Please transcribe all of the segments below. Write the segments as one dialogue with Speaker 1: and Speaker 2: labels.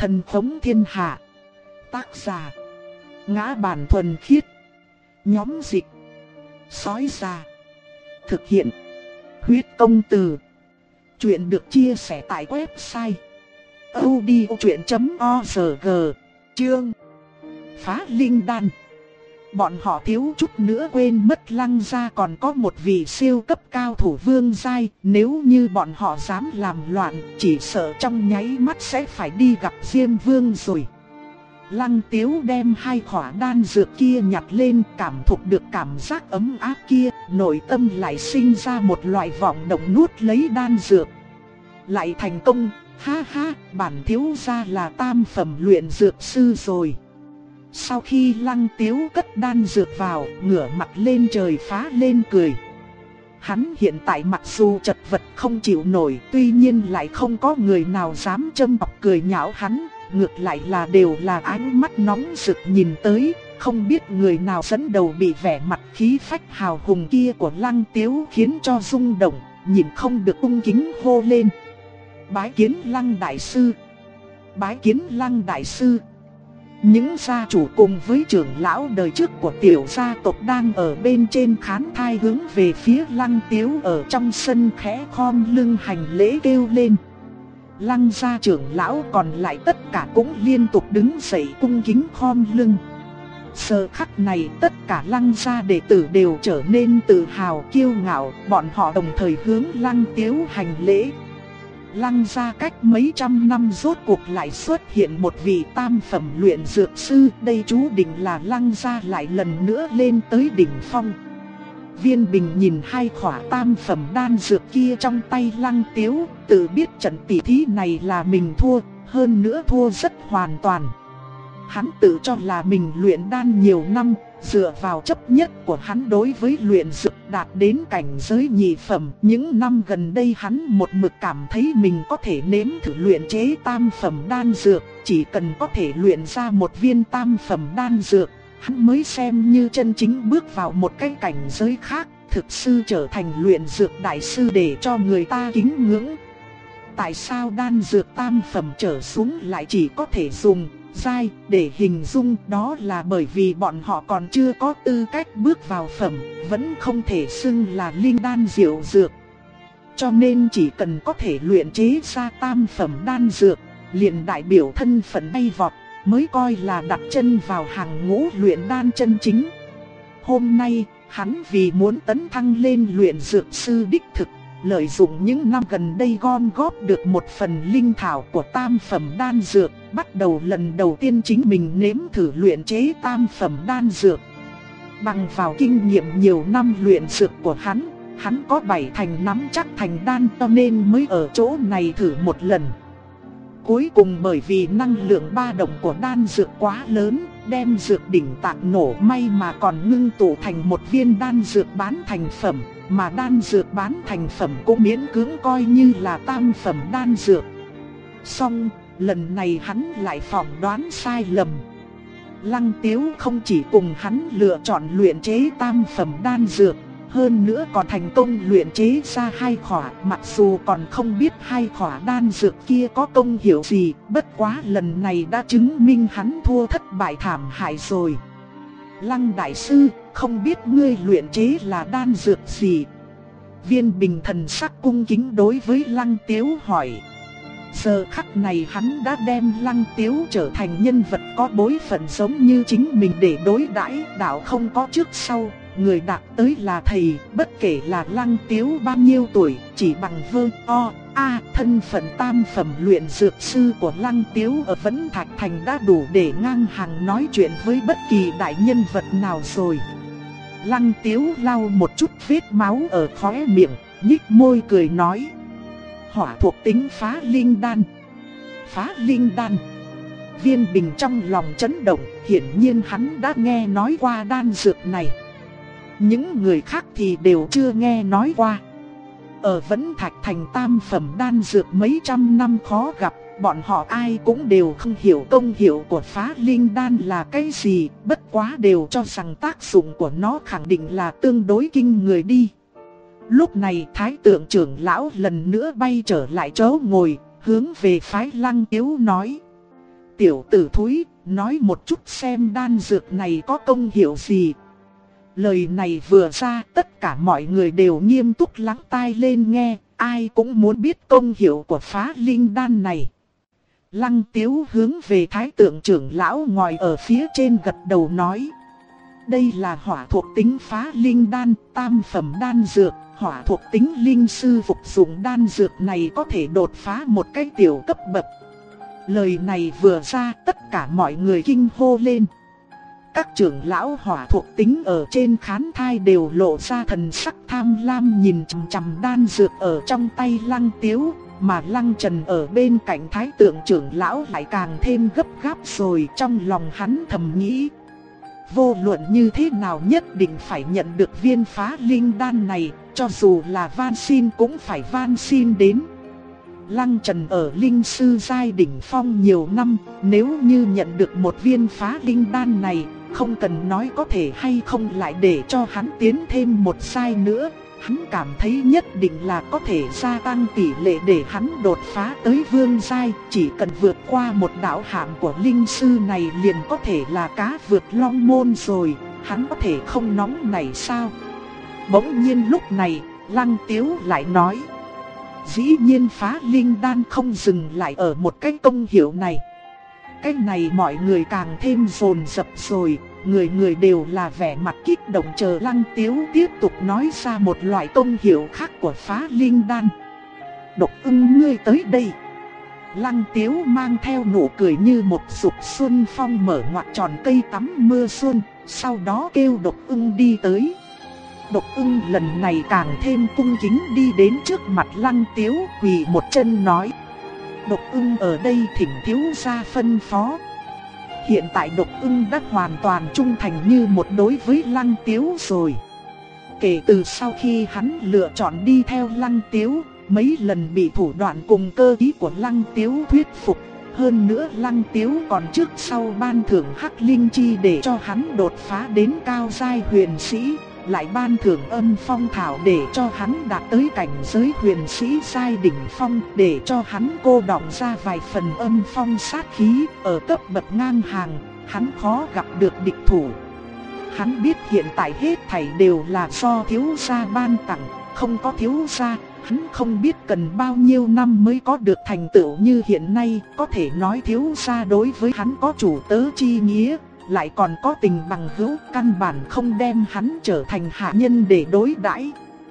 Speaker 1: Thần khống thiên hạ. Tác giả: Ngã Bản Thuần Khiết. Nhóm dịch: Sói Già. Thực hiện: Huyết Công Từ. Chuyện được chia sẻ tại website audiochuyện.org. Chương: Phá Linh Đan. Bọn họ thiếu chút nữa quên mất Lăng gia còn có một vị siêu cấp cao thủ vương giai. Nếu như bọn họ dám làm loạn, chỉ sợ trong nháy mắt sẽ phải đi gặp Diêm Vương rồi. Lăng Tiếu đem 2 khỏa đan dược kia nhặt lên, cảm thụ được cảm giác ấm áp kia, nội tâm lại sinh ra một loại vọng động nuốt lấy đan dược. Lại thành công, ha ha, bản thiếu gia là tam phẩm luyện dược sư rồi. Sau khi Lăng Tiếu cất đan dược vào, ngửa mặt lên trời phá lên cười. Hắn hiện tại mặc dù chật vật không chịu nổi, tuy nhiên lại không có người nào dám châm chọc cười nhạo hắn. Ngược lại là đều là ánh mắt nóng rực nhìn tới, không biết người nào dẫn đầu bị vẻ mặt khí phách hào hùng kia của Lăng Tiếu khiến cho rung động, nhìn không được cung kính hô lên: Bái kiến Lăng đại sư, bái kiến Lăng đại sư. Những gia chủ cùng với trưởng lão đời trước của tiểu gia tộc đang ở bên trên khán thai hướng về phía Lăng Tiếu ở trong sân khẽ khom lưng hành lễ kêu lên. Lăng gia trưởng lão còn lại tất cả cũng liên tục đứng dậy cung kính khom lưng. Giờ khắc này tất cả Lăng gia đệ tử đều trở nên tự hào kiêu ngạo, bọn họ đồng thời hướng Lăng Tiếu hành lễ. Lăng gia cách mấy trăm năm rốt cuộc lại xuất hiện một vị tam phẩm luyện dược sư, đây chú định là Lăng gia lại lần nữa lên tới đỉnh phong. Viên Bình nhìn 2 khỏa tam phẩm đan dược kia trong tay Lăng Tiếu, tự biết trận tỷ thí này là mình thua, hơn nữa thua rất hoàn toàn. Hắn tự cho là mình luyện đan nhiều năm, dựa vào chấp nhất của hắn đối với luyện dược đạt đến cảnh giới nhị phẩm. Những năm gần đây hắn một mực cảm thấy mình có thể nếm thử luyện chế tam phẩm đan dược, chỉ cần có thể luyện ra một viên tam phẩm đan dược, hắn mới xem như chân chính bước vào một cái cảnh giới khác, thực sự trở thành luyện dược đại sư để cho người ta kính ngưỡng. Tại sao đan dược tam phẩm trở xuống lại chỉ có thể dùng giai để hình dung? Đó là bởi vì bọn họ còn chưa có tư cách bước vào phẩm, vẫn không thể xưng là linh đan diệu dược. Cho nên chỉ cần có thể luyện chế ra tam phẩm đan dược, liền đại biểu thân phận bay vọt, mới coi là đặt chân vào hàng ngũ luyện đan chân chính. Hôm nay, hắn vì muốn tấn thăng lên luyện dược sư đích thực, lợi dụng những năm gần đây gom góp được một phần linh thảo của tam phẩm đan dược, bắt đầu lần đầu tiên chính mình nếm thử luyện chế tam phẩm đan dược. Bằng vào kinh nghiệm nhiều năm luyện dược của hắn có 7 thành nắm chắc thành đan, cho nên mới ở chỗ này thử một lần. Cuối cùng bởi vì năng lượng ba động của đan dược quá lớn, đem dược đỉnh tạc nổ, may mà còn ngưng tụ thành một viên đan dược bán thành phẩm, mà đan dược bán thành phẩm cũng miễn cưỡng coi như là tam phẩm đan dược. Song, lần này hắn lại phỏng đoán sai lầm. Lăng Tiếu không chỉ cùng hắn lựa chọn luyện chế tam phẩm đan dược, hơn nữa còn thành công luyện chế ra 2 khỏa, mặc dù còn không biết 2 khỏa đan dược kia có công hiệu gì, bất quá lần này đã chứng minh hắn thua thất bại thảm hại rồi. Lăng đại sư, không biết ngươi luyện chế là đan dược gì? Viên Bình thần sắc cung kính đối với Lăng Tiếu hỏi. Giờ khắc này hắn đã đem Lăng Tiếu trở thành nhân vật có bối phận giống như chính mình để đối đãi, đạo không có trước sau. Người đạt tới là thầy, bất kể là Lăng Tiếu bao nhiêu tuổi, chỉ bằng thân phận tam phẩm luyện dược sư của Lăng Tiếu ở Vẫn Thạch Thành đã đủ để ngang hàng nói chuyện với bất kỳ đại nhân vật nào rồi. Lăng Tiếu lau một chút vết máu ở khóe miệng, nhếch môi cười nói: Hỏa thuộc tính phá linh đan. Phá linh đan. Viên Bình trong lòng chấn động, hiển nhiên hắn đã nghe nói qua đan dược này. Những người khác thì đều chưa nghe nói qua. Ở Vẫn Thạch Thành tam phẩm đan dược mấy trăm năm khó gặp, bọn họ ai cũng đều không hiểu công hiệu của phá linh đan là cái gì, bất quá đều cho rằng tác dụng của nó khẳng định là tương đối kinh người đi. Lúc này Thái Tượng trưởng lão lần nữa bay trở lại chỗ ngồi, hướng về phái Lăng Tiếu nói: tiểu tử thúi, nói một chút xem đan dược này có công hiệu gì. Lời này vừa ra, tất cả mọi người đều nghiêm túc lắng tai lên nghe, ai cũng muốn biết công hiệu của phá linh đan này. Lăng Tiếu hướng về Thái Tượng trưởng lão ngồi ở phía trên gật đầu nói. Đây là hỏa thuộc tính phá linh đan, tam phẩm đan dược, hỏa thuộc tính linh sư phục dụng đan dược này có thể đột phá một cái tiểu cấp bậc. Lời này vừa ra, tất cả mọi người kinh hô lên. Các trưởng lão hỏa thuộc tính ở trên khán thai đều lộ ra thần sắc tham lam nhìn chằm chằm đan dược ở trong tay Lăng Tiếu, mà Lăng Trần ở bên cạnh Thái Tượng trưởng lão lại càng thêm gấp gáp rồi. Trong lòng hắn thầm nghĩ, vô luận như thế nào nhất định phải nhận được viên phá linh đan này, cho dù là van xin cũng phải van xin đến. Lăng Trần ở linh sư giai đỉnh phong nhiều năm, nếu như nhận được một viên phá linh đan này, không cần nói có thể hay không lại để cho hắn tiến thêm một giai nữa, hắn cảm thấy nhất định là có thể gia tăng tỷ lệ để hắn đột phá tới vương giai. Chỉ cần vượt qua một đạo hàm của linh sư này liền có thể là cá vượt long môn rồi, hắn có thể không nóng này sao? Bỗng nhiên lúc này, Lăng Tiếu lại nói. Dĩ nhiên phá linh đan không dừng lại ở một cái công hiệu này. Cái này mọi người càng thêm dồn dập rồi, người người đều là vẻ mặt kích động chờ Lăng Tiếu tiếp tục nói ra một loại công hiệu khác của phá linh đan. Độc Ưng ngươi tới đây. Lăng Tiếu mang theo nụ cười như một dục xuân phong mở ngoặt tròn cây tắm mưa xuân, sau đó kêu Độc Ưng đi tới. Độc Ưng lần này càng thêm cung kính đi đến trước mặt Lăng Tiếu, quỳ một chân nói. Độc Ưng ở đây thỉnh thiếu gia phân phó. Hiện tại Độc Ưng đã hoàn toàn trung thành như một đối với Lăng Tiếu rồi. Kể từ sau khi hắn lựa chọn đi theo Lăng Tiếu, mấy lần bị thủ đoạn cùng cơ ý của Lăng Tiếu thuyết phục. Hơn nữa Lăng Tiếu còn trước sau ban thưởng Hắc Linh Chi để cho hắn đột phá đến cao giai huyền sĩ, lại ban thưởng Âm Phong Thảo để cho hắn đạt tới cảnh giới huyền sĩ giai đỉnh phong, để cho hắn cô đọng ra vài phần âm phong sát khí. Ở cấp bậc ngang hàng, hắn khó gặp được địch thủ. Hắn biết hiện tại hết thảy đều là do thiếu gia ban tặng, không có thiếu gia, hắn không biết cần bao nhiêu năm mới có được thành tựu như hiện nay. Có thể nói thiếu gia đối với hắn có chủ tớ chi nghĩa, lại còn có tình bằng hữu, căn bản không đem hắn trở thành hạ nhân để đối đãi.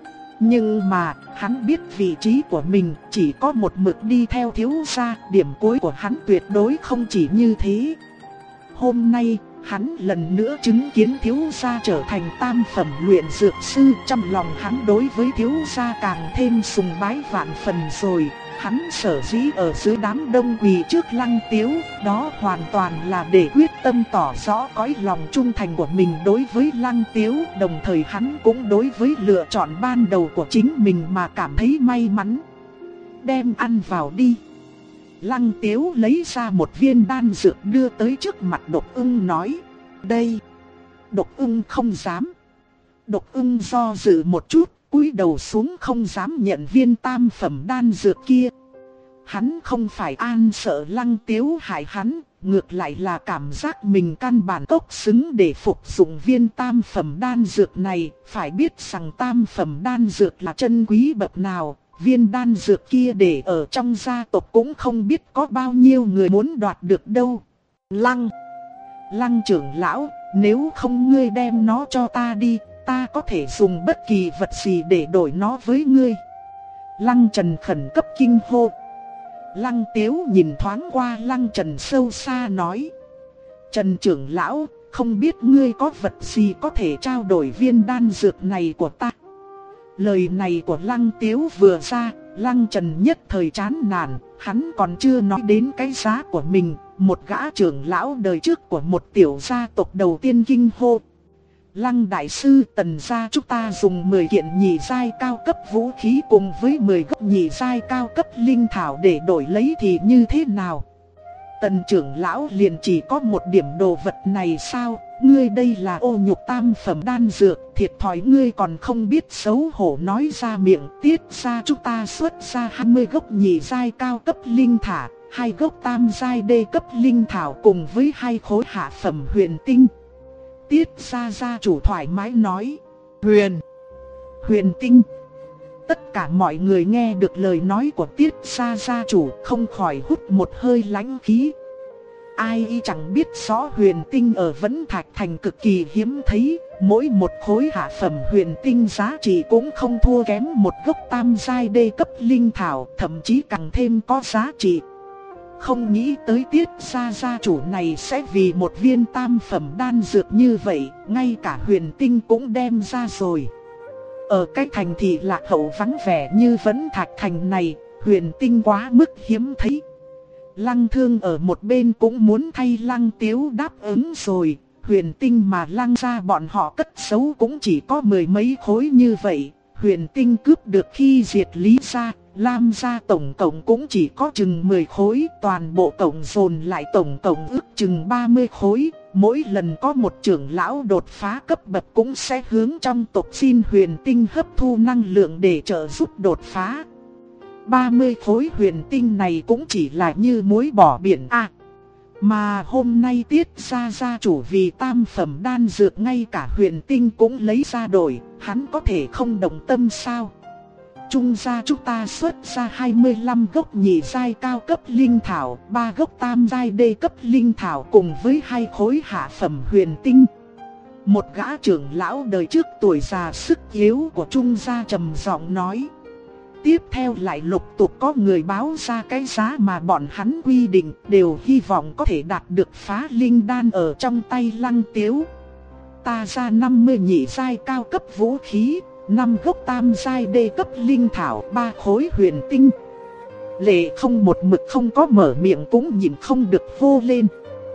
Speaker 1: Nhưng mà, hắn biết vị trí của mình, chỉ có một mực đi theo thiếu gia, điểm cuối của hắn tuyệt đối không chỉ như thế. Hôm nay, hắn lần nữa chứng kiến thiếu gia trở thành tam phẩm luyện dược sư, trong lòng hắn đối với thiếu gia càng thêm sùng bái vạn phần rồi. Hắn sở dĩ ở dưới đám đông quỳ trước Lăng Tiếu, đó hoàn toàn là để quyết tâm tỏ rõ cõi lòng trung thành của mình đối với Lăng Tiếu. Đồng thời hắn cũng đối với lựa chọn ban đầu của chính mình mà cảm thấy may mắn. Đem ăn vào đi. Lăng Tiếu lấy ra một viên đan dược đưa tới trước mặt Độc Ưng nói. Đây. Độc Ưng không dám. Độc Ưng do dự một chút, cúi đầu xuống không dám nhận viên tam phẩm đan dược kia. Hắn không phải an sợ Lăng Tiếu hại hắn, ngược lại là cảm giác mình căn bản cốc xứng để phục dụng viên tam phẩm đan dược này. Phải biết rằng tam phẩm đan dược là chân quý bậc nào, viên đan dược kia để ở trong gia tộc cũng không biết có bao nhiêu người muốn đoạt được đâu. Lăng trưởng lão, nếu không ngươi đem nó cho ta đi, ta có thể dùng bất kỳ vật gì để đổi nó với ngươi. Lăng Trần khẩn cấp kinh hô. Lăng Tiếu nhìn thoáng qua Lăng Trần sâu xa nói. Trần trưởng lão, không biết ngươi có vật gì có thể trao đổi viên đan dược này của ta. Lời này của Lăng Tiếu vừa ra, Lăng Trần nhất thời chán nản. Hắn còn chưa nói đến cái giá của mình, một gã trưởng lão đời trước của một tiểu gia tộc đầu tiên kinh hô. Lăng đại sư, Tần gia chúng ta dùng 10 kiện nhị giai cao cấp vũ khí cùng với 10 gốc nhị giai cao cấp linh thảo để đổi lấy thì như thế nào? Tần trưởng lão liền chỉ có một điểm đồ vật này sao? Ngươi đây là ô nhục tam phẩm đan dược, thiệt thòi ngươi còn không biết xấu hổ nói ra miệng. Tiết ra chúng ta xuất ra 20 gốc nhị giai cao cấp linh thảo, 2 gốc tam giai đê cấp linh thảo cùng với 2 khối hạ phẩm huyền tinh. Tiết gia chủ thoải mái nói. Huyền tinh. Tất cả mọi người nghe được lời nói của Tiết gia chủ không khỏi hút một hơi lãnh khí. Ai chẳng biết rõ huyền tinh ở Vẫn Thạch Thành cực kỳ hiếm thấy, mỗi một khối hạ phẩm huyền tinh giá trị cũng không thua kém một gốc tam giai đê cấp linh thảo, thậm chí càng thêm có giá trị. Không nghĩ tới Tiết gia chủ này sẽ vì một viên tam phẩm đan dược như vậy, ngay cả huyền tinh cũng đem ra rồi. Ở cái thành thị lạc hậu vắng vẻ như Vẫn Thạch Thành này, huyền tinh quá mức hiếm thấy. Lăng Thương ở một bên cũng muốn thay Lăng Tiếu đáp ứng rồi, huyền tinh mà Lăng gia bọn họ cất giấu cũng chỉ có 10 mấy khối như vậy. Huyền tinh cướp được khi diệt Lý gia, Lam gia tổng cộng cũng chỉ có chừng 10 khối, toàn bộ cộng dồn lại tổng cộng ước chừng 30 khối. Mỗi lần có một trưởng lão đột phá cấp bậc cũng sẽ hướng trong tộc xin huyền tinh hấp thu năng lượng để trợ giúp đột phá. 30 khối huyền tinh này cũng chỉ là như muối bỏ biển à. Mà hôm nay Tiết gia chủ vì tam phẩm đan dược ngay cả huyền tinh cũng lấy ra đổi, hắn có thể không động tâm sao? Trung gia chúng ta xuất ra 25 gốc nhị giai cao cấp linh thảo, 3 gốc tam giai đê cấp linh thảo cùng với 2 khối hạ phẩm huyền tinh. Một gã trưởng lão đời trước tuổi già sức yếu của Trung gia trầm giọng nói. Tiếp theo lại lục tục có người báo ra cái giá mà bọn hắn quy định, đều hy vọng có thể đạt được phá linh đan ở trong tay Lăng Tiếu. Ta ra 50 nhị giai cao cấp vũ khí, 5 gốc tam giai đê cấp linh thảo, 3 khối huyền tinh. Lệ không một mực không có mở miệng cũng nhìn không được hô lên.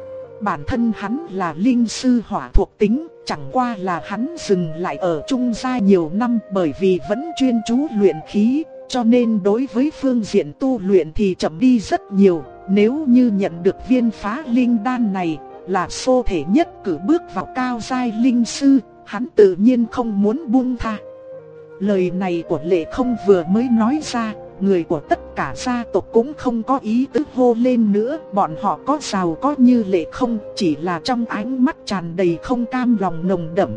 Speaker 1: Bản thân hắn là linh sư hỏa thuộc tính, chẳng qua là hắn dừng lại ở trung gia nhiều năm bởi vì vẫn chuyên chú luyện khí, cho nên đối với phương diện tu luyện thì chậm đi rất nhiều. Nếu như nhận được viên phá linh đan này, là xô thể nhất cử bước vào cao giai linh sư, hắn tự nhiên không muốn buông tha. Lời này của Lệ không vừa mới nói ra, người của tất cả gia tộc cũng không có ý tứ hô lên nữa. Bọn họ có giàu có như Lệ không, chỉ là trong ánh mắt tràn đầy không cam lòng nồng đậm.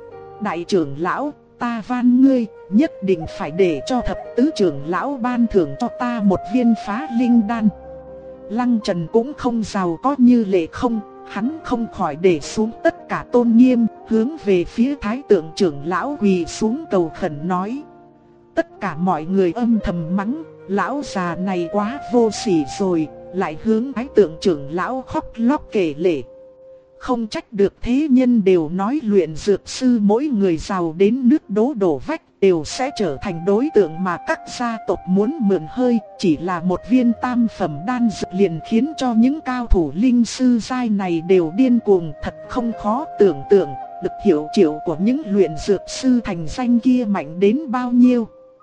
Speaker 1: Đại trưởng lão, ta van ngươi, nhất định phải để cho thập tứ trưởng lão ban thưởng cho ta một viên phá linh đan. Lăng Trần cũng không giàu có như Lệ không, hắn không khỏi để xuống tất cả tôn nghiêm, hướng về phía thái tượng trưởng lão quỳ xuống cầu khẩn nói. Tất cả mọi người âm thầm mắng, lão già này quá vô sỉ rồi, lại hướng thái tượng trưởng lão khóc lóc kể lể. Không trách được thế nhân đều nói luyện dược sư mỗi người giàu đến nước đố đổ vách đều sẽ trở thành đối tượng mà các gia tộc muốn mượn hơi. Chỉ là một viên tam phẩm đan dược liền khiến cho những cao thủ linh sư giai này đều điên cuồng, thật không khó tưởng tượng lực hiệu triệu của những luyện dược sư thành danh kia mạnh đến bao nhiêu.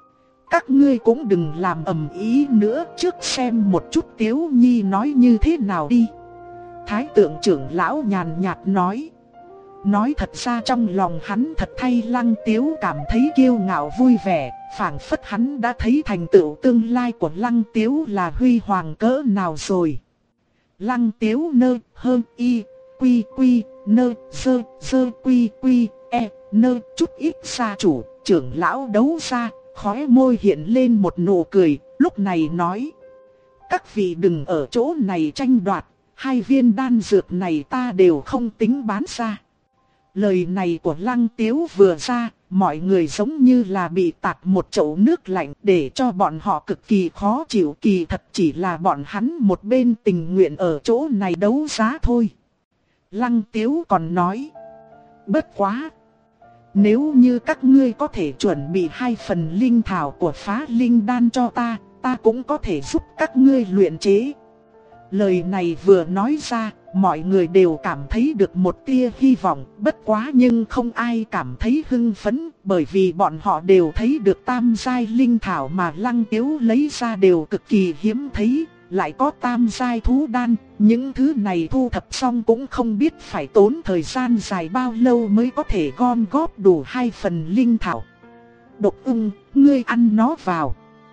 Speaker 1: Các ngươi cũng đừng làm ầm ĩ nữa, trước xem một chút Tiếu Nhi nói như thế nào đi. Thái tượng trưởng lão nhàn nhạt nói. Nói thật ra trong lòng hắn thật thay Lăng Tiếu cảm thấy kiêu ngạo vui vẻ, phảng phất hắn đã thấy thành tựu tương lai của Lăng Tiếu là huy hoàng cỡ nào rồi. Lăng Tiếu nơ hơn y quy quy nơ dơ dơ quy quy e nơ chút ít gia chủ trưởng lão đấu ra, khóe môi hiện lên một nụ cười, lúc này nói. Các vị đừng ở chỗ này tranh đoạt, 2 viên đan dược này ta đều không tính bán ra. Lời này của Lăng Tiếu vừa ra, mọi người giống như là bị tạt một chậu nước lạnh để cho bọn họ cực kỳ khó chịu. Kỳ thật chỉ là bọn hắn một bên tình nguyện ở chỗ này đấu giá thôi. Lăng Tiếu còn nói. Bất quá. Nếu như các ngươi có thể chuẩn bị 2 phần linh thảo của phá linh đan cho ta, ta cũng có thể giúp các ngươi luyện chế. Lời này vừa nói ra, mọi người đều cảm thấy được một tia hy vọng, bất quá nhưng không ai cảm thấy hưng phấn, bởi vì bọn họ đều thấy được tam giai linh thảo mà Lăng Tiếu lấy ra đều cực kỳ hiếm thấy, lại có tam giai thú đan, những thứ này thu thập xong cũng không biết phải tốn thời gian dài bao lâu mới có thể gom góp đủ 2 phần linh thảo. Độc Ưng, ngươi ăn nó vào.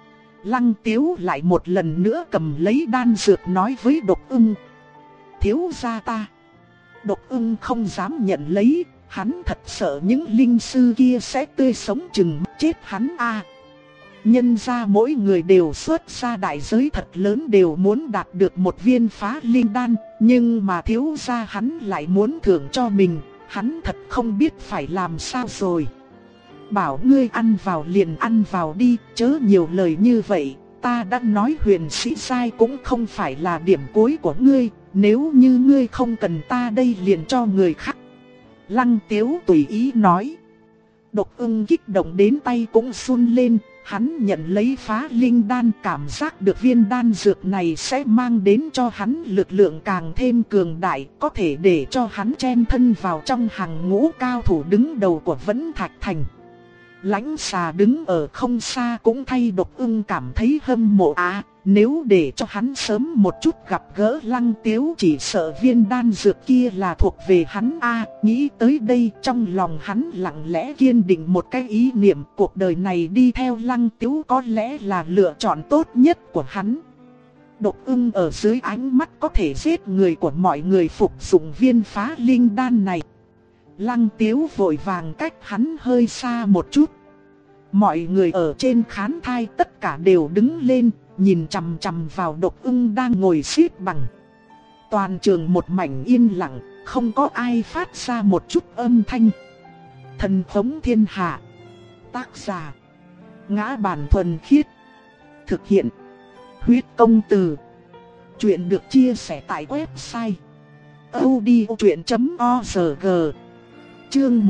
Speaker 1: Lăng Tiếu lại một lần nữa cầm lấy đan dược nói với Độc Ưng. Thiếu gia ta. Độc Ưng không dám nhận lấy, hắn thật sợ những linh sư kia sẽ tươi sống chừng chết hắn a. Nhân ra mỗi người đều xuất ra đại giới thật lớn đều muốn đạt được một viên phá linh đan, nhưng mà thiếu gia hắn lại muốn thưởng cho mình, hắn thật không biết phải làm sao rồi. Bảo ngươi ăn vào liền ăn vào đi, chớ nhiều lời như vậy, ta đã nói huyền sĩ sai cũng không phải là điểm cuối của ngươi, nếu như ngươi không cần ta đây liền cho người khác. Lăng Tiếu tùy ý nói. Độc Ưng kích động đến tay cũng run lên, hắn nhận lấy phá linh đan, cảm giác được viên đan dược này sẽ mang đến cho hắn lực lượng càng thêm cường đại, có thể để cho hắn chen thân vào trong hàng ngũ cao thủ đứng đầu của Vẫn Thạch Thành. Lãnh Xà đứng ở không xa cũng thay Độc Ưng cảm thấy hâm mộ nếu để cho hắn sớm một chút gặp gỡ Lăng Tiếu chỉ sợ viên đan dược kia là thuộc về hắn nghĩ tới đây trong lòng hắn lặng lẽ kiên định một cái ý niệm, cuộc đời này đi theo Lăng Tiếu có lẽ là lựa chọn tốt nhất của hắn. Độc Ưng ở dưới ánh mắt có thể giết người của mọi người phục dụng viên phá linh đan này. Lăng Tiếu vội vàng cách hắn hơi xa một chút. Mọi người ở trên khán thai tất cả đều đứng lên, nhìn chằm chằm vào Độc Ưng đang ngồi xếp bằng. Toàn trường một mảnh yên lặng, không có ai phát ra một chút âm thanh. Thần Phóng Thiên Hạ. Tác giả: Ngã Bản Thuần Khiết. Thực hiện: Huyết Công Từ. Chuyện được chia sẻ tại website audiochuyện.org. Chương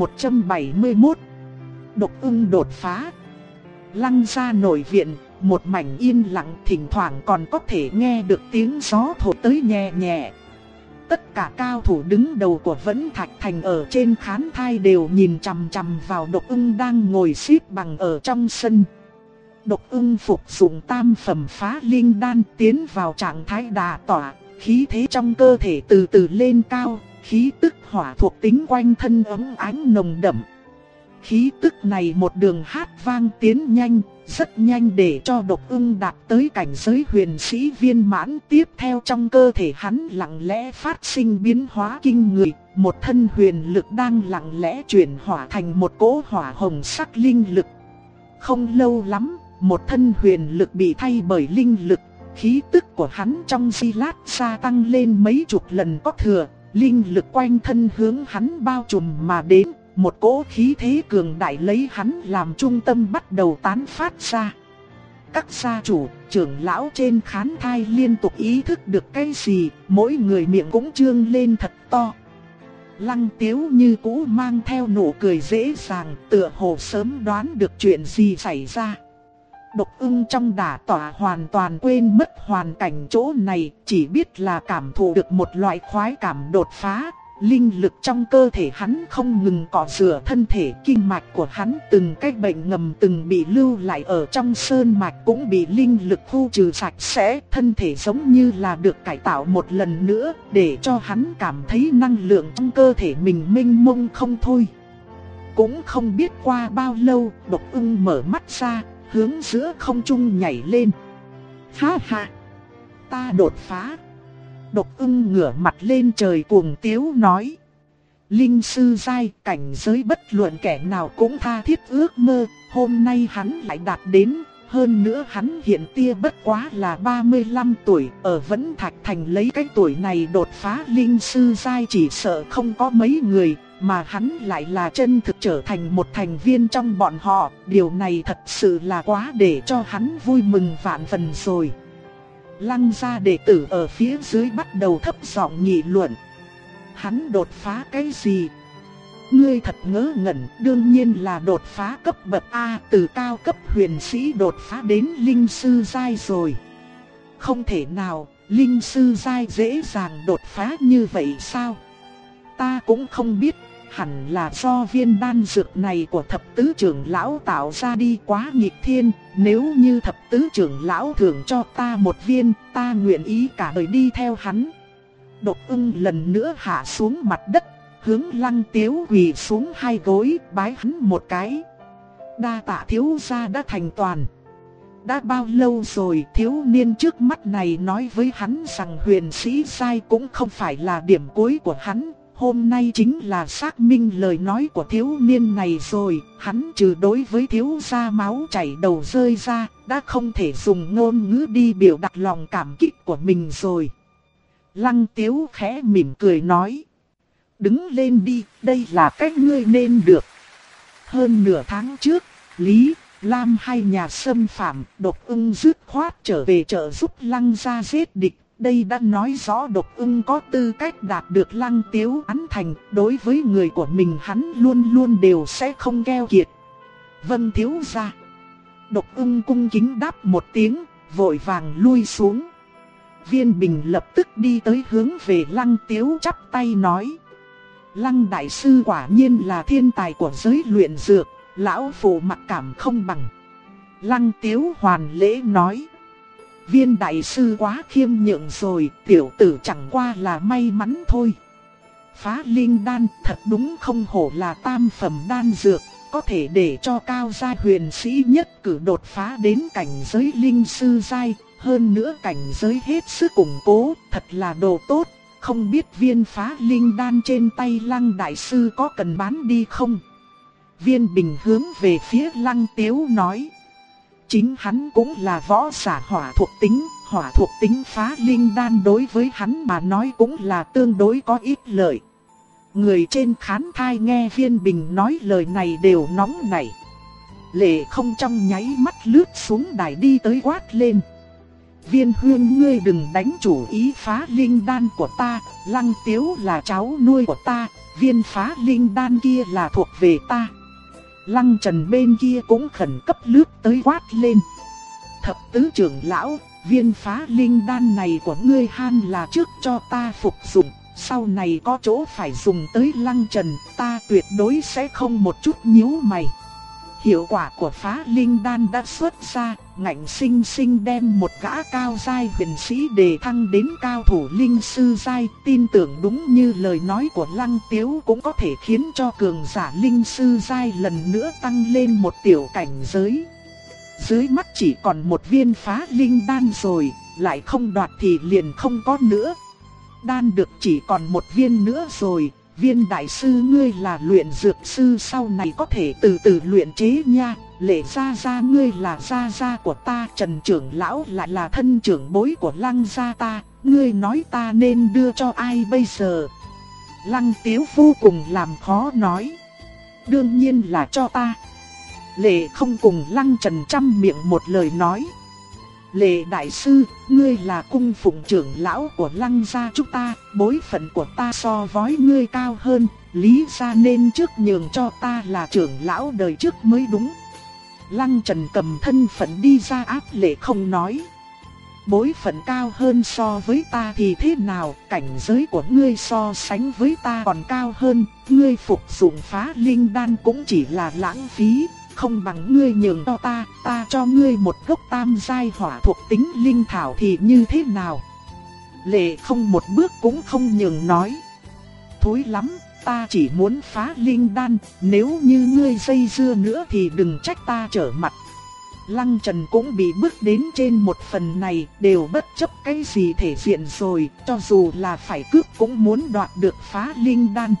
Speaker 1: 171. Độc Ưng đột phá. Lăng gia nội viện, một mảnh yên lặng, thỉnh thoảng còn có thể nghe được tiếng gió thổi tới nhẹ nhẹ. Tất cả cao thủ đứng đầu của Vẫn Thạch Thành ở trên khán thai đều nhìn chằm chằm vào Độc Ưng đang ngồi xếp bằng ở trong sân. Độc Ưng phục dụng tam phẩm phá linh đan tiến vào trạng thái đà tỏa, khí thế trong cơ thể từ từ lên cao, khí tức hỏa thuộc tính quanh thân ấm ánh nồng đậm. Khí tức này một đường hát vang tiến nhanh, rất nhanh để cho Độc Ưng đạt tới cảnh giới huyền sĩ viên mãn. Tiếp theo trong cơ thể hắn lặng lẽ phát sinh biến hóa kinh người, một thân huyền lực đang lặng lẽ chuyển hóa thành một cỗ hỏa hồng sắc linh lực. Không lâu lắm, một thân huyền lực bị thay bởi linh lực, khí tức của hắn trong giây lát gia tăng lên mấy chục lần có thừa, linh lực quanh thân hướng hắn bao trùm mà đến. Một cỗ khí thế cường đại lấy hắn làm trung tâm bắt đầu tán phát ra. Các gia chủ, trưởng lão trên khán thai liên tục ý thức được cái gì, mỗi người miệng cũng trương lên thật to. Lăng Tiếu như cũ mang theo nụ cười dễ dàng, tựa hồ sớm đoán được chuyện gì xảy ra. Độc Ưng trong đả tỏa hoàn toàn quên mất hoàn cảnh chỗ này, chỉ biết là cảm thụ được một loại khoái cảm đột phá. Linh lực trong cơ thể hắn không ngừng cọ rửa thân thể, kinh mạch của hắn từng cái bệnh ngầm từng bị lưu lại ở trong sơn mạch cũng bị linh lực khu trừ sạch sẽ, thân thể giống như là được cải tạo một lần nữa, để cho hắn cảm thấy năng lượng trong cơ thể mình mênh mông không thôi. Cũng không biết qua bao lâu, Độc Ưng mở mắt ra, hướng giữa không trung nhảy lên. Ha ha, ta đột phá. Độc Ưng ngửa mặt lên trời cuồng tiếu nói. Linh sư giai, cảnh giới bất luận kẻ nào cũng tha thiết ước mơ, hôm nay hắn lại đạt đến. Hơn nữa hắn hiện tia bất quá là 35 tuổi, ở Vẫn Thạch Thành lấy cái tuổi này đột phá linh sư giai chỉ sợ không có mấy người, mà hắn lại là chân thực trở thành một thành viên trong bọn họ, điều này thật sự là quá để cho hắn vui mừng vạn phần rồi. Lăng gia đệ tử ở phía dưới bắt đầu thấp giọng nghị luận. Hắn đột phá cái gì? Ngươi thật ngớ ngẩn, đương nhiên là đột phá cấp bậc A, từ cao cấp huyền sĩ đột phá đến linh sư giai rồi. Không thể nào, linh sư giai dễ dàng đột phá như vậy sao? Ta cũng không biết, hẳn là do viên đan dược này của thập tứ trưởng lão tạo ra đi quá nghịch thiên. Nếu như thập tứ trưởng lão thưởng cho ta một viên, ta nguyện ý cả đời đi theo hắn. Độc Ưng lần nữa hạ xuống mặt đất, hướng Lăng Tiếu quỳ xuống hai gối, bái hắn một cái. Đa tạ thiếu gia đã thành toàn. Đã bao lâu rồi thiếu niên trước mắt này nói với hắn rằng huyền sĩ giai cũng không phải là điểm cuối của hắn. Hôm nay chính là xác minh lời nói của thiếu niên này rồi. Hắn trừ đối với thiếu gia máu chảy đầu rơi ra, đã không thể dùng ngôn ngữ đi biểu đạt lòng cảm kích của mình rồi. Lăng Tiếu khẽ mỉm cười nói: đứng lên đi, đây là cách ngươi nên được. Hơn nửa tháng trước, Lý, Lam hai nhà xâm phạm, Độc Ưng dứt khoát trở về trợ giúp Lăng gia giết địch. Đây đã nói rõ Độc Ưng có tư cách đạt được Lăng Tiếu án thành. Đối với người của mình hắn luôn luôn đều sẽ không keo kiệt. Vâng thiếu gia. Độc Ưng cung kính đáp một tiếng, vội vàng lui xuống. Viên Bình lập tức đi tới hướng về Lăng Tiếu chắp tay nói: Lăng đại sư quả nhiên là thiên tài của giới luyện dược, lão phụ mặc cảm không bằng. Lăng Tiếu hoàn lễ nói: Viên đại sư quá khiêm nhượng rồi, tiểu tử chẳng qua là may mắn thôi. Phá linh đan thật đúng không hổ là tam phẩm đan dược, có thể để cho cao giai huyền sĩ nhất cử đột phá đến cảnh giới linh sư giai, hơn nữa cảnh giới hết sức củng cố, thật là đồ tốt. Không biết viên phá linh đan trên tay Lăng đại sư có cần bán đi không? Viên Bình hướng về phía Lăng Tiếu nói: chính hắn cũng là võ giả hỏa thuộc tính phá linh đan đối với hắn mà nói cũng là tương đối có ích lợi. Người trên khán thai nghe Viên Bình nói lời này đều nóng nảy. Lệ Không trong nháy mắt lướt xuống đài đi tới quát lên: Viên huynh ngươi đừng đánh chủ ý phá linh đan của ta, Lăng Tiếu là cháu nuôi của ta, viên phá linh đan kia là thuộc về ta. Lăng Trần bên kia cũng khẩn cấp lướt tới quát lên: thập tứ trưởng lão, viên phá linh đan này của ngươi han là trước cho ta phục dụng, sau này có chỗ phải dùng tới Lăng Trần, ta tuyệt đối sẽ không một chút nhíu mày. Hiệu quả của phá linh đan đã xuất ra, ngạnh sinh sinh đem một gã cao giai huyền sĩ đề thăng đến cao thủ linh sư giai, tin tưởng đúng như lời nói của Lăng Tiếu cũng có thể khiến cho cường giả linh sư giai lần nữa tăng lên một tiểu cảnh giới. Dưới mắt chỉ còn một viên phá linh đan rồi, lại không đoạt thì liền không có nữa. Đan được chỉ còn một viên nữa rồi. Viên đại sư ngươi là luyện dược sư, sau này có thể từ từ luyện chế nha. Lệ gia gia ngươi là gia gia của ta, Trần trưởng lão lại là thân trưởng bối của Lăng gia ta, ngươi nói ta nên đưa cho ai bây giờ? Lăng Tiếu vô cùng làm khó nói: đương nhiên là cho ta. Lệ Không cùng Lăng Trần trăm miệng một lời nói: Lệ đại sư, ngươi là cung phụng trưởng lão của Lăng gia chúng ta, bối phận của ta so với ngươi cao hơn, lý ra nên trước nhường cho ta là trưởng lão đời trước mới đúng. Lăng Trần cầm thân phận đi ra áp Lệ Không nói: bối phận cao hơn so với ta thì thế nào, cảnh giới của ngươi so sánh với ta còn cao hơn, ngươi phục dụng phá linh đan cũng chỉ là lãng phí. Không bằng ngươi nhường cho ta cho ngươi một gốc tam giai hỏa thuộc tính linh thảo thì như thế nào? Lệ Không một bước cũng không nhường nói: thối lắm, ta chỉ muốn phá linh đan, nếu như ngươi dây dưa nữa thì đừng trách ta trở mặt. Lăng Trần cũng bị bước đến trên một phần này, đều bất chấp cái gì thể diện rồi, cho dù là phải cướp cũng muốn đoạt được phá linh đan.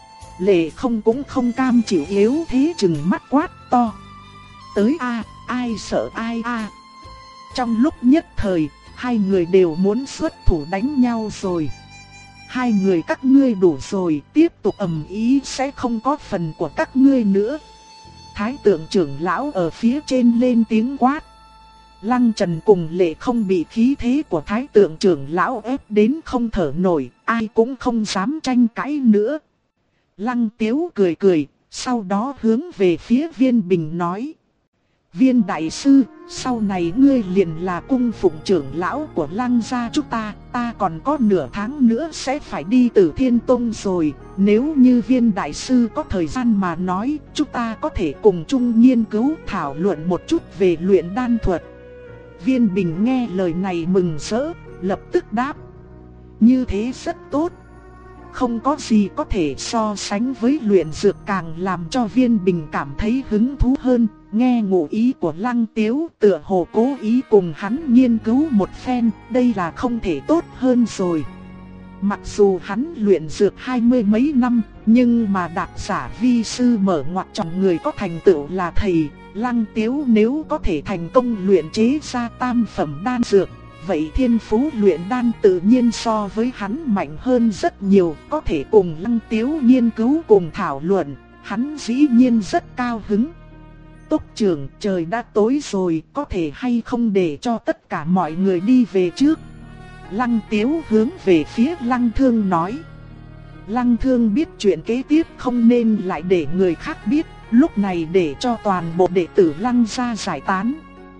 Speaker 1: Lệ Không cũng không cam chịu yếu thế, chừng mắt quát to: tới a, ai sợ ai a. Trong lúc nhất thời, hai người đều muốn xuất thủ đánh nhau rồi. Hai người các ngươi đủ rồi, tiếp tục ầm ĩ sẽ không có phần của các ngươi nữa. Thái tượng trưởng lão ở phía trên lên tiếng quát. Lăng Trần cùng Lệ Không bị khí thế của Thái tượng trưởng lão ép đến không thở nổi, ai cũng không dám tranh cãi nữa. Lăng Tiếu cười cười, sau đó hướng về phía Viên Bình nói: Viên đại sư, sau này ngươi liền là cung phụng trưởng lão của Lăng gia chúng ta, ta còn có nửa tháng nữa sẽ phải đi Tử Thiên Tông rồi, nếu như Viên đại sư có thời gian mà nói, chúng ta có thể cùng chung nghiên cứu thảo luận một chút về luyện đan thuật. Viên Bình nghe lời này mừng rỡ, lập tức đáp: như thế rất tốt. Không có gì có thể so sánh với luyện dược, càng làm cho Viên Bình cảm thấy hứng thú hơn. Nghe ngụ ý của Lăng Tiếu, tựa hồ cố ý cùng hắn nghiên cứu một phen, đây là không thể tốt hơn rồi. Mặc dù hắn luyện dược 20 mấy năm, nhưng mà đạt giả vi sư mở ngoặt chọn người có thành tựu là thầy. Lăng Tiếu nếu có thể thành công luyện chế ra tam phẩm đan dược, vậy thiên phú luyện đan tự nhiên so với hắn mạnh hơn rất nhiều, có thể cùng Lăng Tiếu nghiên cứu cùng thảo luận, hắn dĩ nhiên rất cao hứng. Túc trưởng, trời đã tối rồi, có thể hay không để cho tất cả mọi người đi về trước? Lăng Tiếu hướng về phía Lăng Thương nói. Lăng Thương biết chuyện kế tiếp không nên lại để người khác biết, lúc này để cho toàn bộ đệ tử Lăng gia giải tán.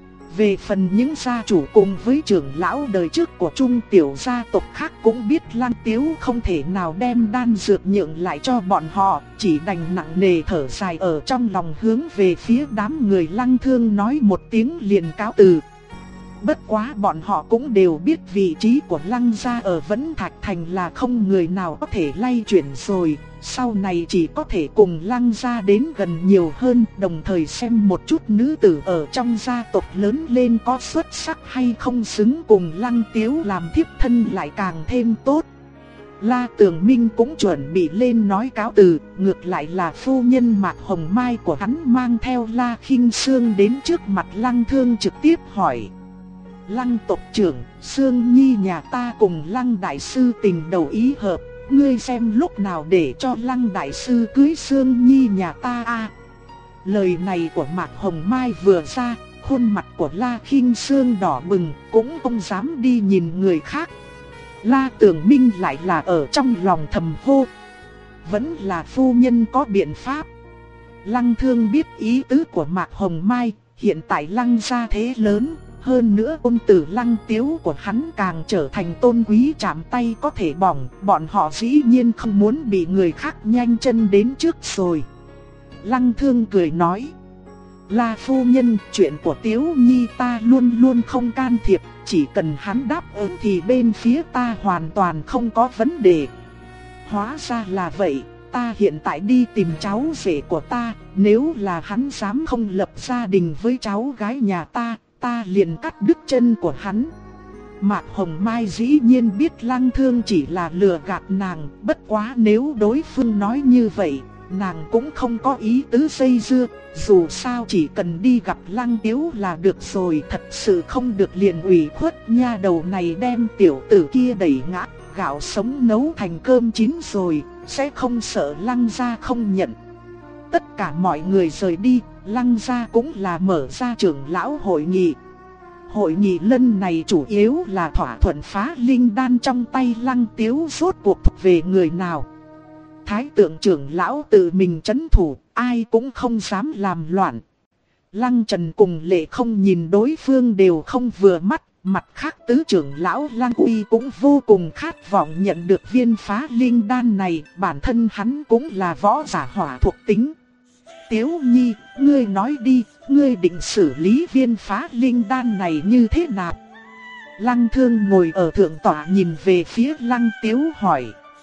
Speaker 1: Về phần những gia chủ cùng với trưởng lão đời trước của trung tiểu gia tộc khác cũng biết Lăng Tiếu không thể nào đem đan dược nhượng lại cho bọn họ, chỉ đành nặng nề thở dài ở trong lòng, hướng về phía đám người Lăng Thương nói một tiếng liền cáo từ. Bất quá bọn họ cũng đều biết vị trí của Lăng gia ở Vẫn Thạch Thành là không người nào có thể lay chuyển rồi, sau này chỉ có thể cùng Lăng gia đến gần nhiều hơn, đồng thời xem một chút nữ tử ở trong gia tộc lớn lên có xuất sắc hay không, xứng cùng Lăng Tiếu làm thiếp thân lại càng thêm tốt. La Tường Minh cũng chuẩn bị lên nói cáo từ, ngược lại là phu nhân Mạc Hồng Mai của hắn mang theo La Khinh Sương đến trước mặt Lăng Thương trực tiếp hỏi. Lăng tộc trưởng, Sương Nhi nhà ta cùng Lăng đại sư tình đầu ý hợp, ngươi xem lúc nào để cho Lăng đại sư cưới Sương Nhi nhà ta a. Lời này của Mạc Hồng Mai vừa ra, khuôn mặt của La Khinh Sương đỏ bừng, cũng không dám đi nhìn người khác. La Tường Minh lại là ở trong lòng thầm hô. Vẫn là phu nhân có biện pháp. Lăng Thương biết ý tứ của Mạc Hồng Mai, hiện tại Lăng gia thế lớn. Hơn nữa ôn tử Lăng Tiếu của hắn càng trở thành tôn quý chạm tay có thể bỏng, bọn họ dĩ nhiên không muốn bị người khác nhanh chân đến trước rồi. Lăng Thương cười nói, La phu nhân, chuyện của Tiếu Nhi ta luôn luôn không can thiệp, chỉ cần hắn đáp ứng thì bên phía ta hoàn toàn không có vấn đề. Hóa ra là vậy, ta hiện tại đi tìm cháu rể của ta, nếu là hắn dám không lập gia đình với cháu gái nhà ta liền cắt đứt chân của hắn. Mạc Hồng Mai dĩ nhiên biết Lăng Thương chỉ là lừa gạt nàng, bất quá nếu đối phương nói như vậy, nàng cũng không có ý tứ dây dưa, dù sao chỉ cần đi gặp Lăng Tiếu là được rồi, thật sự không được liền ủy khuất nha đầu này đem tiểu tử kia đẩy ngã, gạo sống nấu thành cơm chín rồi, sẽ không sợ Lăng gia không nhận. Tất cả mọi người rời đi, Lăng gia cũng là mở ra trưởng lão hội nghị. Hội nghị lần này chủ yếu là thỏa thuận phá linh đan trong tay Lăng Tiếu rốt cuộc thuộc về người nào. Thái tượng trưởng lão tự mình trấn thủ, ai cũng không dám làm loạn. Lăng Trần cùng Lệ không nhìn đối phương đều không vừa mắt, mặt khác tứ trưởng lão Lăng Uy cũng vô cùng khát vọng nhận được viên phá linh đan này, bản thân hắn cũng là võ giả hỏa thuộc tính. Tiếu Nhi, ngươi nói đi, ngươi định xử lý viên phá linh đan này như thế nào? Lăng Thương ngồi ở thượng tọa nhìn về phía Lăng Tiếu hỏi.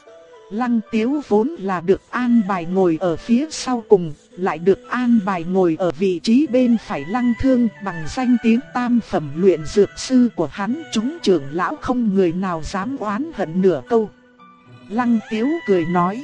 Speaker 1: Lăng Tiếu vốn là được an bài ngồi ở phía sau cùng, lại được an bài ngồi ở vị trí bên phải Lăng Thương, bằng danh tiếng tam phẩm luyện dược sư của hắn, chúng trưởng lão không người nào dám oán hận nửa câu. Lăng Tiếu cười nói,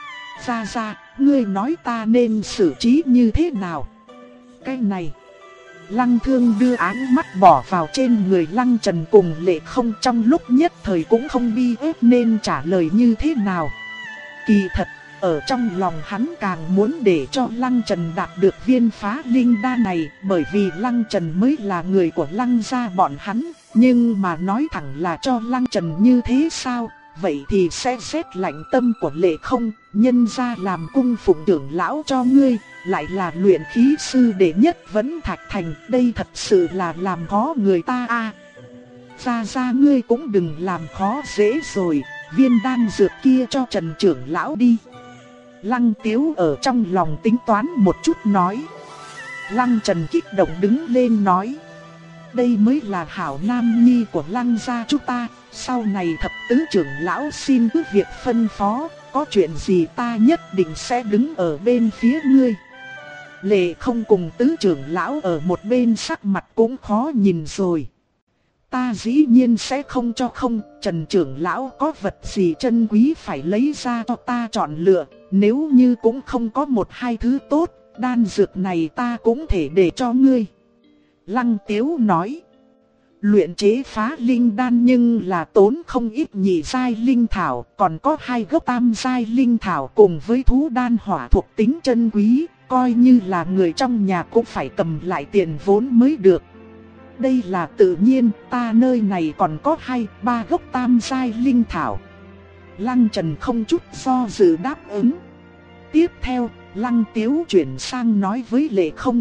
Speaker 1: ra, ngươi nói ta nên xử trí như thế nào? Cái này, Lăng Thương đưa ánh mắt bỏ vào trên người Lăng Trần cùng Lệ không, trong lúc nhất thời cũng không bi ép nên trả lời như thế nào. Kỳ thật, ở trong lòng hắn càng muốn để cho Lăng Trần đạt được viên phá linh đan này, bởi vì Lăng Trần mới là người của Lăng gia bọn hắn, nhưng mà nói thẳng là cho Lăng Trần như thế sao? Vậy thì sẽ rét lạnh tâm của Lệ không, nhân ra làm cung phụng trưởng lão cho ngươi, lại là luyện khí sư đệ nhất Vẫn Thạch Thành, đây thật sự là làm khó người ta a. Ra ngươi cũng đừng làm khó dễ rồi, viên đan dược kia cho Trần trưởng lão đi. Lăng Tiếu ở trong lòng tính toán một chút nói. Lăng Trần kích động đứng lên nói, đây mới là hảo nam nhi của Lăng gia chúng ta, sau này thập tứ trưởng lão xin cứ việc phân phó, có chuyện gì ta nhất định sẽ đứng ở bên phía ngươi. Lệ Không cùng tứ trưởng lão ở một bên sắc mặt cũng khó nhìn rồi. Ta dĩ nhiên sẽ không cho không, Trần trưởng lão có vật gì chân quý phải lấy ra cho ta chọn lựa, nếu như cũng không có một hai thứ tốt, đan dược này ta cũng thể để cho ngươi. Lăng Tiếu nói, luyện chế phá linh đan nhưng là tốn không ít nhị giai linh thảo, còn có 2 gốc tam giai linh thảo cùng với thú đan hỏa thuộc tính chân quý, coi như là người trong nhà cũng phải cầm lại tiền vốn mới được. Đây là tự nhiên, ta nơi này còn có 2-3 gốc tam giai linh thảo. Lăng Trần không chút do dự đáp ứng. Tiếp theo, Lăng Tiếu chuyển sang nói với Lệ Không.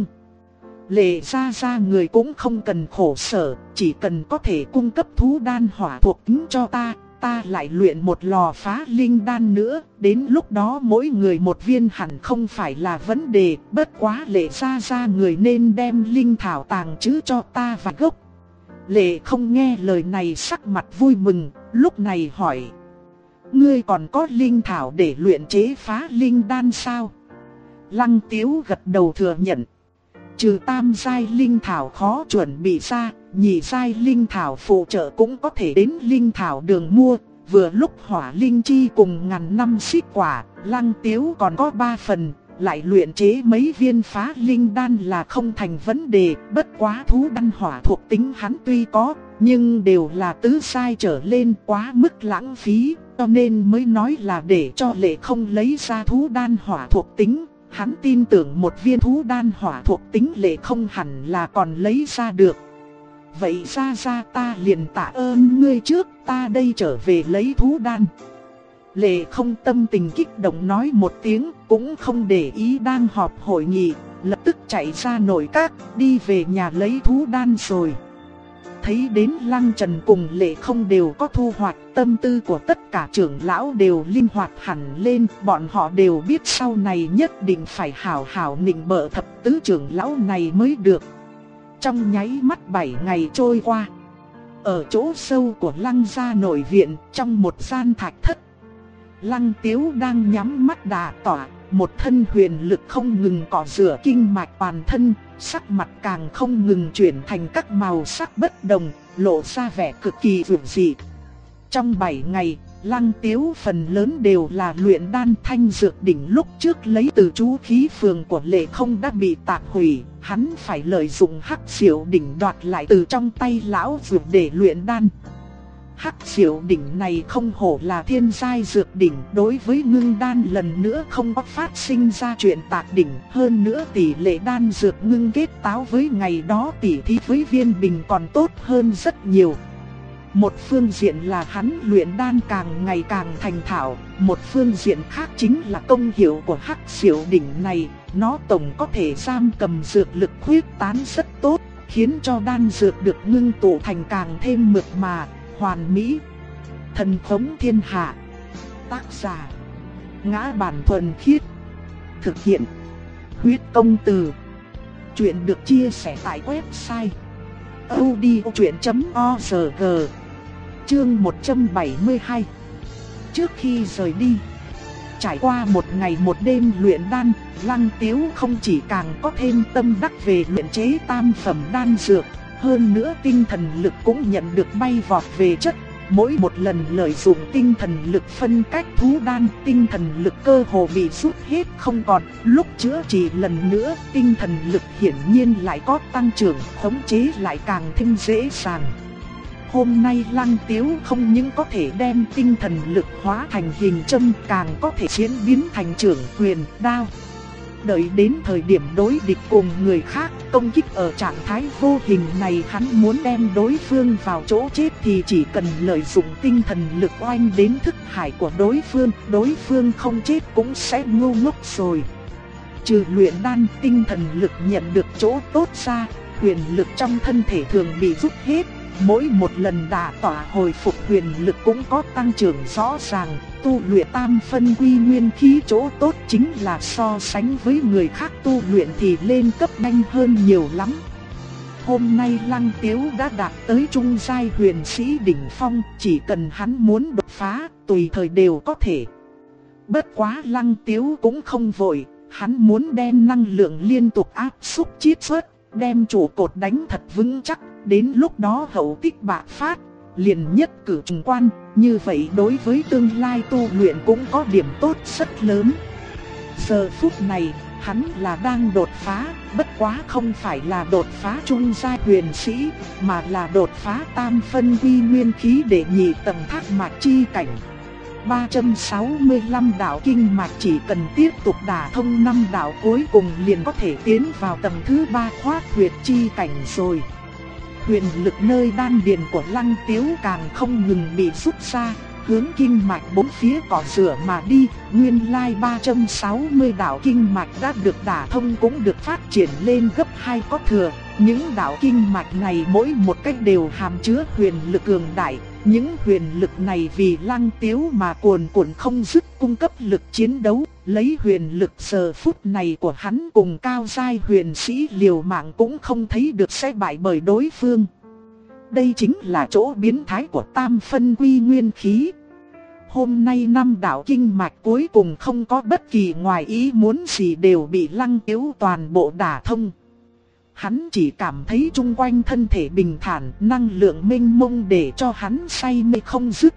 Speaker 1: Lệ gia người cũng không cần khổ sở, chỉ cần có thể cung cấp thú đan hỏa thuộc tính cho ta lại luyện một lò phá linh đan nữa, đến lúc đó mỗi người một viên hẳn không phải là vấn đề, bất quá Lệ gia người nên đem linh thảo tàng trữ cho ta vài gốc. Lệ Không nghe lời này sắc mặt vui mừng, lúc này hỏi, ngươi còn có linh thảo để luyện chế phá linh đan sao? Lăng Tiếu gật đầu thừa nhận. Trừ tam giai linh thảo khó chuẩn bị ra, nhị giai linh thảo phụ trợ cũng có thể đến linh thảo đường mua. Vừa lúc hỏa linh chi cùng ngàn năm xích quả, Lăng Tiếu còn có 3 phần, lại luyện chế mấy viên phá linh đan là không thành vấn đề. Bất quá thú đan hỏa thuộc tính hắn tuy có, nhưng đều là tứ giai trở lên, quá mức lãng phí, cho nên mới nói là để cho Lệ Không lấy ra thú đan hỏa thuộc tính. Hắn tin tưởng một viên thú đan hỏa thuộc tính Lệ Không hẳn là còn lấy ra được. Vậy ra ta liền tạ ơn ngươi trước, ta đây trở về lấy thú đan. Lệ Không tâm tình kích động nói một tiếng, cũng không để ý đang họp hội nghị, lập tức chạy ra nội các, đi về nhà lấy thú đan rồi. Thấy đến Lăng Trần cùng Lệ Không đều có thu hoạch, tâm tư của tất cả trưởng lão đều linh hoạt hẳn lên, bọn họ đều biết sau này nhất định phải hảo hảo nịnh bợ thập tứ trưởng lão này mới được. Trong nháy mắt 7 ngày trôi qua, ở chỗ sâu của Lăng gia nội viện, trong một gian thạch thất, Lăng Tiếu đang nhắm mắt đả tọa, một thân huyền lực không ngừng cọ rửa kinh mạch toàn thân, sắc mặt càng không ngừng chuyển thành các màu sắc bất đồng, lộ ra vẻ cực kỳ vượt dị. Trong 7 ngày, Lăng Tiếu phần lớn đều là luyện đan. Thanh dược đỉnh lúc trước lấy từ chú khí phường của Lệ Không đã bị tạc hủy, hắn phải lợi dụng hắc diệu đỉnh đoạt lại từ trong tay lão dược để luyện đan. Hắc diệu đỉnh này không hổ là thiên giai dược đỉnh, đối với ngưng đan lần nữa không có phát sinh ra chuyện tạc đỉnh, hơn nữa tỷ lệ đan dược ngưng kết táo với ngày đó tỷ thí với Viên Bình còn tốt hơn rất nhiều. Một phương diện là hắn luyện đan càng ngày càng thành thạo, một phương diện khác chính là công hiệu của hắc diệu đỉnh này, nó tổng có thể giam cầm dược lực khuếch tán rất tốt, khiến cho đan dược được ngưng tụ thành càng thêm mượt mà, hoàn mỹ. Thần khống thiên hạ. Tác giả: Ngã Bản Thuần Khiết. Thực hiện: Huyết Công Từ. Chuyện được chia sẻ tại website audiochuyện.org. Chương 172. Trước khi rời đi, trải qua một ngày một đêm luyện đan, Lăng Tiếu không chỉ càng có thêm tâm đắc về luyện chế tam phẩm đan dược, hơn nữa tinh thần lực cũng nhận được bay vọt về chất. Mỗi một lần lợi dụng tinh thần lực phân cách thú đan, tinh thần lực cơ hồ bị rút hết không còn. Lúc chữa trị lần nữa, tinh thần lực hiển nhiên lại có tăng trưởng, khống chế lại càng thêm dễ dàng. Hôm nay Lăng Tiếu không những có thể đem tinh thần lực hóa thành hình châm, càng có thể diễn biến thành trưởng quyền, đao. Đợi đến thời điểm đối địch cùng người khác, công kích ở trạng thái vô hình này, hắn muốn đem đối phương vào chỗ chết thì chỉ cần lợi dụng tinh thần lực oanh đến thức hải của đối phương không chết cũng sẽ ngu ngốc rồi. Trừ luyện đan, tinh thần lực nhận được chỗ tốt ra, huyền lực trong thân thể thường bị rút hết. Mỗi một lần đả tỏa hồi phục huyền lực cũng có tăng trưởng rõ ràng. Tu luyện tam phân quy nguyên khí chỗ tốt chính là so sánh với người khác tu luyện thì lên cấp nhanh hơn nhiều lắm. Hôm nay Lăng Tiếu đã đạt tới trung giai huyền sĩ đỉnh phong, chỉ cần hắn muốn đột phá, tùy thời đều có thể. Bất quá Lăng Tiếu cũng không vội, Hắn muốn đem năng lượng liên tục áp xúc chiết xuất, đem trụ cột đánh thật vững chắc, đến lúc đó hậu tích bạc phát, liền nhất cử trùng quan. Như vậy đối với tương lai tu luyện cũng có điểm tốt rất lớn. Giờ phút này, hắn là đang đột phá, bất quá không phải là đột phá trung giai huyền sĩ, mà là đột phá tam phân quy nguyên khí để nhị tầng thác mạch chi cảnh. 365 đạo kinh mạch chỉ cần tiếp tục đả thông 5 đạo cuối cùng liền có thể tiến vào tầng thứ 3 khoát huyệt chi cảnh rồi. Huyền lực nơi đan điền của Lăng Tiếu càng không ngừng bị rút ra, hướng kinh mạch bốn phía cỏ rửa mà đi. Nguyên lai 360 đạo kinh mạch đã được đả thông cũng được phát triển lên gấp 2 có thừa. Những đạo kinh mạch này mỗi một cách đều hàm chứa huyền lực cường đại. Những huyền lực này vì Lăng Tiếu mà cuồn cuộn không dứt cung cấp lực chiến đấu. Lấy huyền lực giờ phút này của hắn cùng cao giai huyền sĩ liều mạng cũng không thấy được sẽ bại bởi đối phương. Đây chính là chỗ biến thái của tam phân quy nguyên khí. Hôm nay 5 đạo kinh mạch cuối cùng không có bất kỳ ngoài ý muốn gì đều bị Lăng Tiếu toàn bộ đả thông. Hắn chỉ cảm thấy chung quanh thân thể bình thản, năng lượng mênh mông để cho hắn say mê không dứt.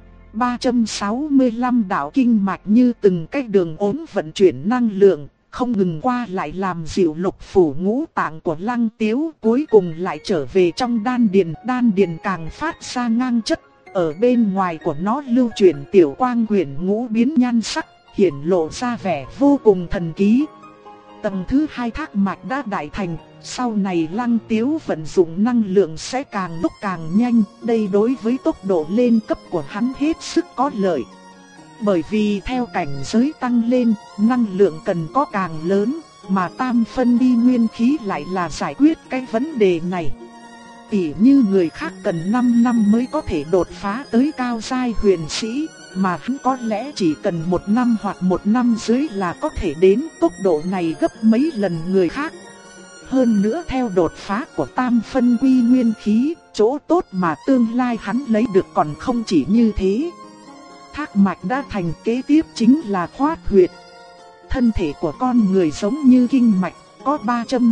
Speaker 1: 365 đạo kinh mạch như từng cái đường ốm vận chuyển năng lượng, không ngừng qua lại làm dịu lục phủ ngũ tạng của Lăng Tiếu, cuối cùng lại trở về trong đan điền càng phát ra ngang chất, ở bên ngoài của nó lưu chuyển tiểu quang quyển ngũ biến nhan sắc, hiển lộ ra vẻ vô cùng thần kỳ. Tầng thứ 2 thác mạch đã đại thành, sau này Lăng Tiếu vận dụng năng lượng sẽ càng lúc càng nhanh, đây đối với tốc độ lên cấp của hắn hết sức có lợi. Bởi vì theo cảnh giới tăng lên, năng lượng cần có càng lớn, mà tam phân đi nguyên khí lại là giải quyết cái vấn đề này. Tỉ như người khác cần 5 năm mới có thể đột phá tới cao giai huyền sĩ, mà hắn có lẽ chỉ cần 1 năm hoặc 1 năm dưới là có thể đến tốc độ này gấp mấy lần người khác. Hơn nữa theo đột phá của tam phân quy nguyên khí, chỗ tốt mà tương lai hắn lấy được còn không chỉ như thế. Thác mạch đã thành, kế tiếp chính là khoát huyệt. Thân thể của con người giống như kinh mạch, có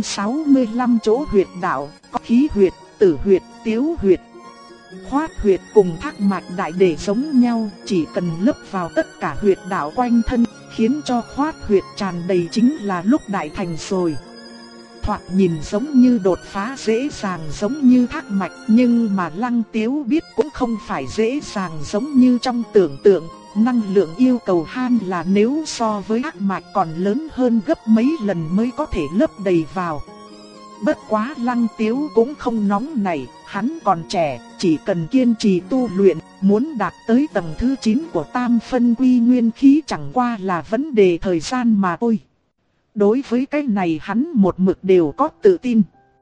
Speaker 1: 365 chỗ huyệt đạo, có khí huyệt, tử huyệt, tiếu huyệt. Khoát huyệt cùng thác mạch đại để giống nhau, chỉ cần lấp vào tất cả huyệt đạo quanh thân, khiến cho khoát huyệt tràn đầy chính là lúc đại thành rồi. Thoạt nhìn giống như đột phá dễ dàng giống như thác mạch, nhưng mà Lăng Tiếu biết cũng không phải dễ dàng giống như trong tưởng tượng. Năng lượng yêu cầu han là nếu so với thác mạch còn lớn hơn gấp mấy lần mới có thể lấp đầy vào. Bất quá Lăng Tiếu cũng không nóng nảy, hắn còn trẻ, chỉ cần kiên trì tu luyện, muốn đạt tới tầng thứ 9 của tam phân quy nguyên khí chẳng qua là vấn đề thời gian mà thôi. Đối với cái này hắn một mực đều có tự tin.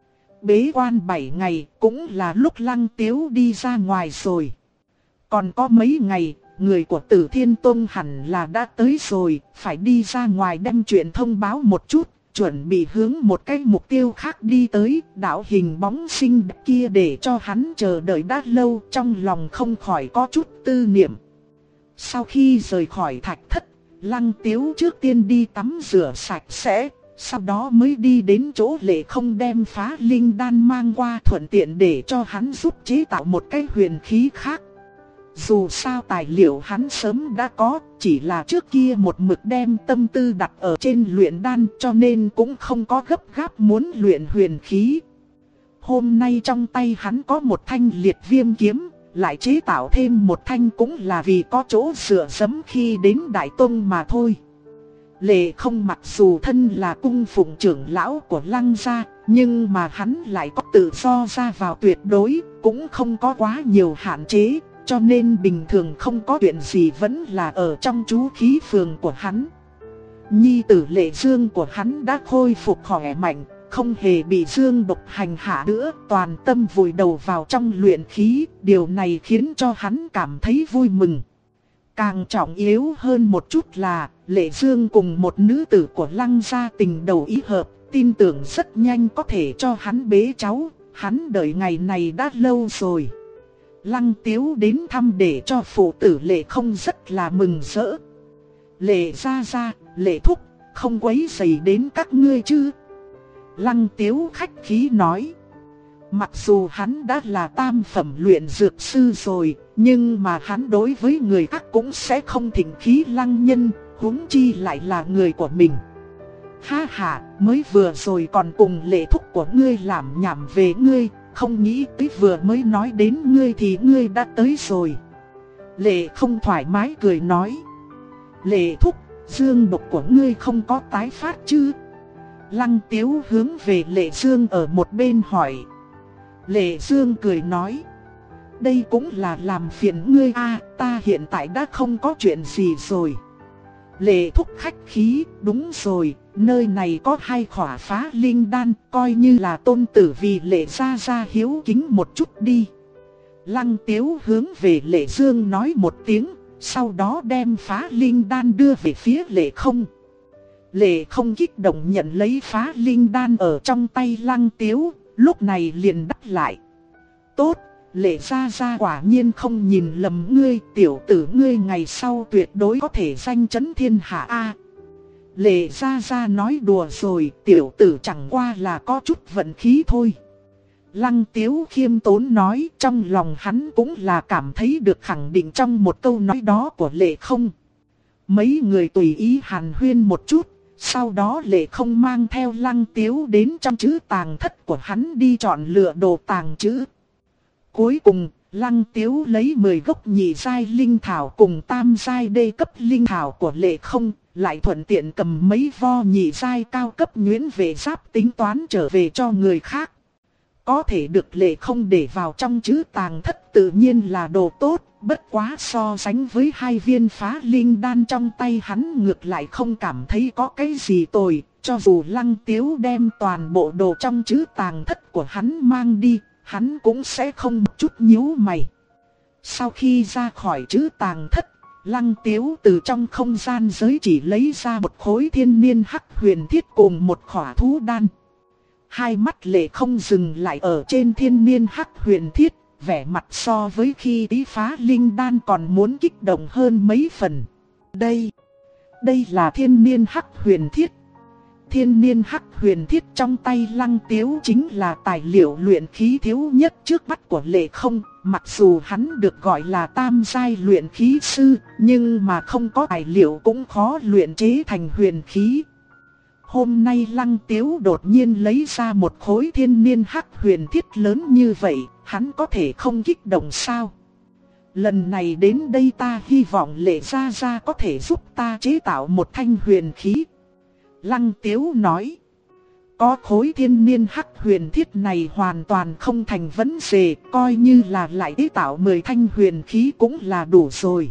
Speaker 1: Bế quan 7 ngày cũng là lúc Lăng Tiếu đi ra ngoài rồi. Còn có mấy ngày, người của Tử Thiên Tông hẳn là đã tới rồi, phải đi ra ngoài đem chuyện thông báo một chút, chuẩn bị hướng một cái mục tiêu khác đi tới. Đạo hình bóng xinh đẹp kia để cho hắn chờ đợi đã lâu, trong lòng không khỏi có chút tư niệm. Sau khi rời khỏi thạch thất, Lăng Tiếu trước tiên đi tắm rửa sạch sẽ, sau đó mới đi đến chỗ Lệ Không đem phá linh đan mang qua, thuận tiện để cho hắn giúp chế tạo một cái huyền khí khác. Dù sao tài liệu hắn sớm đã có, chỉ là trước kia một mực đem tâm tư đặt ở trên luyện đan, cho nên cũng không có gấp gáp muốn luyện huyền khí. Hôm nay trong tay hắn có một thanh liệt viêm kiếm, lại chế tạo thêm một thanh cũng là vì có chỗ dựa dẫm khi đến Đại Tông mà thôi. Lệ Không mặc dù thân là cung phụng trưởng lão của Lăng gia, nhưng mà hắn lại có tự do ra vào tuyệt đối, cũng không có quá nhiều hạn chế, cho nên bình thường không có chuyện gì vẫn là ở trong chú khí phường của hắn. Nhi tử Lệ Dương của hắn đã khôi phục khỏe mạnh, không hề bị dương độc hành hạ nữa, toàn tâm vùi đầu vào trong luyện khí, điều này khiến cho hắn cảm thấy vui mừng. Càng trọng yếu hơn một chút là, Lệ Dương cùng một nữ tử của Lăng gia tình đầu ý hợp, tin tưởng rất nhanh có thể cho hắn bế cháu, hắn đợi ngày này đã lâu rồi. Lăng Tiếu đến thăm để cho phụ tử Lệ Không rất là mừng rỡ. Lệ gia gia, Lệ thúc, không quấy rầy đến các ngươi chứ? Lăng Tiếu khách khí nói. Mặc dù hắn đã là tam phẩm luyện dược sư rồi, nhưng mà hắn đối với người khác cũng sẽ không thỉnh khí Lăng nhân, huống chi lại là người của mình. Ha ha, mới vừa rồi còn cùng Lệ thúc của ngươi làm nhảm về ngươi, không nghĩ tới vừa mới nói đến ngươi thì ngươi đã tới rồi. Lệ không thoải mái cười nói. Lệ thúc, dương độc của ngươi không có tái phát chứ? Lăng Tiếu hướng về Lệ Dương ở một bên hỏi. Lệ Dương cười nói. Đây cũng là làm phiền ngươi a, ta hiện tại đã không có chuyện gì rồi. Lệ thúc khách khí, đúng rồi, nơi này có 2 khỏa phá linh đan, coi như là tôn tử vì Lệ gia gia hiếu kính một chút đi. Lăng Tiếu hướng về Lệ Dương nói một tiếng, sau đó đem phá linh đan đưa về phía Lệ Không. Lệ Không kích động nhận lấy phá linh đan ở trong tay Lăng Tiếu, lúc này liền đáp lại. Tốt, Lệ gia gia quả nhiên không nhìn lầm ngươi, tiểu tử ngươi ngày sau tuyệt đối có thể danh chấn thiên hạ a. Lệ gia gia nói đùa rồi, tiểu tử chẳng qua là có chút vận khí thôi. Lăng Tiếu khiêm tốn nói, trong lòng hắn cũng là cảm thấy được khẳng định trong một câu nói đó của Lệ Không. Mấy người tùy ý hàn huyên một chút, sau đó Lệ Không mang theo Lăng Tiếu đến trong trữ tàng thất của hắn đi chọn lựa đồ tàng trữ. Cuối cùng, Lăng Tiếu lấy 10 gốc nhị giai linh thảo cùng tam giai đê cấp linh thảo của Lệ Không, lại thuận tiện cầm mấy vo nhị giai cao cấp nhuyễn về giáp tính toán trở về cho người khác. Có thể được Lệ Không để vào trong trữ tàng thất tự nhiên là đồ tốt, bất quá so sánh với 2 viên phá linh đan trong tay hắn ngược lại không cảm thấy có cái gì tồi, cho dù Lăng Tiếu đem toàn bộ đồ trong trữ tàng thất của hắn mang đi, hắn cũng sẽ không một chút nhíu mày. Sau khi ra khỏi trữ tàng thất, Lăng Tiếu từ trong không gian giới chỉ lấy ra một khối thiên niên hắc huyền thiết cùng một khỏa thú đan. Hai mắt Lệ Không dừng lại ở trên thiên niên hắc huyền thiết, vẻ mặt so với khi tí phá linh đan còn muốn kích động hơn mấy phần. Đây là thiên niên hắc huyền thiết. Thiên niên hắc huyền thiết trong tay Lăng Tiếu chính là tài liệu luyện khí thiếu nhất trước mắt của Lệ Không. Mặc dù hắn được gọi là tam giai luyện khí sư, nhưng mà không có tài liệu cũng khó luyện chế thành huyền khí. Hôm nay Lăng Tiếu đột nhiên lấy ra một khối thiên niên hắc huyền thiết lớn như vậy, hắn có thể không kích động sao? Lần này đến đây ta hy vọng Lệ gia gia có thể giúp ta chế tạo một thanh huyền khí. Lăng Tiếu nói. Có khối thiên niên hắc huyền thiết này hoàn toàn không thành vấn đề, coi như là lại chế tạo 10 thanh huyền khí cũng là đủ rồi.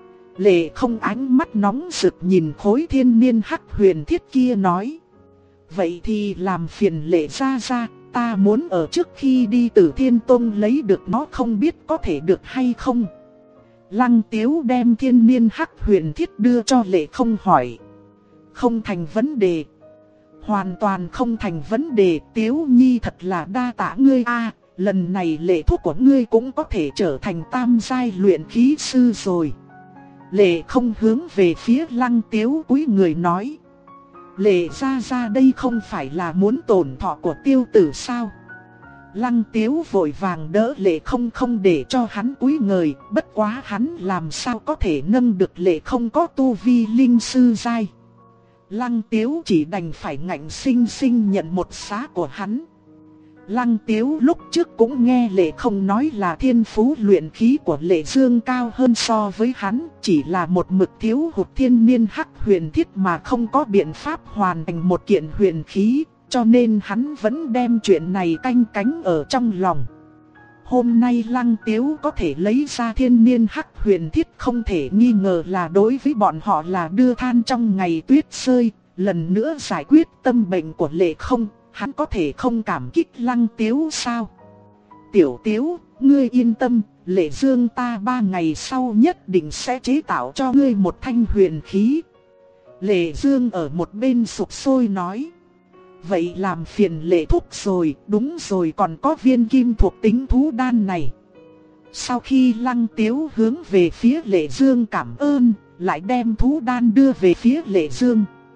Speaker 1: Lệ Không ánh mắt nóng rực nhìn khối thiên niên hắc huyền thiết kia nói. Vậy thì làm phiền Lệ gia gia, ta muốn ở trước khi đi Tử Thiên Tông lấy được nó, không biết có thể được hay không. Lăng Tiếu đem thiên niên hắc huyền thiết đưa cho Lệ Không hỏi. Không thành vấn đề. Hoàn toàn không thành vấn đề, Tiếu Nhi thật là đa tạ ngươi a. Lần này Lệ thúc của ngươi cũng có thể trở thành tam giai luyện khí sư rồi. Lệ Không hướng về phía Lăng Tiếu cúi người nói. Lệ gia gia đây không phải là muốn tổn thọ của tiêu tử sao? Lăng Tiếu vội vàng đỡ Lệ Không không để cho hắn cúi người, bất quá hắn làm sao có thể nâng được Lệ Không có tu vi linh sư giai. Lăng Tiếu chỉ đành phải ngạnh sinh sinh nhận một xá của hắn. Lăng Tiếu lúc trước cũng nghe Lệ Không nói là thiên phú luyện khí của Lệ Dương cao hơn so với hắn, chỉ là một mực thiếu hụt thiên niên hắc huyền thiết mà không có biện pháp hoàn thành một kiện huyền khí, cho nên hắn vẫn đem chuyện này canh cánh ở trong lòng. Hôm nay Lăng Tiếu có thể lấy ra thiên niên hắc huyền thiết không thể nghi ngờ là đối với bọn họ là đưa than trong ngày tuyết rơi, lần nữa giải quyết tâm bệnh của Lệ Không. Hắn có thể không cảm kích Lăng Tiếu sao? Tiểu Tiếu, ngươi yên tâm, Lệ Dương ta 3 ngày sau nhất định sẽ chế tạo cho ngươi một thanh huyền khí. Lệ Dương ở một bên sục sôi nói. Vậy làm phiền Lệ thúc rồi, đúng rồi, còn có viên kim thuộc tính thú đan này. Sau khi Lăng Tiếu hướng về phía Lệ Dương cảm ơn, lại đem thú đan đưa về phía Lệ Dương.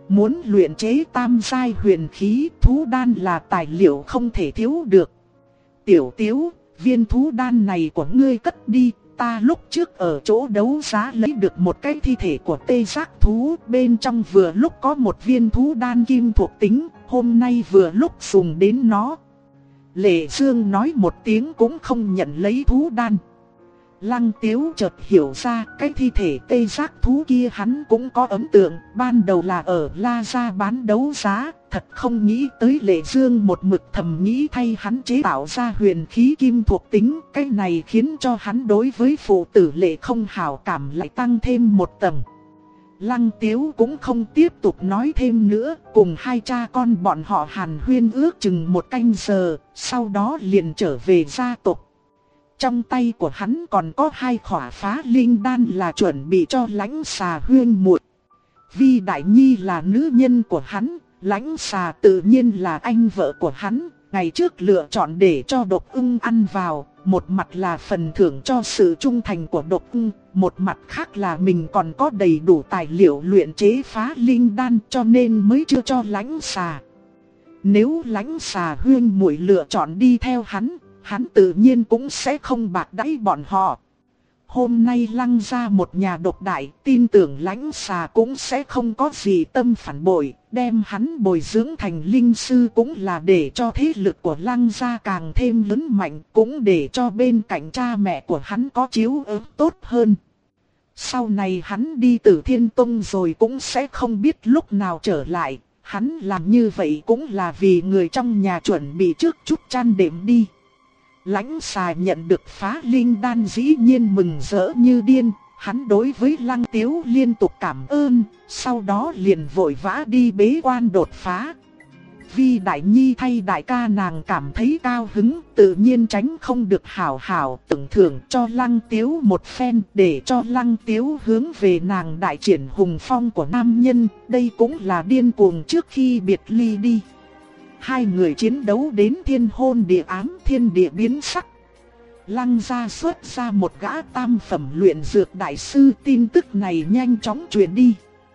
Speaker 1: Muốn luyện chế tam giai huyền khí, thú đan là tài liệu không thể thiếu được. Tiểu Tiếu, viên thú đan này của ngươi cất đi. Ta lúc trước ở chỗ đấu giá lấy được một cái thi thể của tê giác thú, bên trong vừa lúc có một viên thú đan kim thuộc tính, hôm nay vừa lúc dùng đến nó. Lệ Dương nói một tiếng cũng không nhận lấy thú đan. Lăng Tiếu chợt hiểu ra cái thi thể tê giác thú kia hắn cũng có ấn tượng, ban đầu là ở La Gia bán đấu giá, thật không nghĩ tới Lệ Dương một mực thầm nghĩ thay hắn chế tạo ra huyền khí kim thuộc tính, cái này khiến cho hắn đối với phụ tử Lệ không hảo cảm lại tăng thêm một tầng. Lăng Tiếu cũng không tiếp tục nói thêm nữa, cùng hai cha con bọn họ hàn huyên ước chừng một canh giờ, sau đó liền trở về gia tộc. Trong tay của hắn còn có 2 khỏa phá linh đan là chuẩn bị cho Lãnh Xà huyên muội. Vi Đại Nhi là nữ nhân của hắn, Lãnh Xà tự nhiên là anh vợ của hắn. Ngày trước lựa chọn để cho Độc Ưng ăn vào, một mặt là phần thưởng cho sự trung thành của Độc Ưng, một mặt khác là mình còn có đầy đủ tài liệu luyện chế phá linh đan cho nên mới chưa cho Lãnh Xà. Nếu Lãnh Xà huyên muội lựa chọn đi theo hắn tự nhiên cũng sẽ không bạc đãi bọn họ. Hôm nay Lăng gia một nhà độc đại, tin tưởng Lãnh Xà cũng sẽ không có gì tâm phản bội, đem hắn bồi dưỡng thành linh sư cũng là để cho thế lực của Lăng gia càng thêm lớn mạnh, cũng để cho bên cạnh cha mẹ của hắn có chiếu ứng tốt hơn. Sau này hắn đi Tử Thiên Tông rồi cũng sẽ không biết lúc nào trở lại, hắn làm như vậy cũng là vì người trong nhà chuẩn bị trước chút chăn đệm đi. Lãnh Xà nhận được phá linh đan dĩ nhiên mừng rỡ như điên, hắn đối với Lăng Tiếu liên tục cảm ơn, sau đó liền vội vã đi bế quan đột phá. Vi Đại Nhi thay đại ca nàng cảm thấy cao hứng, tự nhiên tránh không được hảo hảo tưởng thưởng cho Lăng Tiếu một phen, để cho Lăng Tiếu hướng về nàng đại triển hùng phong của nam nhân, đây cũng là điên cuồng trước khi biệt ly đi. Hai người chiến đấu đến thiên hôn địa ám, thiên địa biến sắc. Lăng gia xuất ra một gã tam phẩm luyện dược đại sư, tin tức này nhanh chóng truyền đi.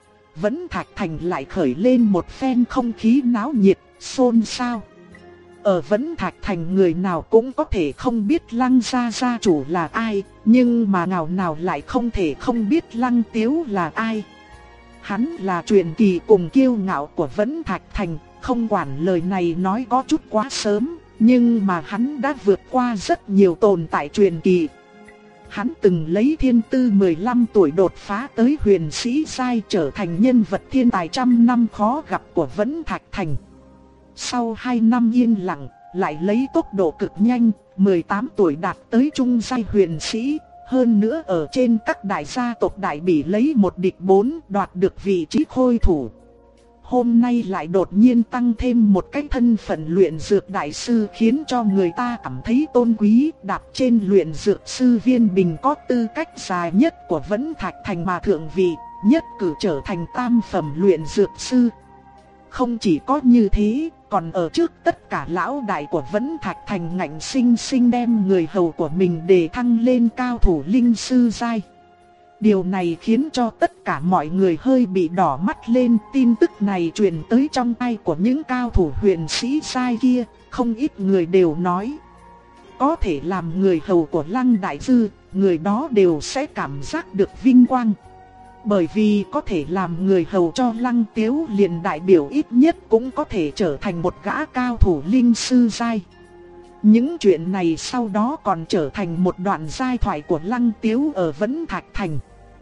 Speaker 1: Vẫn Thạch Thành lại khởi lên một phen không khí náo nhiệt, xôn xao. Ở Vẫn Thạch Thành người nào cũng có thể không biết Lăng gia gia chủ là ai, nhưng mà ngào nào lại không thể không biết Lăng Tiếu là ai. Hắn là truyền kỳ cùng kiêu ngạo của Vẫn Thạch Thành. Không quản lời này nói có chút quá sớm, nhưng mà hắn đã vượt qua rất nhiều tồn tại truyền kỳ. Hắn từng lấy thiên tư 15 tuổi đột phá tới huyền sĩ giai, trở thành nhân vật thiên tài trăm năm khó gặp của Vẫn Thạch Thành. Sau 2 năm yên lặng, lại lấy tốc độ cực nhanh, 18 tuổi đạt tới trung giai huyền sĩ. Hơn nữa ở trên các đại gia tộc đại bỉ lấy 1 địch 4, đoạt được vị trí khôi thủ. Hôm nay lại đột nhiên tăng thêm một cái thân phận luyện dược đại sư, khiến cho người ta cảm thấy tôn quý, đạp trên luyện dược sư Viên Bình có tư cách dài nhất của Vẫn Thạch Thành mà thượng vị, nhất cử trở thành tam phẩm luyện dược sư. Không chỉ có như thế, còn ở trước tất cả lão đại của Vẫn Thạch Thành ngạnh sinh sinh đem người hầu của mình đề thăng lên cao thủ linh sư giai. Điều này khiến cho tất cả mọi người hơi bị đỏ mắt lên, tin tức này truyền tới trong tai của những cao thủ huyền sĩ giai kia, không ít người đều nói. Có thể làm người hầu của Lăng đại sư, người đó đều sẽ cảm giác được vinh quang. Bởi vì có thể làm người hầu cho Lăng Tiếu liền đại biểu ít nhất cũng có thể trở thành một gã cao thủ linh sư giai. Những chuyện này sau đó còn trở thành một đoạn giai thoại của Lăng Tiếu ở Vẫn Thạch Thành.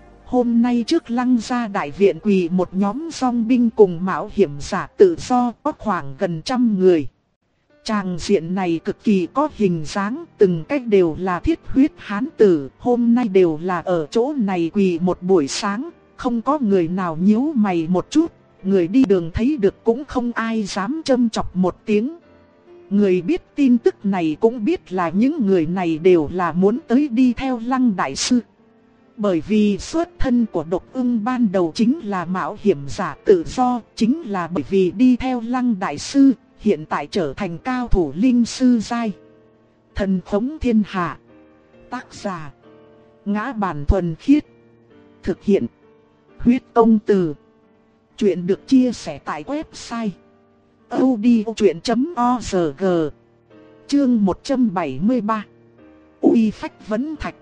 Speaker 1: Hôm nay trước Lăng gia đại viện quỳ một nhóm dòng binh cùng mạo hiểm giả tự do có khoảng gần 100 người. Tràng diện này cực kỳ có hình dáng, từng cách đều là thiết huyết hán tử, hôm nay đều là ở chỗ này quỳ một buổi sáng, không có người nào nhíu mày một chút, người đi đường thấy được cũng không ai dám châm chọc một tiếng. Người biết tin tức này cũng biết là những người này đều là muốn tới đi theo Lăng đại sư. Bởi vì xuất thân của Độc Ưng ban đầu chính là mạo hiểm giả tự do, chính là bởi vì đi theo Lăng đại sư, hiện tại trở thành cao thủ linh sư giai. Thần khống thiên hạ. Tác giả: Ngã Bản Thuần Khiết. Thực hiện: Huyết Công Từ. Chuyện được chia sẻ tại website audiochuyện.org. Chương 173. Uy phách vấn thạch.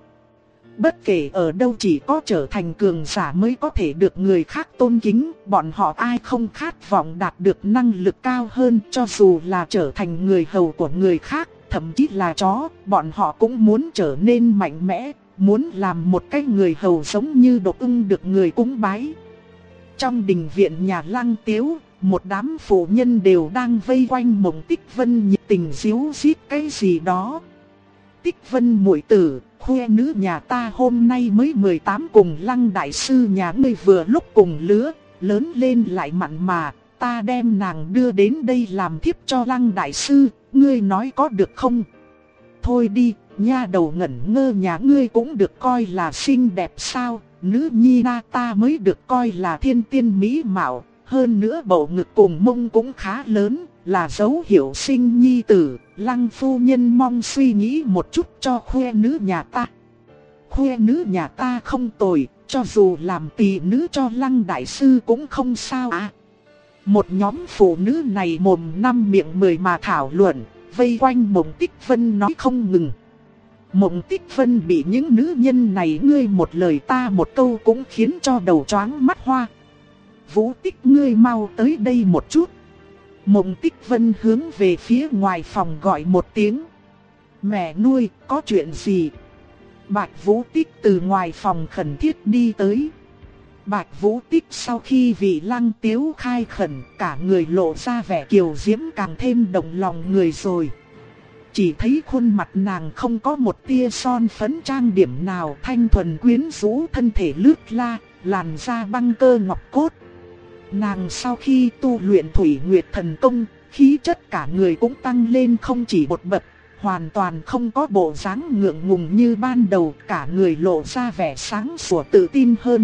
Speaker 1: Bất kể ở đâu chỉ có trở thành cường giả mới có thể được người khác tôn kính, bọn họ ai không khát vọng đạt được năng lực cao hơn, cho dù là trở thành người hầu của người khác, thậm chí là chó, bọn họ cũng muốn trở nên mạnh mẽ, muốn làm một cái người hầu giống như Độc Ưng được người cúng bái. Trong đình viện nhà Lăng Tiếu, một đám phụ nhân đều đang vây quanh Mộng Tích Vân nhiệt tình díu dít cái gì đó. Tích Vân muội tử, khoe nữ nhà ta hôm nay mới 18, cùng Lăng đại sư nhà ngươi vừa lúc cùng lứa, lớn lên lại mặn mà, ta đem nàng đưa đến đây làm thiếp cho Lăng đại sư, ngươi nói có được không? Thôi đi, nha đầu ngẩn ngơ nhà ngươi cũng được coi là xinh đẹp sao? Nữ nhi na ta mới được coi là thiên tiên mỹ mạo, hơn nữa bầu ngực cùng mông cũng khá lớn, là dấu hiệu sinh nhi tử. Lăng phu nhân mong suy nghĩ một chút cho khoe nữ nhà ta. Khoe nữ nhà ta không tồi, cho dù làm tỳ nữ cho Lăng đại sư cũng không sao à. Một nhóm phụ nữ này mồm năm miệng 10 mà thảo luận, vây quanh Mộng Tích Vân nói không ngừng. Mộng Tích Vân bị những nữ nhân này ngươi một lời ta một câu cũng khiến cho đầu choáng mắt hoa. Vũ Tích ngươi mau tới đây một chút. Mộng Tích Vân hướng về phía ngoài phòng gọi một tiếng. Mẹ nuôi, có chuyện gì? Bạch Vũ Tích từ ngoài phòng khẩn thiết đi tới. Bạch Vũ Tích sau khi vị Lăng Tiếu khai khẩn, cả người lộ ra vẻ kiều diễm càng thêm động lòng người rồi. Chỉ thấy khuôn mặt nàng không có một tia son phấn trang điểm nào, thanh thuần quyến rũ, thân thể lướt la, làn da băng cơ ngọc cốt. Nàng sau khi tu luyện Thủy Nguyệt Thần Công, khí chất cả người cũng tăng lên không chỉ một bậc, hoàn toàn không có bộ dáng ngượng ngùng như ban đầu, cả người lộ ra vẻ sáng sủa tự tin hơn.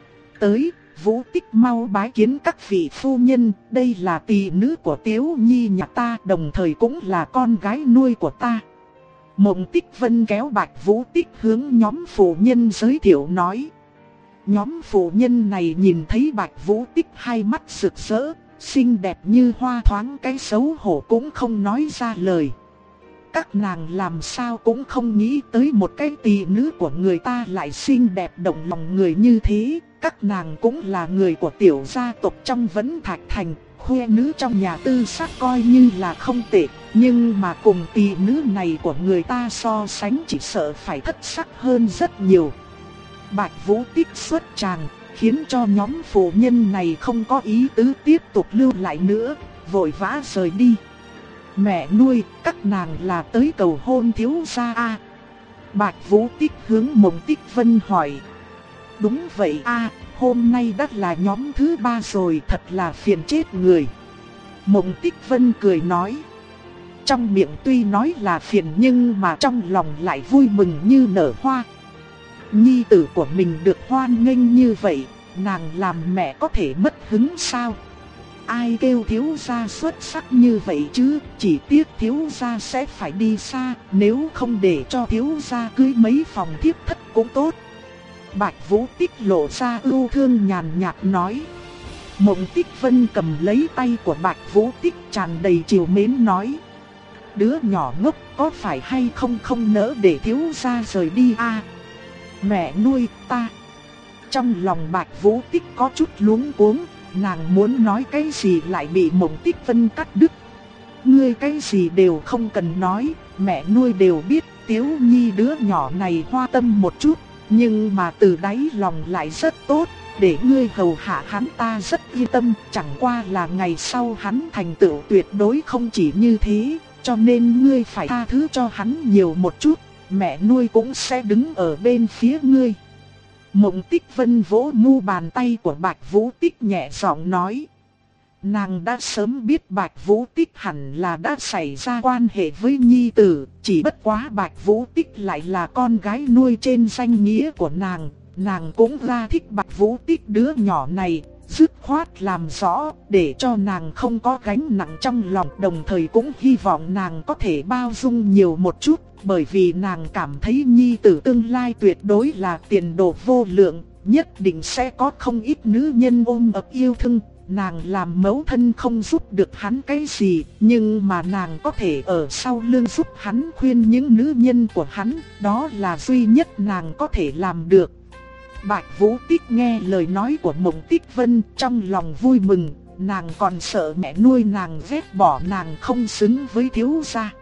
Speaker 1: Tới, Vũ Tích mau bái kiến các vị phu nhân, đây là tỳ nữ của Tiếu Nhi nhà ta, đồng thời cũng là con gái nuôi của ta. Mộng Tích Vân kéo Bạch Vũ Tích hướng nhóm phụ nhân giới thiệu nói. Nhóm phụ nhân này nhìn thấy Bạch Vũ Tích hai mắt rực rỡ, xinh đẹp như hoa, thoáng cái xấu hổ cũng không nói ra lời. Các nàng làm sao cũng không nghĩ tới một cái tỳ nữ của người ta lại xinh đẹp động lòng người như thế. Các nàng cũng là người của tiểu gia tộc trong Vấn Thạch Thành, khoe nữ trong nhà tư sắc coi như là không tệ. Nhưng mà cùng tỳ nữ này của người ta so sánh chỉ sợ phải thất sắc hơn rất nhiều. Bạch Vũ Tích xuất tràng, khiến cho nhóm phụ nhân này không có ý tứ tiếp tục lưu lại nữa, vội vã rời đi. Mẹ nuôi, các nàng là tới cầu hôn thiếu gia a? Bạch Vũ Tích hướng Mộng Tích Vân hỏi. Đúng vậy a, hôm nay đã là nhóm thứ 3 rồi, thật là phiền chết người. Mộng Tích Vân cười nói. Trong miệng tuy nói là phiền nhưng mà trong lòng lại vui mừng như nở hoa. Nhi tử của mình được hoan nghênh như vậy, nàng làm mẹ có thể mất hứng sao? Ai kêu thiếu gia xuất sắc như vậy chứ, chỉ tiếc thiếu gia sẽ phải đi xa, nếu không để cho thiếu gia cưới mấy phòng thiếp thất cũng tốt. Bạch Vũ Tích lộ ra ưu thương nhàn nhạt nói. Mộng Tích Vân cầm lấy tay của Bạch Vũ Tích tràn đầy trìu mến nói. Đứa nhỏ ngốc có phải hay không nỡ để thiếu gia rời đi a? Mẹ nuôi ta. Trong lòng Bạch Vũ Tích có chút luống cuống, nàng muốn nói cái gì lại bị Mộng Tích Vân cắt đứt. Ngươi cái gì đều không cần nói, mẹ nuôi đều biết Tiếu Nhi đứa nhỏ này hoa tâm một chút, nhưng mà từ đáy lòng lại rất tốt, để ngươi hầu hạ hắn ta rất yên tâm, chẳng qua là ngày sau hắn thành tựu tuyệt đối không chỉ như thế, cho nên ngươi phải tha thứ cho hắn nhiều một chút, mẹ nuôi cũng sẽ đứng ở bên phía ngươi. Mộng Tích Vân vỗ mu bàn tay của Bạch Vũ Tích nhẹ giọng nói. Nàng đã sớm biết Bạch Vũ Tích hẳn là đã xảy ra quan hệ với nhi tử, chỉ bất quá Bạch Vũ Tích lại là con gái nuôi trên danh nghĩa của nàng, nàng cũng ra thích Bạch Vũ Tích đứa nhỏ này, dứt khoát làm rõ để cho nàng không có gánh nặng trong lòng, đồng thời cũng hy vọng nàng có thể bao dung nhiều một chút, bởi vì nàng cảm thấy nhi tử tương lai tuyệt đối là tiền đồ vô lượng, nhất định sẽ có không ít nữ nhân ôm ấp yêu thương. nàng làm mẫu thân không giúp được hắn cái gì, nhưng mà nàng có thể ở sau lưng giúp hắn khuyên những nữ nhân của hắn, đó là duy nhất nàng có thể làm được. Bạch Vũ Tích nghe lời nói của Mộng Tích Vân trong lòng vui mừng, nàng còn sợ mẹ nuôi nàng ghét bỏ nàng không xứng với thiếu gia.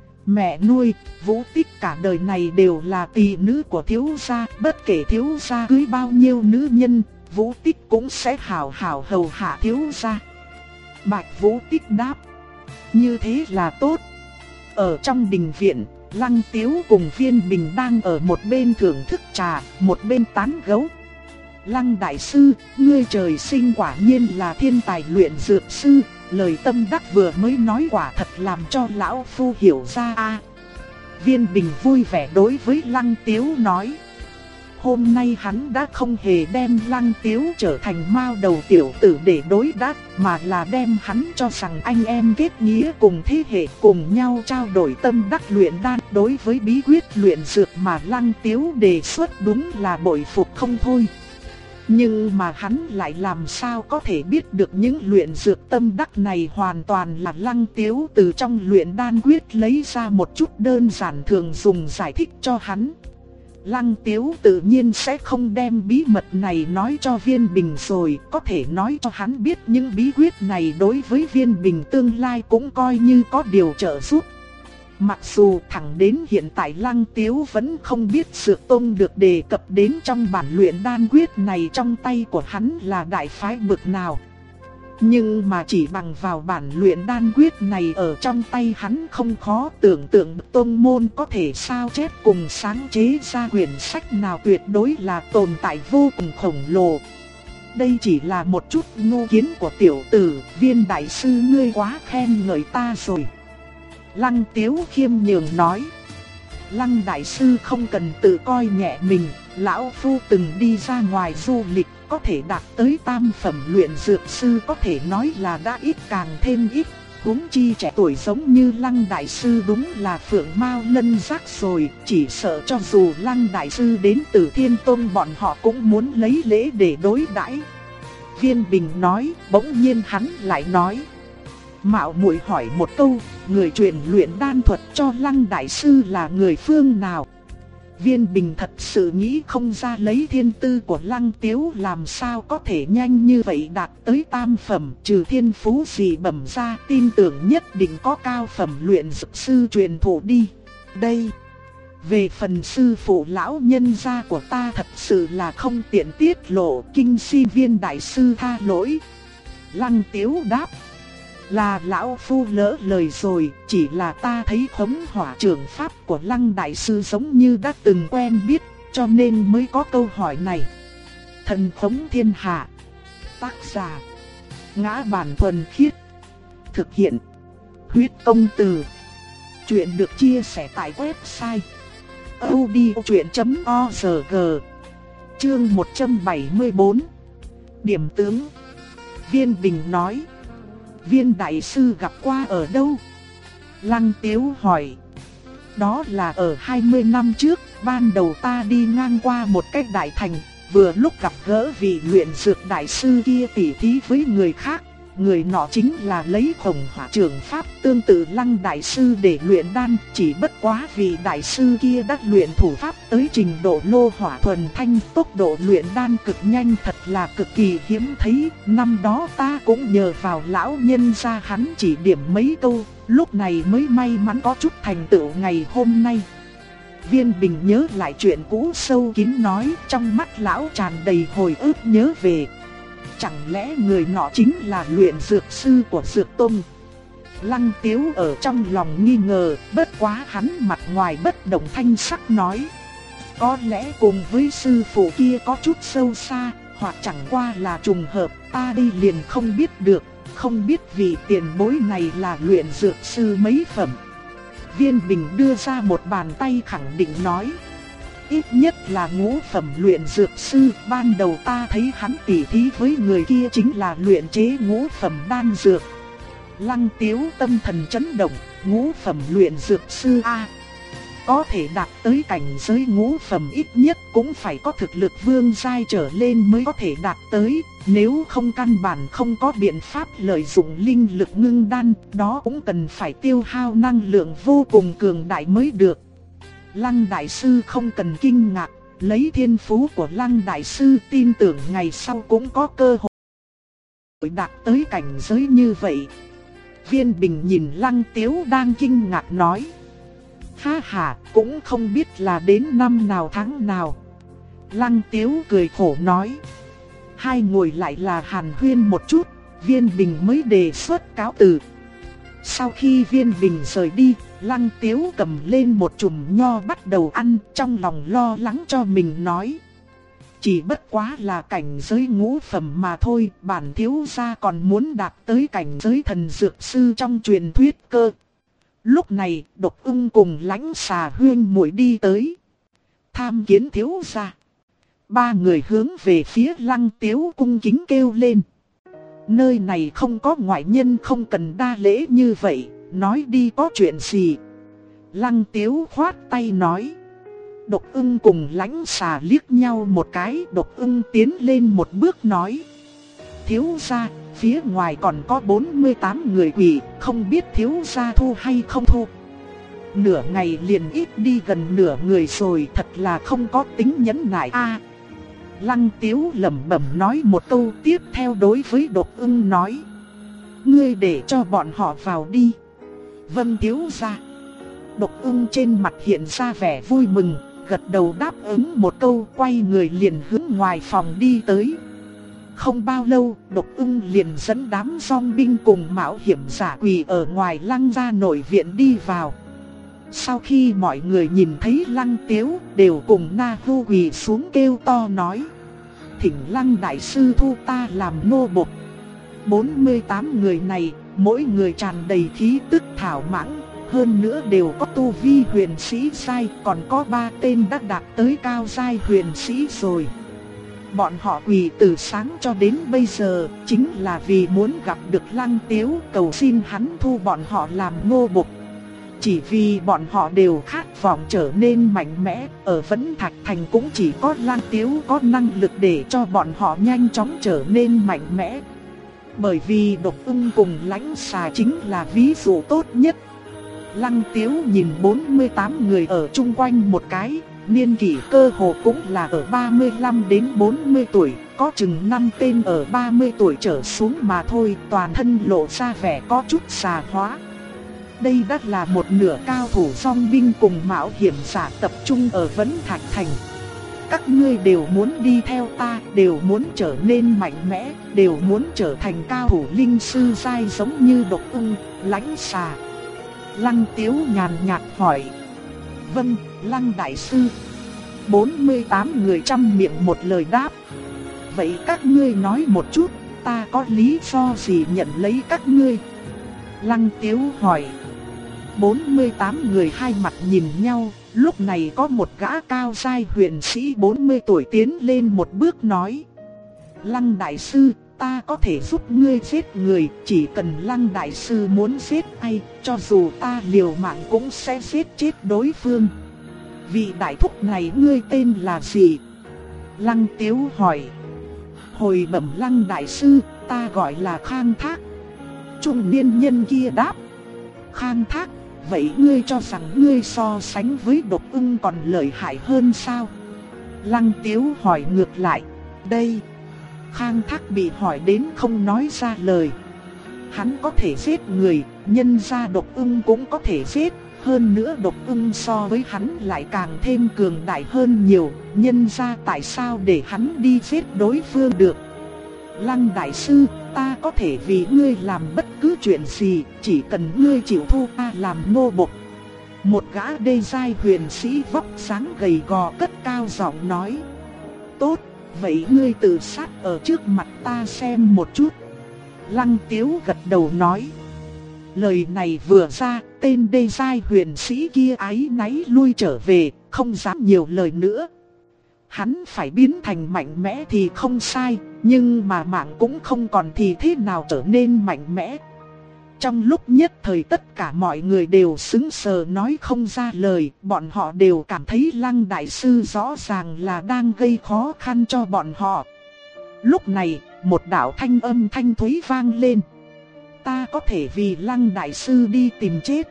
Speaker 1: Mẹ nuôi, Vũ Tích cả đời này đều là tỳ nữ của thiếu gia, bất kể thiếu gia cưới bao nhiêu nữ nhân, Vũ Tích cũng sẽ hảo hảo hầu hạ thiếu gia. Bạch Vũ Tích đáp, như thế là tốt. Ở trong đình viện, Lăng Tiếu cùng Viên Bình đang ở một bên thưởng thức trà, một bên tán gẫu. Lăng đại sư, ngươi trời sinh quả nhiên là thiên tài luyện dược sư, lời tâm đắc vừa mới nói quả thật làm cho lão phu hiểu ra a. Viên Bình vui vẻ đối với Lăng Tiếu nói. Hôm nay hắn đã không hề đem Lăng Tiếu trở thành mao đầu tiểu tử để đối đáp, mà là đem hắn cho rằng anh em kết nghĩa cùng thế hệ, cùng nhau trao đổi tâm đắc luyện đan. Đối với bí quyết luyện dược mà Lăng Tiếu đề xuất đúng là bội phục không thôi. Nhưng mà hắn lại làm sao có thể biết được những luyện dược tâm đắc này hoàn toàn là Lăng Tiếu từ trong luyện đan quyết lấy ra một chút đơn giản thường dùng giải thích cho hắn. Lăng Tiếu tự nhiên sẽ không đem bí mật này nói cho Viên Bình rồi, có thể nói cho hắn biết những bí quyết này đối với Viên Bình tương lai cũng coi như có điều trợ giúp. Mặc dù thẳng đến hiện tại Lăng Tiếu vẫn không biết Dược Tông được đề cập đến trong bản luyện đan quyết này trong tay của hắn là đại phái bực nào. Nhưng mà chỉ bằng vào bản luyện đan quyết này ở trong tay hắn không khó tưởng tượng tông môn có thể sao chép cùng sáng chế ra quyển sách nào tuyệt đối là tồn tại vô cùng khổng lồ. Đây chỉ là một chút ngô kiến của tiểu tử, Viên đại sư ngươi quá khen ngợi ta rồi. Lăng Tiếu khiêm nhường nói. Lăng đại sư không cần tự coi nhẹ mình, lão phu từng đi ra ngoài du lịch, có thể đạt tới tam phẩm luyện dược sư có thể nói là đã ít càng thêm ít. Huống chi trẻ tuổi giống như Lăng đại sư đúng là phượng mao lân giác rồi, chỉ sợ cho dù Lăng đại sư đến từ Thiên Tông bọn họ cũng muốn lấy lễ để đối đãi. Viên Bình nói, bỗng nhiên hắn lại nói. Mạo muội hỏi một câu, người truyền luyện đan thuật cho Lăng đại sư là người phương nào? Viên Bình thật sự nghĩ không ra lấy thiên tư của Lăng Tiếu làm sao có thể nhanh như vậy đạt tới tam phẩm, trừ thiên phú gì bẩm ra, tin tưởng nhất định có cao phẩm luyện dược sư truyền thụ đi. Đây, về phần sư phụ lão nhân gia của ta thật sự là không tiện tiết lộ, kinh xin Viên đại sư tha lỗi. Lăng Tiếu đáp. Là lão phu lỡ lời rồi, chỉ là ta thấy khống hỏa trưởng pháp của Lăng đại sư giống như đã từng quen biết, cho nên mới có câu hỏi này. Thần khống thiên hạ. Tác giả: Ngã Bản Thuần Khiết. Thực hiện: Huyết Công Từ. Chuyện được chia sẻ tại website audiochuyện.org. Chương 174. Điểm tướng. Viên Bình nói. Viên đại sư gặp qua ở đâu? Lăng Tiếu hỏi. Đó là ở 20 năm trước, ban đầu ta đi ngang qua một cái đại thành, vừa lúc gặp gỡ vị luyện dược đại sư kia tỉ thí với người khác. Người nọ chính là lấy khổng hỏa trưởng pháp tương tự Lăng đại sư để luyện đan, chỉ bất quá vị đại sư kia đã luyện thủ pháp tới trình độ lô hỏa thuần thanh, tốc độ luyện đan cực nhanh thật là cực kỳ hiếm thấy. Năm đó ta cũng nhờ vào lão nhân gia hắn chỉ điểm mấy câu, lúc này mới may mắn có chút thành tựu ngày hôm nay. Viên Bình nhớ lại chuyện cũ sâu kín nói, trong mắt lão tràn đầy hồi ức nhớ về. Chẳng lẽ người nọ chính là luyện dược sư của Dược Tông? Lăng Tiếu ở trong lòng nghi ngờ, bất quá hắn mặt ngoài bất động thanh sắc nói. Có lẽ cùng với sư phụ kia có chút sâu xa, hoặc chẳng qua là trùng hợp, ta đi liền không biết được, không biết vị tiền bối này là luyện dược sư mấy phẩm. Viên Bình đưa ra một bàn tay khẳng định nói. Ít nhất là ngũ phẩm luyện dược sư, ban đầu ta thấy hắn tỉ thí với người kia chính là luyện chế ngũ phẩm đan dược. Lăng Tiếu tâm thần chấn động, ngũ phẩm luyện dược sư a. Có thể đạt tới cảnh giới ngũ phẩm ít nhất cũng phải có thực lực vương giai trở lên mới có thể đạt tới, nếu không căn bản không có biện pháp lợi dụng linh lực ngưng đan, đó cũng cần phải tiêu hao năng lượng vô cùng cường đại mới được. Lăng đại sư không cần kinh ngạc, lấy thiên phú của Lăng đại sư tin tưởng ngày sau cũng có cơ hội đạt tới cảnh giới như vậy. Viên Bình nhìn Lăng Tiếu đang kinh ngạc nói: ha ha, cũng không biết là đến năm nào tháng nào. Lăng Tiếu cười khổ nói. Hai ngồi lại là hàn huyên một chút, Viên Bình mới đề xuất cáo từ. Sau khi Viên Bình rời đi, Lăng Tiếu cầm lên một chùm nho bắt đầu ăn, trong lòng lo lắng cho mình nói: chỉ bất quá là cảnh giới ngũ phẩm mà thôi, bản thiếu gia còn muốn đạt tới cảnh giới thần dược sư trong truyền thuyết cơ. Lúc này, Độc Ưng cùng Lãnh Xà huyên muội đi tới. Tham kiến thiếu gia. Ba người hướng về phía Lăng Tiếu cung kính kêu lên. Nơi này không có ngoại nhân, không cần đa lễ như vậy, nói đi có chuyện gì. Lăng Tiếu khoát tay nói. Độc Ưng cùng Lãnh Xà liếc nhau một cái, Độc Ưng tiến lên một bước nói: thiếu gia, phía ngoài còn có 48 người quỷ, không biết thiếu gia thu hay không thu. Nửa ngày liền ít đi gần nửa người rồi, thật là không có tính nhẫn nại a. Lăng Tiếu lẩm bẩm nói một câu, tiếp theo đối với Độc Ưng nói: ngươi để cho bọn họ vào đi. Vâng thiếu gia. Độc Ưng trên mặt hiện ra vẻ vui mừng, gật đầu đáp ứng một câu, quay người liền hướng ngoài phòng đi tới. Không bao lâu, Độc Ưng liền dẫn đám dòng binh cùng mạo hiểm giả quỳ ở ngoài Lăng gia nội viện đi vào. Sau khi mọi người nhìn thấy Lăng Tiếu, đều cùng Na Vu quỳ xuống kêu to nói: thỉnh Lăng đại sư thu ta làm nô bộc. 48 người này, mỗi người tràn đầy khí tức thảo mãng, hơn nữa đều có tu vi huyền sĩ giai, còn có 3 tên đã đạt tới cao giai huyền sĩ rồi. Bọn họ quỳ từ sáng cho đến bây giờ, chính là vì muốn gặp được Lăng Tiếu, cầu xin hắn thu bọn họ làm nô bộc. Chỉ vì bọn họ đều khát vọng trở nên mạnh mẽ, ở Vẫn Thạch Thành cũng chỉ có Lăng Tiếu có năng lực để cho bọn họ nhanh chóng trở nên mạnh mẽ. Bởi vì Độc Ưng cùng Lãnh Xà chính là ví dụ tốt nhất. Lăng Tiếu nhìn 48 người ở chung quanh một cái, niên kỷ cơ hồ cũng là ở 35 đến 40 tuổi, có chừng 5 tên ở 30 tuổi trở xuống mà thôi, toàn thân lộ ra vẻ có chút già hóa. Đây đã là một nửa cao thủ song binh cùng mạo hiểm giả tập trung ở Vẫn Thạch Thành. Các ngươi đều muốn đi theo ta, đều muốn trở nên mạnh mẽ, đều muốn trở thành cao thủ linh sư giai giống như Độc Ưng, Lãnh Xà. Lăng Tiếu nhàn nhạt hỏi. Vâng, Lăng đại sư. 48 người trăm miệng một lời đáp. Vậy các ngươi nói một chút, ta có lý do gì nhận lấy các ngươi? Lăng Tiếu hỏi. 48 người hai mặt nhìn nhau, lúc này có một gã cao giai huyền sĩ 40 tuổi tiến lên một bước nói. Lăng đại sư, ta có thể giúp ngươi giết người, chỉ cần Lăng đại sư muốn giết ai, cho dù ta liều mạng cũng sẽ giết chết đối phương. Vị đại thúc này ngươi tên là gì? Lăng Tiếu hỏi. Hồi bẩm Lăng đại sư, ta gọi là Khang Thác. Trung niên nhân kia đáp. Khang Thác, vậy ngươi cho rằng ngươi so sánh với Độc Ưng còn lợi hại hơn sao? Lăng Tiếu hỏi ngược lại. Đây. Khang Thác bị hỏi đến không nói ra lời. Hắn có thể giết người, nhân ra Độc Ưng cũng có thể giết. Hơn nữa Độc Ưng so với hắn lại càng thêm cường đại hơn nhiều, nhân ra tại sao để hắn đi giết đối phương được? Lăng đại sư, ta có thể vì ngươi làm bất cứ chuyện gì, chỉ cần ngươi chịu thu ta làm nô bộc. Một gã đê giai huyền sĩ vóc dáng gầy gò cất cao giọng nói. Tốt, vậy ngươi tự sát ở trước mặt ta xem một chút. Lăng Tiếu gật đầu nói. Lời này vừa ra, tên đê giai huyền sĩ kia áy náy lui trở về, không dám nhiều lời nữa. Hắn phải biến thành mạnh mẽ thì không sai, nhưng mà mạng cũng không còn thì thế nào trở nên mạnh mẽ. Trong lúc nhất thời tất cả mọi người đều sững sờ nói không ra lời, bọn họ đều cảm thấy Lăng đại sư rõ ràng là đang gây khó khăn cho bọn họ. Lúc này, một đạo thanh âm thanh thúy vang lên. Ta có thể vì Lăng đại sư đi tìm chết.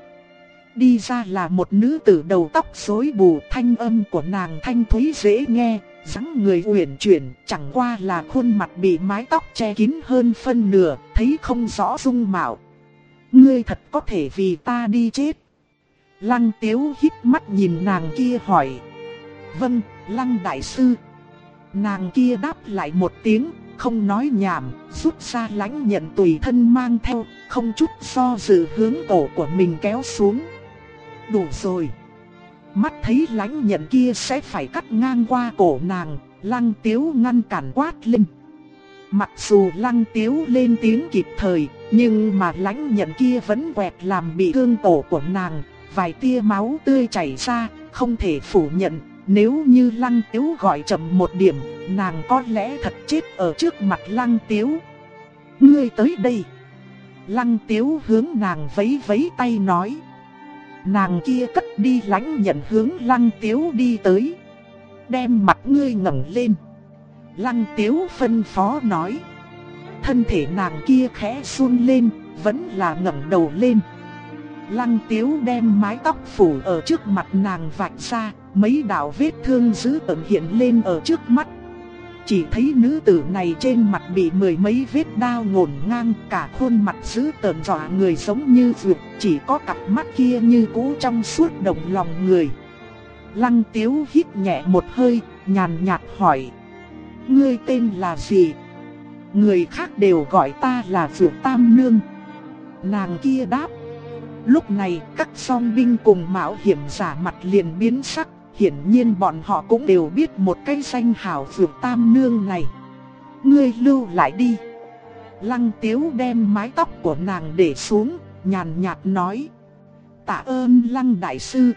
Speaker 1: Đi ra là một nữ tử đầu tóc rối bù, thanh âm của nàng thanh thúy dễ nghe, dáng người uyển chuyển, chẳng qua là khuôn mặt bị mái tóc che kín hơn phân nửa, thấy không rõ dung mạo. Ngươi thật có thể vì ta đi chết. Lăng Tiếu híp mắt nhìn nàng kia hỏi. Vâng, Lăng đại sư. Nàng kia đáp lại một tiếng, không nói nhảm, rút ra lãnh nhận tùy thân mang theo, không chút do dự hướng cổ của mình kéo xuống. Đủ rồi. Mắt thấy lãnh nhận kia sẽ phải cắt ngang qua cổ nàng, Lăng Tiếu ngăn cản quát lên. Mặc dù Lăng Tiếu lên tiếng kịp thời, nhưng mà lãnh nhận kia vẫn quẹt làm bị thương cổ của nàng, vài tia máu tươi chảy ra, không thể phủ nhận. Nếu như Lăng Tiếu gọi chậm một điểm, nàng có lẽ thật chết ở trước mặt Lăng Tiếu. Ngươi tới đây. Lăng Tiếu hướng nàng vẫy vẫy tay nói. Nàng kia cất đi lãnh nhận hướng Lăng Tiếu đi tới. Đem mặt ngươi ngẩng lên. Lăng Tiếu phân phó nói. Thân thể nàng kia khẽ run lên, vẫn là ngẩng đầu lên. Lăng Tiếu đem mái tóc phủ ở trước mặt nàng vạch ra, mấy đạo vết thương dữ tợn hiện lên ở trước mắt. Chỉ thấy nữ tử này trên mặt bị mười mấy vết đao ngổn ngang, cả khuôn mặt dữ tợn dọa người giống như vượt, chỉ có cặp mắt kia như cũ trong suốt động lòng người. Lăng Tiếu hít nhẹ một hơi, nhàn nhạt hỏi. Ngươi tên là gì? Người khác đều gọi ta là Vượt Tam Nương. Nàng kia đáp. Lúc này các song binh cùng mạo hiểm giả mặt liền biến sắc. Hiển nhiên bọn họ cũng đều biết một cái danh hào Vượt Tam Nương này. Ngươi lưu lại đi. Lăng Tiếu đem mái tóc của nàng để xuống, nhàn nhạt nói. Tạ ơn Lăng đại sư.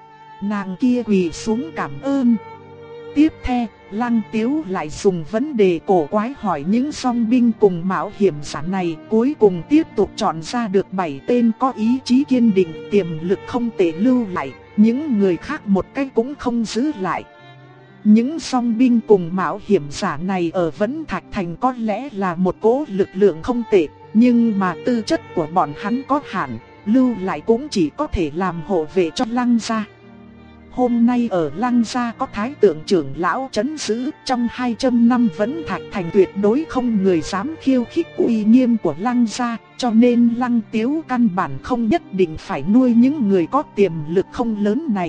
Speaker 1: Nàng kia quỳ xuống cảm ơn. Tiếp theo, Lăng Tiếu lại dùng vấn đề cổ quái hỏi những song binh cùng mạo hiểm giả này, cuối cùng tiếp tục chọn ra được 7 tên có ý chí kiên định, tiềm lực không thể lưu lại, những người khác một cái cũng không giữ lại. Những song binh cùng mạo hiểm giả này ở Vẫn Thạch Thành có lẽ là một cỗ lực lượng không tệ, nhưng mà tư chất của bọn hắn có hạn, lưu lại cũng chỉ có thể làm hộ vệ cho Lăng gia. Hôm nay ở Lăng gia có thái tượng trưởng lão trấn giữ, trong 200 năm Vẫn Thạch Thành tuyệt đối không người dám khiêu khích uy nghiêm của Lăng gia, cho nên Lăng Tiếu căn bản không nhất định phải nuôi những người có tiềm lực không lớn này.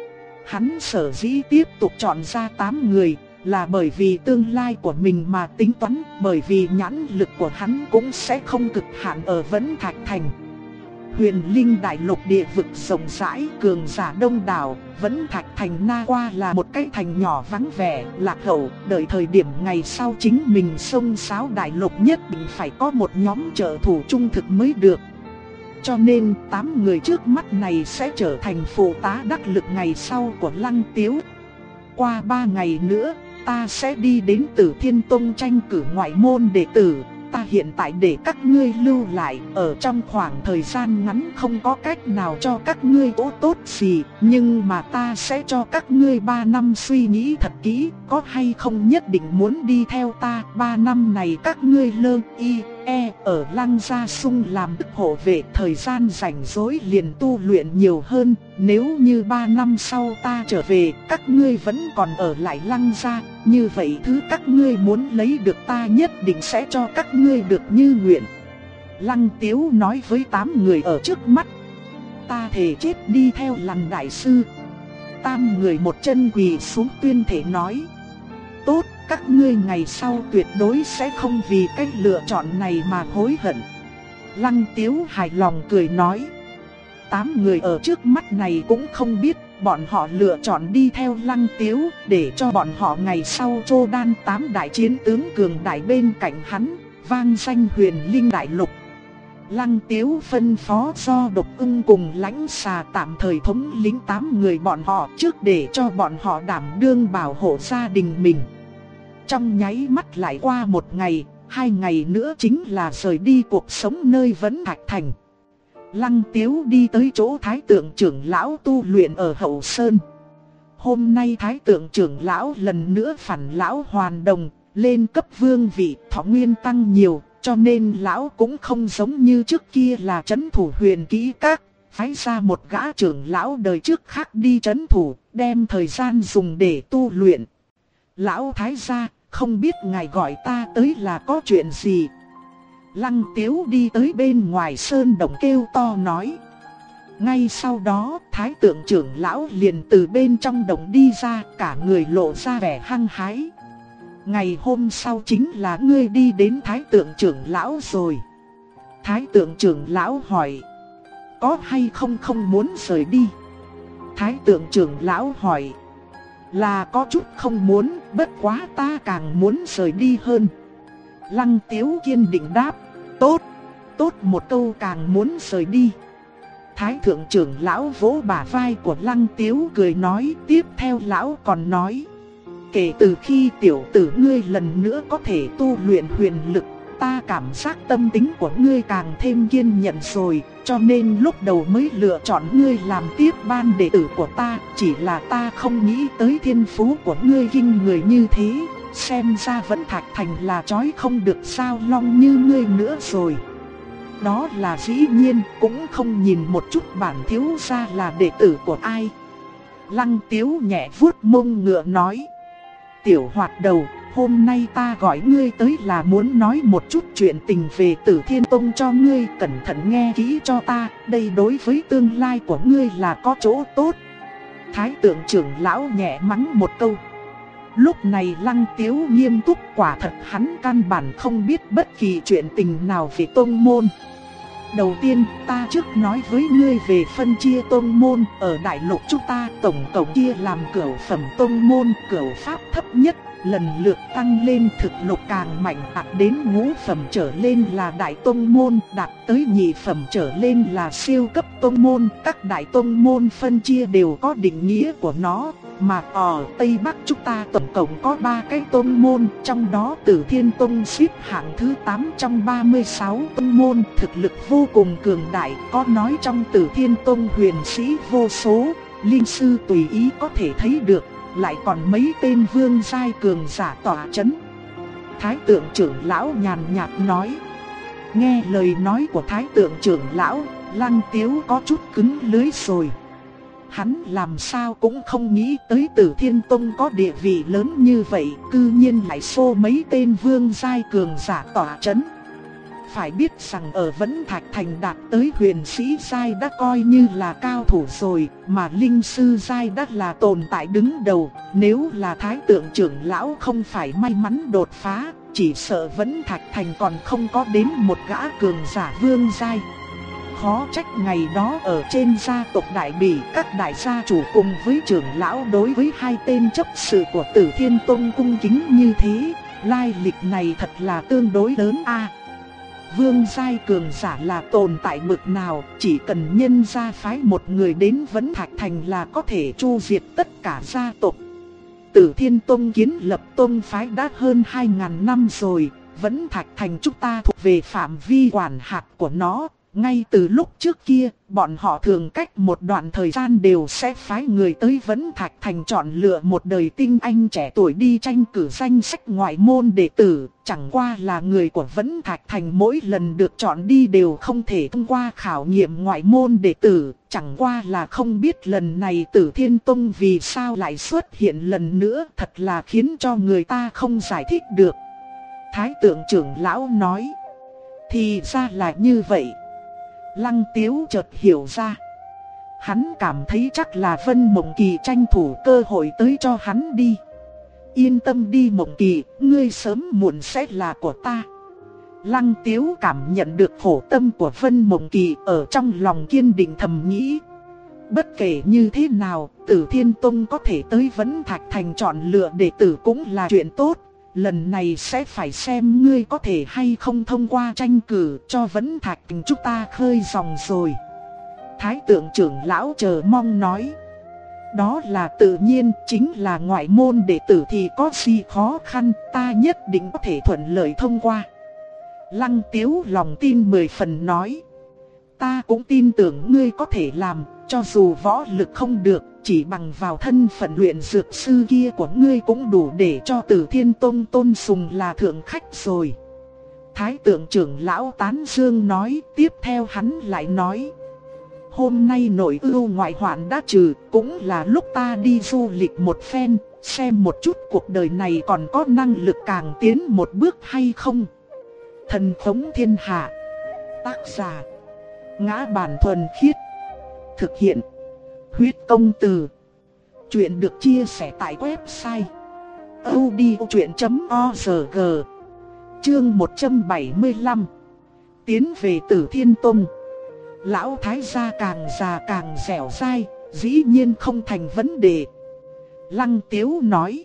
Speaker 1: Hắn sở dĩ tiếp tục chọn ra 8 người là bởi vì tương lai của mình mà tính toán, bởi vì nhãn lực của hắn cũng sẽ không cực hạn ở Vẫn Thạch Thành. Huyền Linh đại lục địa vực rộng rãi, cường giả đông đảo, Vẫn Thạch Thành na qua là một cái thành nhỏ vắng vẻ, lạc hậu, đợi thời điểm ngày sau chính mình xông xáo đại lục nhất định phải có một nhóm trợ thủ trung thực mới được. Cho nên 8 người trước mắt này sẽ trở thành phụ tá đắc lực ngày sau của Lăng Tiếu. Qua 3 ngày nữa, ta sẽ đi đến Tử Thiên Tông tranh cử ngoại môn đệ tử. Ta hiện tại để các ngươi lưu lại, ở trong khoảng thời gian ngắn không có cách nào cho các ngươi chỗ tốt gì, nhưng mà ta sẽ cho các ngươi 3 năm suy nghĩ thật kỹ, có hay không nhất định muốn đi theo ta. 3 năm này các ngươi ở Lăng gia sung làm đức hộ vệ, thời gian rảnh rỗi liền tu luyện nhiều hơn. Nếu như 3 năm sau ta trở về, các ngươi vẫn còn ở lại Lăng gia, như vậy thứ các ngươi muốn lấy được ta nhất định sẽ cho các ngươi được như nguyện. Lăng Tiếu nói với 8 người ở trước mắt. Ta thề chết đi theo Lăng đại sư. 8 người một chân quỳ xuống tuyên thể nói. Tốt, các ngươi ngày sau tuyệt đối sẽ không vì cái lựa chọn này mà hối hận. Lăng Tiếu hài lòng cười nói. 8 người ở trước mắt này cũng không biết, bọn họ lựa chọn đi theo Lăng Tiếu để cho bọn họ ngày sau Trô Đan 8 đại chiến tướng cường đại bên cạnh hắn, vang danh Huyền Linh đại lục. Lăng Tiếu phân phó do Độc Ưng cùng Lãnh Xà tạm thời thống lĩnh 8 người bọn họ trước để cho bọn họ đảm đương bảo hộ gia đình mình. Trong nháy mắt lại qua 1 ngày, 2 ngày nữa chính là rời đi cuộc sống nơi Vẫn Thạch Thành. Lăng Tiếu đi tới chỗ Thái Tượng trưởng lão tu luyện ở Hậu Sơn. Hôm nay Thái Tượng trưởng lão lần nữa phản lão hoàn đồng, lên cấp vương vị, thọ nguyên tăng nhiều, cho nên lão cũng không giống như trước kia là trấn thủ Huyền Kỹ Các, phái ra một gã trưởng lão đời trước khác đi trấn thủ, đem thời gian dùng để tu luyện. Lão Thái gia, không biết ngài gọi ta tới là có chuyện gì? Lăng Tiếu đi tới bên ngoài sơn động kêu to nói. Ngay sau đó, Thái Tượng trưởng lão liền từ bên trong động đi ra, cả người lộ ra vẻ hăng hái. Ngày hôm sau chính là ngươi đi đến Thái Tượng trưởng lão rồi. Thái Tượng trưởng lão hỏi. Có hay không muốn rời đi? Thái Tượng trưởng lão hỏi. Là có chút không muốn, bất quá ta càng muốn rời đi hơn. Lăng Tiếu kiên định đáp. Tốt, tốt, một câu càng muốn rời đi. Thái Thượng trưởng lão vỗ bả vai của Lăng Tiếu cười nói. Tiếp theo lão còn nói. Kể từ khi tiểu tử ngươi lần nữa có thể tu luyện huyền lực, ta cảm giác tâm tính của ngươi càng thêm kiên nhẫn rồi, cho nên lúc đầu mới lựa chọn ngươi làm tiếp ban đệ tử của ta. Chỉ là ta không nghĩ tới thiên phú của ngươi kinh người như thế, xem ra Vẫn Thạch Thành là trói không được Sao Long như ngươi nữa rồi. Đó là dĩ nhiên, cũng không nhìn một chút bản thiếu gia là đệ tử của ai. Lăng Tiếu nhẹ vuốt mông ngựa nói. Tiểu Hoạt Đầu, hôm nay ta gọi ngươi tới là muốn nói một chút chuyện tình về Tử Thiên Tông cho ngươi, cẩn thận nghe kỹ cho ta, đây đối với tương lai của ngươi là có chỗ tốt. Thái Tượng trưởng lão nhẹ mắng một câu. Lúc này Lăng Tiếu nghiêm túc, quả thật hắn căn bản không biết bất kỳ chuyện tình nào về tông môn. Đầu tiên, ta trước nói với ngươi về phân chia tông môn. Ở đại lục chúng ta tổng cộng chia làm cửu phẩm tông môn, cửu pháp thấp nhất, lần lượt tăng lên thực lực càng mạnh, đạt đến ngũ phẩm trở lên là đại tông môn, đạt tới nhị phẩm trở lên là siêu cấp tông môn. Các đại tông môn phân chia đều có định nghĩa của nó, mà ở Tây Bắc chúng ta tổng cộng có 3 cái tông môn, trong đó Tử Thiên Tông xếp hạng thứ 8 trong 36 tông môn, thực lực vô cùng cường đại, có nói trong Tử Thiên Tông huyền sĩ vô số, linh sư tùy ý có thể thấy được, lại còn mấy tên vương giai cường giả tỏa chấn. Thái Tượng trưởng lão nhàn nhạt nói. Nghe lời nói của Thái Tượng trưởng lão, Lăng Tiếu có chút cứng lưỡi rồi. Hắn làm sao cũng không nghĩ tới Tử Thiên Tông có địa vị lớn như vậy, cư nhiên lại xô mấy tên vương giai cường giả tỏa chấn. Phải biết rằng ở Vẫn Thạch Thành đạt tới huyền sĩ giai đã coi như là cao thủ rồi, mà linh sư giai đã là tồn tại đứng đầu. Nếu là Thái Tượng trưởng lão không phải may mắn đột phá, chỉ sợ Vẫn Thạch Thành còn không có đến một gã cường giả vương giai. Khó trách ngày đó ở trên gia tộc Đại Bỉ, các đại gia chủ cùng với trưởng lão đối với hai tên chấp sự của Tử Thiên Tông cung kính như thế. Lai lịch này thật là tương đối lớn a. Vương giai cường giả là tồn tại bực nào, chỉ cần nhân gia phái một người đến Vẫn Thạch Thành là có thể chu diệt tất cả gia tộc. Tử Thiên Tông kiến lập tông phái đã hơn 2000 năm rồi, Vẫn Thạch Thành chúng ta thuộc về phạm vi quản hạt của nó. Ngay từ lúc trước kia, bọn họ thường cách một đoạn thời gian đều sẽ phái người tới Vẫn Thạch Thành chọn lựa một đời tinh anh trẻ tuổi đi tranh cử danh sách ngoại môn đệ tử. Chẳng qua là người của Vẫn Thạch Thành mỗi lần được chọn đi đều không thể thông qua khảo nghiệm ngoại môn đệ tử. Chẳng qua là không biết lần này Tử Thiên Tông vì sao lại xuất hiện lần nữa, thật là khiến cho người ta không giải thích được. Thái Tượng trưởng lão nói. Thì ra là như vậy. Lăng Tiếu chợt hiểu ra. Hắn cảm thấy chắc là Vân Mộng Kỳ tranh thủ cơ hội tới cho hắn đi. Yên tâm đi Mộng Kỳ, ngươi sớm muộn sẽ là của ta. Lăng Tiếu cảm nhận được khổ tâm của Vân Mộng Kỳ, ở trong lòng kiên định thầm nghĩ. Bất kể như thế nào, Tử Thiên Tông có thể tới Vẫn Thạch Thành chọn lựa đệ tử cũng là chuyện tốt. Lần này sẽ phải xem ngươi có thể hay không thông qua tranh cử cho Vẫn Thạch Thành chúng ta khơi dòng rồi. Thái Tượng trưởng lão chờ mong nói. Đó là tự nhiên, chính là ngoại môn đệ tử thì có gì khó khăn, ta nhất định có thể thuận lợi thông qua. Lăng Tiếu lòng tin 10 phần nói. ta cũng tin tưởng ngươi có thể làm, cho dù võ lực không được, chỉ bằng vào thân phận luyện dược sư kia của ngươi cũng đủ để cho Tử Thiên Tông tôn sùng là thượng khách rồi. Thái tượng trưởng lão tán dương nói, tiếp theo hắn lại nói. Hôm nay nội ưu ngoại hoạn đã trừ, cũng là lúc ta đi du lịch một phen, xem một chút cuộc đời này còn có năng lực càng tiến một bước hay không. Thần thống thiên hạ. Tác giả: Ngã Bản Thuần Khiết. Thực hiện: Huyết Công Từ. Chuyện được chia sẻ tại website audiochuyện.org. Chương 175. Tiến về Tử Thiên Tông. Lão thái gia càng già càng dẻo dai, dĩ nhiên không thành vấn đề. Lăng Tiếu nói.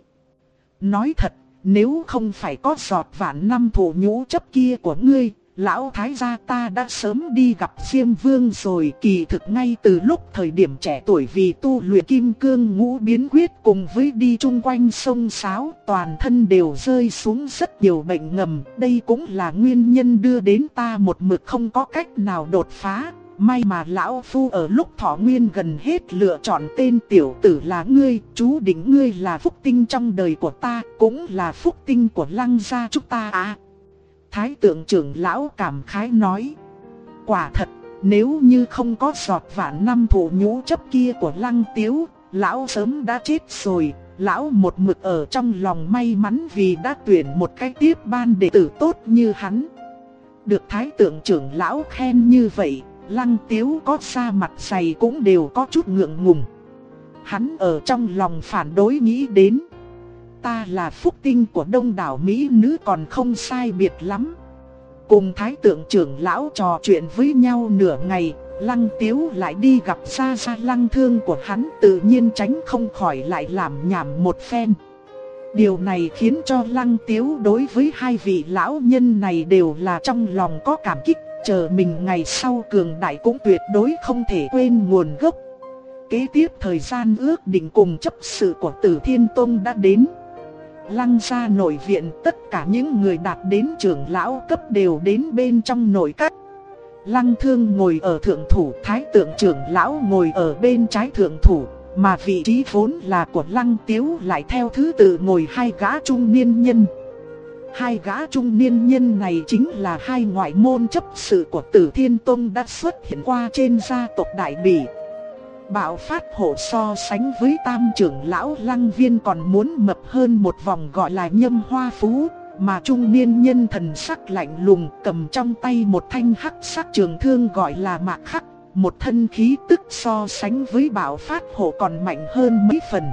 Speaker 1: Nói thật, nếu không phải có giọt vạn năm thủ nhũ chấp kia của ngươi, lão thái gia ta đã sớm đi gặp Diêm Vương rồi. Kỳ thực ngay từ lúc thời điểm trẻ tuổi vì tu luyện kim cương ngũ biến quyết cùng với đi chung quanh sông Sáo, toàn thân đều rơi xuống rất nhiều bệnh ngầm. Đây cũng là nguyên nhân đưa đến ta một mực không có cách nào đột phá. May mà lão phu ở lúc thọ nguyên gần hết lựa chọn tên tiểu tử là ngươi. Chú định ngươi là phúc tinh trong đời của ta, cũng là phúc tinh của Lăng gia chúng ta à. Thái tượng trưởng lão cảm khái nói. Quả thật, nếu như không có giọt vạn năm thủ nhũ chấp kia của Lăng Tiếu, lão sớm đã chết rồi. Lão một mực ở trong lòng may mắn vì đã tuyển một cái tiếp ban đệ tử tốt như hắn. Được thái tượng trưởng lão khen như vậy, Lăng Tiếu có da mặt dày cũng đều có chút ngượng ngùng. Hắn ở trong lòng phản đối nghĩ đến. Ta là phúc tinh của đông đảo mỹ nữ còn không sai biệt lắm. Cùng thái tượng trưởng lão trò chuyện với nhau nửa ngày, Lăng Tiếu lại đi gặp Gia Gia Lăng Thương của hắn, tự nhiên tránh không khỏi lại làm nhảm một phen. Điều này khiến cho Lăng Tiếu đối với hai vị lão nhân này đều là trong lòng có cảm kích. Chờ mình ngày sau cường đại cũng tuyệt đối không thể quên nguồn gốc. Kế tiếp thời gian ước định cùng chấp sự của Tử Thiên Tông đã đến. Lăng gia nội viện, tất cả những người đạt đến trưởng lão cấp đều đến bên trong nội các. Lăng Thương ngồi ở thượng thủ, thái tượng trưởng lão ngồi ở bên trái thượng thủ. Mà vị trí vốn là của Lăng Tiếu lại theo thứ tự ngồi hai gã trung niên nhân. Hai gã trung niên nhân này chính là hai ngoại môn chấp sự của Tử Thiên Tông đã xuất hiện qua trên gia tộc Đại Bỉ. Bạo Phát Hộ so sánh với tam trưởng lão Lăng Viên còn muốn mập hơn một vòng gọi là Nhâm Hoa Phú, mà trung niên nhân thần sắc lạnh lùng cầm trong tay một thanh hắc sắc trường thương gọi là Mạc Khắc, một thân khí tức so sánh với Bạo Phát Hộ còn mạnh hơn mấy phần.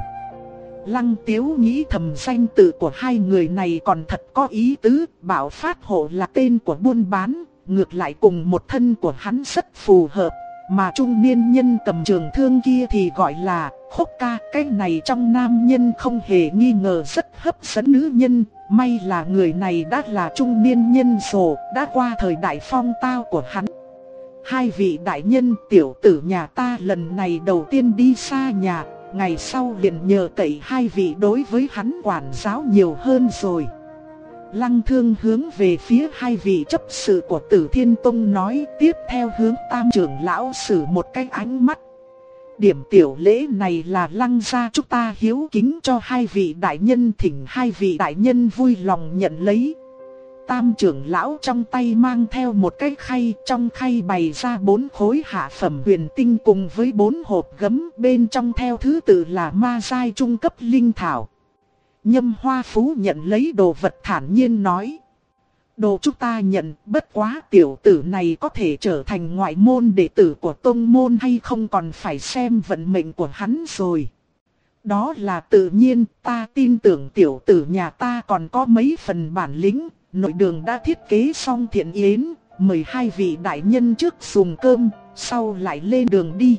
Speaker 1: Lăng Tiếu nghĩ thầm danh tự của hai người này còn thật có ý tứ. Bạo Phát Hộ là tên của buôn bán, ngược lại cùng một thân của hắn rất phù hợp. Mà trung niên nhân cầm trường thương kia thì gọi là Khốc Ca. Cái này trong nam nhân không hề nghi ngờ rất hấp dẫn nữ nhân. May là người này đã là trung niên nhân rồi, đã qua thời đại phong tao của hắn. Hai vị đại nhân, tiểu tử nhà ta lần này đầu tiên đi xa nhà, ngày sau liền nhờ cậy hai vị đối với hắn quản giáo nhiều hơn rồi. Lăng Thương hướng về phía hai vị chấp sự của Tử Thiên Tông nói, tiếp theo hướng tam trưởng lão sử một cái ánh mắt. Điểm tiểu lễ này là Lăng gia chúng ta hiếu kính cho hai vị đại nhân, thỉnh hai vị đại nhân vui lòng nhận lấy. Tam trưởng lão trong tay mang theo một cái khay, trong khay bày ra 4 khối hạ phẩm huyền tinh cùng với 4 hộp gấm, bên trong theo thứ tự là ma giai trung cấp linh thảo. Nhâm Hoa Phú nhận lấy đồ vật thản nhiên nói. Đồ chúng ta nhận, bất quá tiểu tử này có thể trở thành ngoại môn đệ tử của tông môn hay không còn phải xem vận mệnh của hắn rồi. Đó là tự nhiên, ta tin tưởng tiểu tử nhà ta còn có mấy phần bản lĩnh. Nội đường đã thiết kế xong thiện yến, mời hai vị đại nhân trước dùng cơm, sau lại lên đường đi.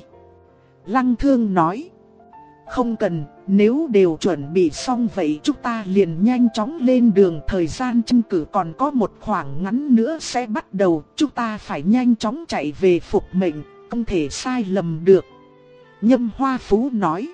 Speaker 1: Lăng Thương nói. Không cần, nếu đều chuẩn bị xong vậy chúng ta liền nhanh chóng lên đường. Thời gian tranh cử còn có một khoảng ngắn nữa sẽ bắt đầu, chúng ta phải nhanh chóng chạy về phục mệnh, không thể sai lầm được. Nhâm Hoa Phú nói.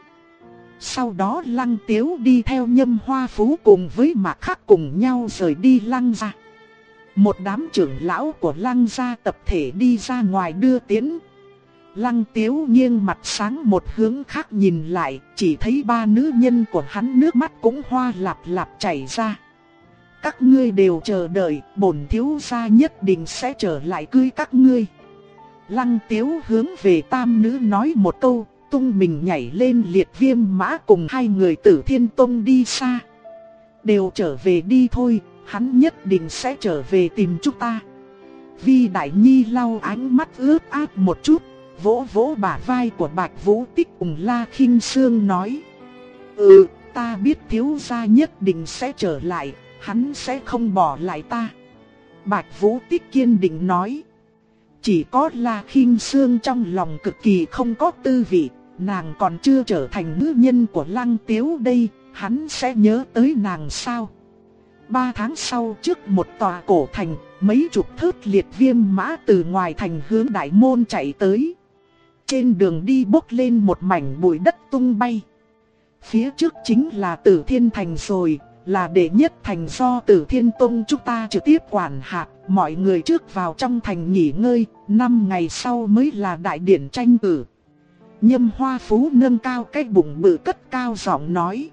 Speaker 1: Sau đó Lăng Tiếu đi theo Nhâm Hoa Phú cùng với Mạc Khắc cùng nhau rời đi Lăng gia. Một đám trưởng lão của Lăng gia tập thể đi ra ngoài đưa tiễn. Lăng Tiếu nghiêng mặt sáng một hướng khác nhìn lại, chỉ thấy ba nữ nhân của hắn nước mắt cũng hoa lạp lạp chảy ra. Các ngươi đều chờ đợi, bổn thiếu gia nhất định sẽ trở lại cưới các ngươi. Lăng Tiếu hướng về tam nữ nói một câu, tung mình nhảy lên Liệt Viêm mã cùng hai người Tử Thiên Tông đi xa. Đều trở về đi thôi, hắn nhất định sẽ trở về tìm chúng ta. Vi Đại Nhi lau ánh mắt ướt át một chút, vỗ vỗ bả vai của Bạch Vũ Tích cùng La Khinh Sương nói: ta biết thiếu gia nhất định sẽ trở lại, hắn sẽ không bỏ lại ta. Bạch Vũ Tích kiên định nói. Chỉ có La Khinh Sương trong lòng cực kỳ không có tư vị, nàng còn chưa trở thành nữ nhân của Lăng Tiếu đây, hắn sẽ nhớ tới nàng sao? 3 tháng sau, trước một tòa cổ thành, mấy chục thớt Liệt Viêm mã từ ngoài thành hướng đại môn chạy tới. Trên đường đi bốc lên một mảnh bụi đất tung bay. Phía trước chính là Tử Thiên Thành rồi, là đệ nhất thành do Tử Thiên Tông chúng ta trực tiếp quản hạt. Mọi người trước vào trong thành nghỉ ngơi, 5 ngày sau mới là đại điển tranh cử. Nhâm Hoa Phú nâng cao cái bụng bự cất cao giọng nói: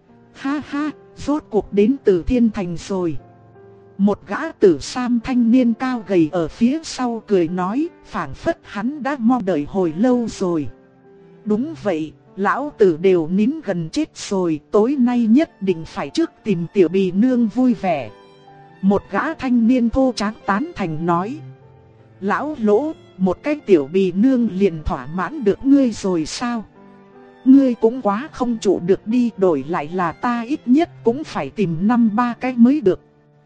Speaker 1: ha ha, rốt cuộc đến Tử Thiên Thành rồi. Một gã tử sam thanh niên cao gầy ở phía sau cười nói, phảng phất hắn đã mong đợi hồi lâu rồi. Đúng vậy, lão tử đều nín gần chết rồi, tối nay nhất định phải trước tìm tiểu bì nương vui vẻ. Một gã thanh niên thô tráng tán thành nói: lão Lỗ, một cái tiểu bì nương liền thỏa mãn được ngươi rồi sao? Ngươi cũng quá không trụ được đi, đổi lại là ta ít nhất cũng phải tìm 5-3 cái mới được.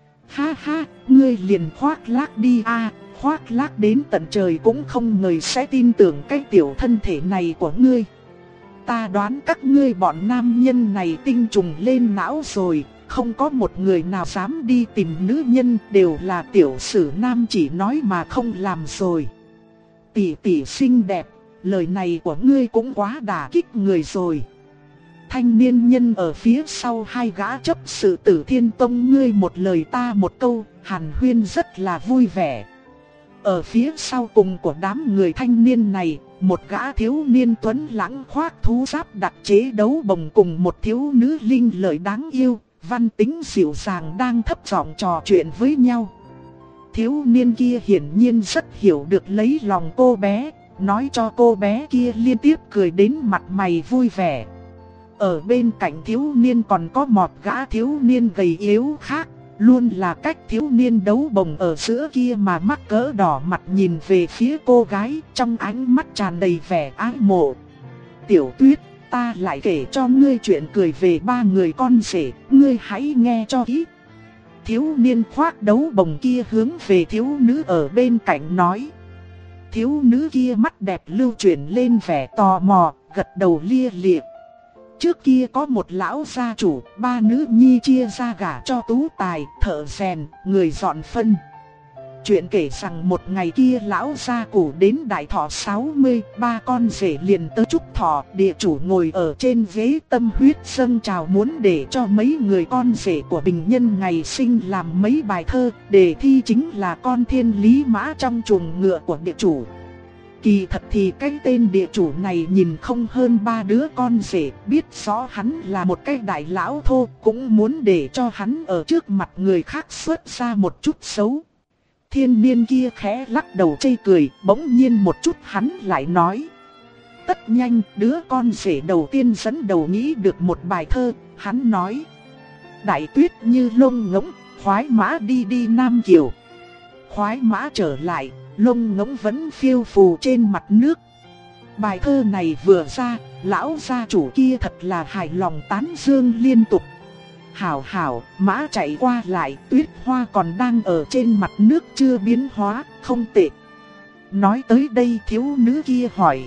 Speaker 1: Ha ha, ngươi liền khoác lác đi a, khoác lác đến tận trời cũng không ngờ sẽ tin tưởng cái tiểu thân thể này của ngươi. Ta đoán các ngươi bọn nam nhân này tinh trùng lên não rồi, không có một người nào dám đi tìm nữ nhân, đều là tiểu sử nam chỉ nói mà không làm rồi. Tỷ tỷ xinh đẹp, lời này của ngươi cũng quá đả kích người rồi. Thanh niên nhân ở phía sau hai gã chấp sự Tử Thiên Tông ngươi một lời ta một câu, hàn huyên rất là vui vẻ. Ở phía sau cùng của đám người thanh niên này, một gã thiếu niên tuấn lãng khoác thú giáp đặc chế đấu bồng cùng một thiếu nữ linh lợi đáng yêu, văn tính dịu dàng đang thấp giọng trò chuyện với nhau. Thiếu niên kia hiển nhiên rất hiểu được lấy lòng cô bé, nói cho cô bé kia liên tiếp cười đến mặt mày vui vẻ. Ở bên cạnh thiếu niên còn có một gã thiếu niên gầy yếu khác, luôn là cách thiếu niên đấu bồng ở giữa kia mà mắc cỡ đỏ mặt nhìn về phía cô gái, trong ánh mắt tràn đầy vẻ ái mộ. Tiểu Tuyết, ta lại kể cho ngươi chuyện cười về 3 người con rể, ngươi hãy nghe cho kỹ. Thiếu niên khoác đấu bồng kia hướng về thiếu nữ ở bên cạnh nói. Thiếu nữ kia mắt đẹp lưu chuyển lên vẻ tò mò, gật đầu lia lịa. Trước kia có một lão gia chủ, 3 nữ nhi chia ra gả cho tú tài, thợ rèn, người dọn phân. Chuyện kể rằng một ngày kia lão gia chủ đến đại thọ 60, 3 con rể liền tới chúc thọ, địa chủ ngồi ở trên ghế tâm huyết dâng chào muốn để cho mấy người con rể của bình nhân ngày sinh làm mấy bài thơ, đề thi chính là con thiên lý mã trong chuồng ngựa của địa chủ. Kỳ thật thì cái tên địa chủ này nhìn không hơn 3 đứa con rể, biết rõ hắn là một cái đại lão thô, cũng muốn để cho hắn ở trước mặt người khác xuất ra một chút xấu. Thiên niên kia khẽ lắc đầu chê cười, bỗng nhiên một chút hắn lại nói. Tất nhanh, đứa con rể đầu tiên dẫn đầu nghĩ được một bài thơ, hắn nói. Đại tuyết như lông ngỗng, khoái mã đi đi Nam Kiều. Khoái mã trở lại, lông ngỗng vẫn phiêu phù trên mặt nước. Bài thơ này vừa ra, lão gia chủ kia thật là hài lòng tán dương liên tục. Hảo hảo, mã chạy qua lại, tuyết hoa còn đang ở trên mặt nước chưa biến hóa, không tệ. Nói tới đây thiếu nữ kia hỏi.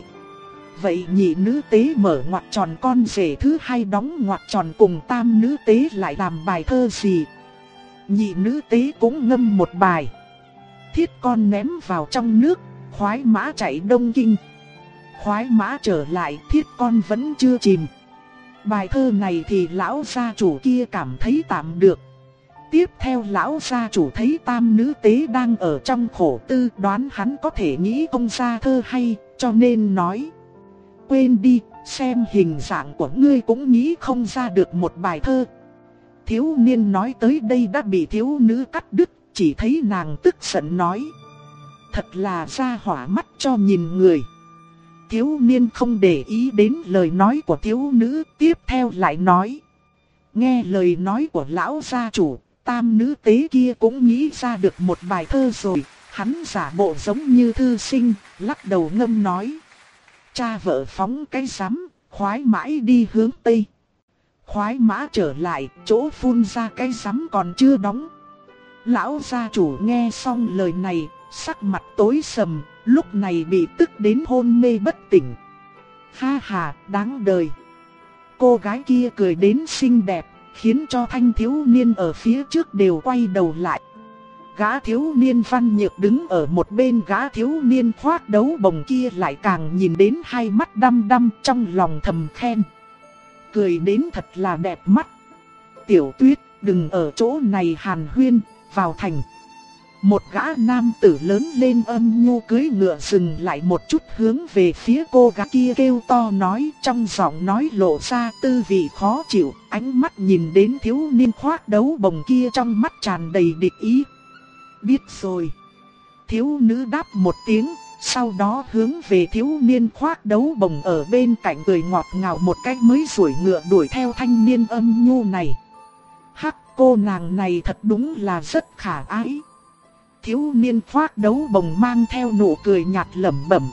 Speaker 1: Vậy nhị nữ tế mở ngoặc tròn con rể thứ hai đóng ngoặc tròn cùng tam nữ tế lại làm bài thơ gì? Nhị nữ tế cũng ngâm một bài. Thiết con ném vào trong nước, khoái mã chạy Đông Kinh. Khoái mã trở lại, thiết con vẫn chưa chìm. Bài thơ này thì lão gia chủ kia cảm thấy tạm được. Tiếp theo lão gia chủ thấy tam nữ tế đang ở trong khổ tư, đoán hắn có thể nghĩ không ra thơ hay, cho nên nói: quên đi, xem hình dạng của ngươi cũng nghĩ không ra được một bài thơ. Thiếu niên nói tới đây đã bị thiếu nữ cắt đứt, chỉ thấy nàng tức giận nói: thật là ra hỏa mắt cho nhìn người. Thiếu niên không để ý đến lời nói của thiếu nữ, tiếp theo lại nói: nghe lời nói của lão gia chủ, tam nữ tế kia cũng nghĩ ra được một bài thơ rồi. Hắn giả bộ giống như thư sinh, lắc đầu ngâm nói: cha vợ phóng cái rắm, khoái mãi đi hướng Tây. Khoái mã trở lại, chỗ phun ra cái rắm còn chưa đóng. Lão gia chủ nghe xong lời này, sắc mặt tối sầm, lúc này bị tức đến hôn mê bất tỉnh. Ha ha, đáng đời. Cô gái kia cười đến xinh đẹp, khiến cho thanh thiếu niên ở phía trước đều quay đầu lại. Gã thiếu niên Văn Nhược đứng ở một bên, gã thiếu niên khoác đấu bồng kia lại càng nhìn đến hai mắt đăm đăm, trong lòng thầm khen: cười đến thật là đẹp mắt. Tiểu Tuyết, đừng ở chỗ này hàn huyên, vào thành. Một gã nam tử lớn lên âm nhu cưỡi ngựa dừng lại một chút, hướng về phía cô gái kia kêu to nói, trong giọng nói lộ ra tư vị khó chịu, ánh mắt nhìn đến thiếu niên khoác đấu bồng kia trong mắt tràn đầy địch ý. Biết rồi. Thiếu nữ đáp một tiếng, sau đó hướng về thiếu niên khoác đấu bồng ở bên cạnh cười ngọt ngào một cách mới duỗi ngựa đuổi theo thanh niên âm nhu này. Hắc, cô nàng này thật đúng là rất khả ái. Thiếu niên khoác đấu bồng mang theo nụ cười nhạt lẩm bẩm: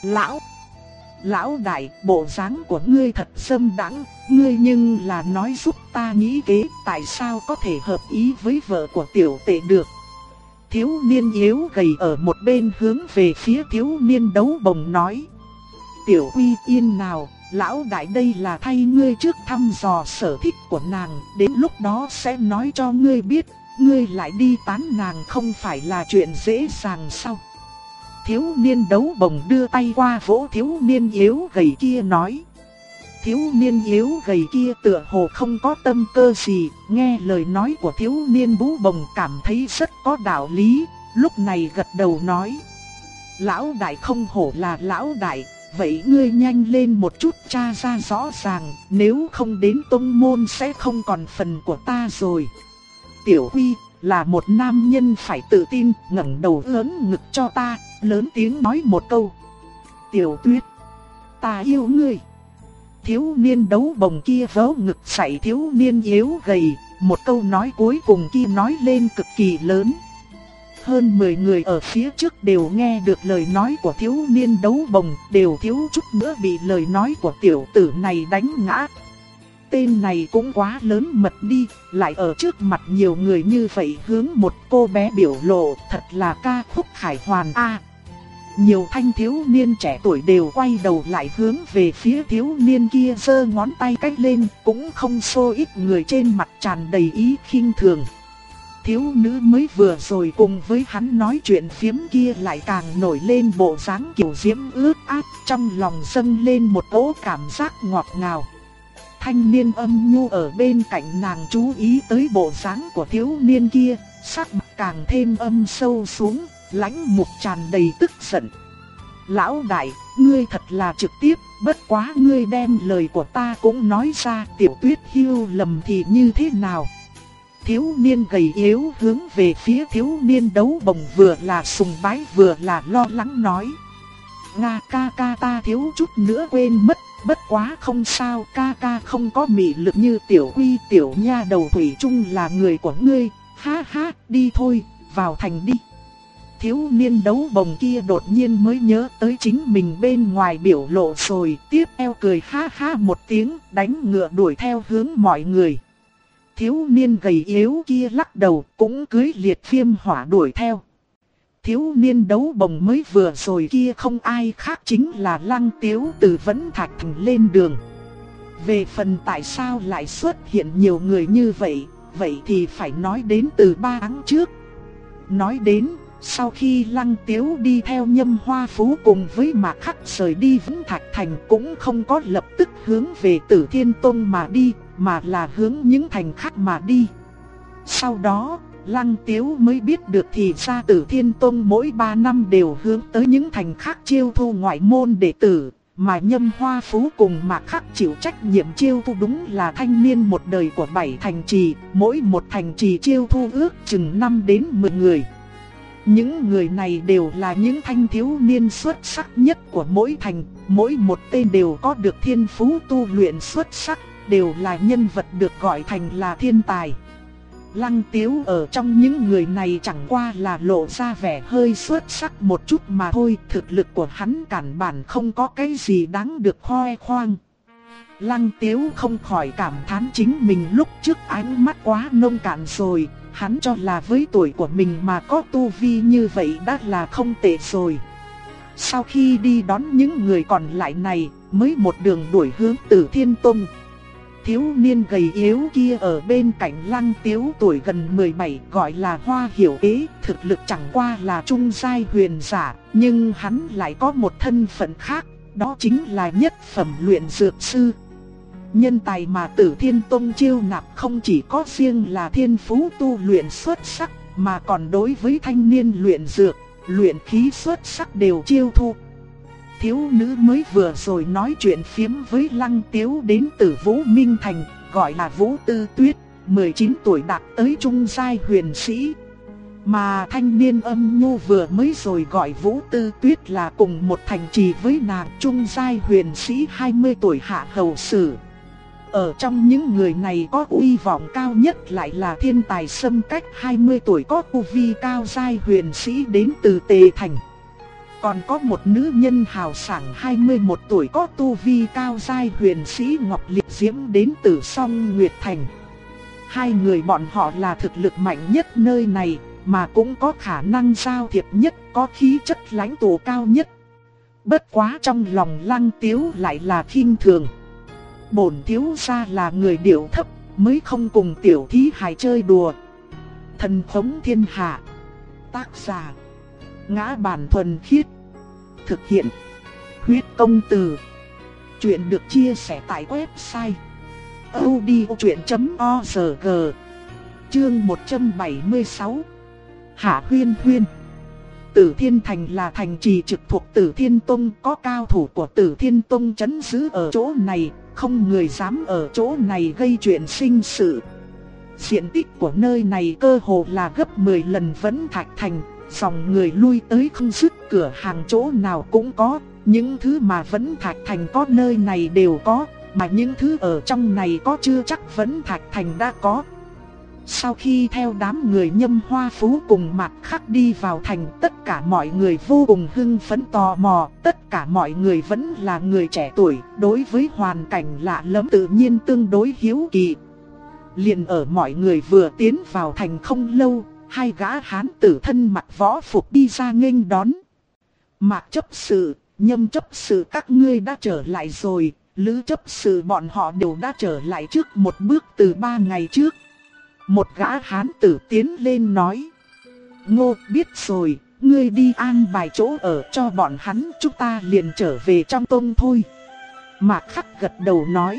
Speaker 1: Lão đại, bộ dáng của ngươi thật dâm đãng, ngươi nhưng là nói giúp ta nghĩ kế, tại sao có thể hợp ý với vợ của tiểu tệ được. Thiếu niên yếu gầy ở một bên hướng về phía thiếu niên đấu bồng nói: tiểu Quy yên nào, lão đại đây là thay ngươi trước thăm dò sở thích của nàng, đến lúc đó sẽ nói cho ngươi biết. Ngươi lại đi tán nàng không phải là chuyện dễ dàng sao? Thiếu niên đấu bồng đưa tay qua vỗ thiếu niên yếu gầy kia nói. Thiếu niên yếu gầy kia tựa hồ không có tâm cơ gì, nghe lời nói của thiếu niên bú bồng cảm thấy rất có đạo lý, lúc này gật đầu nói: lão đại không hổ là lão đại, vậy ngươi nhanh lên một chút tra ra rõ ràng, nếu không đến tông môn sẽ không còn phần của ta rồi. Tiểu Huy là một nam nhân phải tự tin, ngẩng đầu ưỡn ngực cho ta, lớn tiếng nói một câu: Tiểu Tuyết, ta yêu ngươi. Thiếu niên đấu bồng kia vớ ngực sảy thiếu niên yếu gầy, một câu nói cuối cùng kia nói lên cực kỳ lớn. Hơn 10 người ở phía trước đều nghe được lời nói của thiếu niên đấu bồng, đều thiếu chút nữa bị lời nói của tiểu tử này đánh ngã. Tên này cũng quá lớn mật đi, lại ở trước mặt nhiều người như vậy hướng một cô bé biểu lộ, thật là ca khúc khải hoàn a. Nhiều thanh thiếu niên trẻ tuổi đều quay đầu lại hướng về phía thiếu niên kia giơ ngón tay cách lên, cũng không số ít người trên mặt tràn đầy ý khinh thường. Thiếu nữ mới vừa rồi cùng với hắn nói chuyện phiếm kia lại càng nổi lên bộ dáng kiều diễm ướt át, trong lòng dâng lên một cỗ cảm giác ngọt ngào. Thanh niên âm nhu ở bên cạnh nàng chú ý tới bộ dáng của thiếu niên kia, sắc mặt càng thêm âm sâu xuống, lãnh mục tràn đầy tức giận. Lão đại, ngươi thật là trực tiếp, bất quá ngươi đem lời của ta cũng nói ra, Tiểu Tuyết hiểu lầm thì như thế nào? Thiếu niên gầy yếu hướng về phía thiếu niên đấu bồng vừa là sùng bái vừa là lo lắng nói. Nga ca ca ta thiếu chút nữa quên mất, bất quá không sao, ca ca không có mị lực như Tiểu Quy, tiểu nha đầu thủy chung là người của ngươi, ha ha, đi thôi, vào thành đi. Thiếu niên đấu bồng kia đột nhiên mới nhớ tới chính mình bên ngoài biểu lộ rồi, tiếp theo cười ha ha một tiếng, đánh ngựa đuổi theo hướng mọi người. Thiếu niên gầy yếu kia lắc đầu, cũng cưỡi liệt viêm hỏa đuổi theo. Thiếu niên đấu bồng mới vừa rồi kia không ai khác chính là Lăng Tiếu từ Vẫn Thạch Thành lên đường. Về phần tại sao lại xuất hiện nhiều người như vậy, vậy thì phải nói đến từ 3 tháng trước. Nói đến, sau khi Lăng Tiếu đi theo Nhâm Hoa Phú cùng với Mạc Khắc rời đi Vẫn Thạch Thành cũng không có lập tức hướng về Tử Thiên Tông mà đi, mà là hướng những thành khác mà đi. Sau đó, Lăng Tiếu mới biết được thì ra Tử Thiên Tông mỗi 3 năm đều hướng tới những thành khác chiêu thu ngoại môn đệ tử, mà Nhâm Hoa Phú cùng Mạc Khắc chịu trách nhiệm chiêu thu đúng là thanh niên một đời của 7 thành trì, mỗi một thành trì chiêu thu ước chừng 5 đến 10 người. Những người này đều là những thanh thiếu niên xuất sắc nhất của mỗi thành, mỗi một tên đều có được thiên phú tu luyện xuất sắc, đều là nhân vật được gọi thành là thiên tài. Lăng Tiếu ở trong những người này chẳng qua là lộ ra vẻ hơi xuất sắc một chút mà thôi, thực lực của hắn căn bản không có cái gì đáng được khoe khoang. Lăng Tiếu không khỏi cảm thán chính mình lúc trước ánh mắt quá nông cạn rồi, hắn cho là với tuổi của mình mà có tu vi như vậy đã là không tệ rồi. Sau khi đi đón những người còn lại này, mới một đường đuổi hướng Tử Thiên Tông. Thiếu niên gầy yếu kia ở bên cạnh Lăng Tiếu tuổi gần 17 gọi là Hoa Hiểu Kế, thực lực chẳng qua là trung giai huyền giả, nhưng hắn lại có một thân phận khác, đó chính là nhất phẩm luyện dược sư. Nhân tài mà Tử Thiên Tông chiêu nạp không chỉ có riêng là thiên phú tu luyện xuất sắc, mà còn đối với thanh niên luyện dược, luyện khí xuất sắc đều chiêu thu. Thiếu nữ mới vừa rồi nói chuyện phiếm với Lăng Tiếu đến từ Vũ Minh Thành, gọi là Vũ Tư Tuyết, 19 tuổi đạt tới trung giai huyền sĩ. Mà thanh niên âm nhu vừa mới rồi gọi Vũ Tư Tuyết là cùng một thành trì với nàng, trung giai huyền sĩ 20 tuổi hạ hầu sử. Ở trong những người này có uy vọng cao nhất lại là thiên tài Sâm Cách 20 tuổi có tu vi cao giai huyền sĩ đến từ Tề Thành. Còn có một nữ nhân hào sảng 21 tuổi có tu vi cao giai huyền sĩ Ngọc Liệt Diễm đến từ Song Nguyệt Thành. Hai người bọn họ là thực lực mạnh nhất nơi này, mà cũng có khả năng giao thiệp nhất, có khí chất lãnh tụ cao nhất. Bất quá trong lòng Lăng Tiếu lại là khinh thường. Bổn thiếu gia là người điệu thấp, mới không cùng tiểu thí hài chơi đùa. Thần khống thiên hạ. Tác giả: Ngã Bản Thuần Khiết. Thực hiện: Huyết Công Từ. Chuyện được chia sẻ tại website audiochuyện.org. Chương 176. Hạ Huyên Huyên. Tử Thiên Thành là thành trì trực thuộc Tử Thiên Tông, có cao thủ của Tử Thiên Tông trấn giữ ở chỗ này, không người dám ở chỗ này gây chuyện sinh sự. Diện tích của nơi này cơ hồ là gấp 10 lần Vẫn Thạch Thành, dòng người lui tới không dứt, cửa hàng chỗ nào cũng có, những thứ mà Vẫn Thạch Thành có nơi này đều có, mà những thứ ở trong này có chưa chắc Vẫn Thạch Thành đã có. Sau khi theo đám người Nhâm Hoa Phú cùng Mạc Khắc đi vào thành, tất cả mọi người vô cùng hưng phấn tò mò, tất cả mọi người vẫn là người trẻ tuổi, đối với hoàn cảnh lạ lẫm tự nhiên tương đối hiếu kỳ. Liền ở mọi người vừa tiến vào thành không lâu, hai gã hán tử thân mặc võ phục đi ra nghênh đón. Mạc chấp sự, Nhâm chấp sự các ngươi đã trở lại rồi, Lữ chấp sự bọn họ đều đã trở lại trước một bước từ 3 ngày trước. Một gã hán tử tiến lên nói: Ngô, biết rồi, ngươi đi an bài chỗ ở cho bọn hắn, chúng ta liền trở về trong tông thôi. Mạc Khắc gật đầu nói.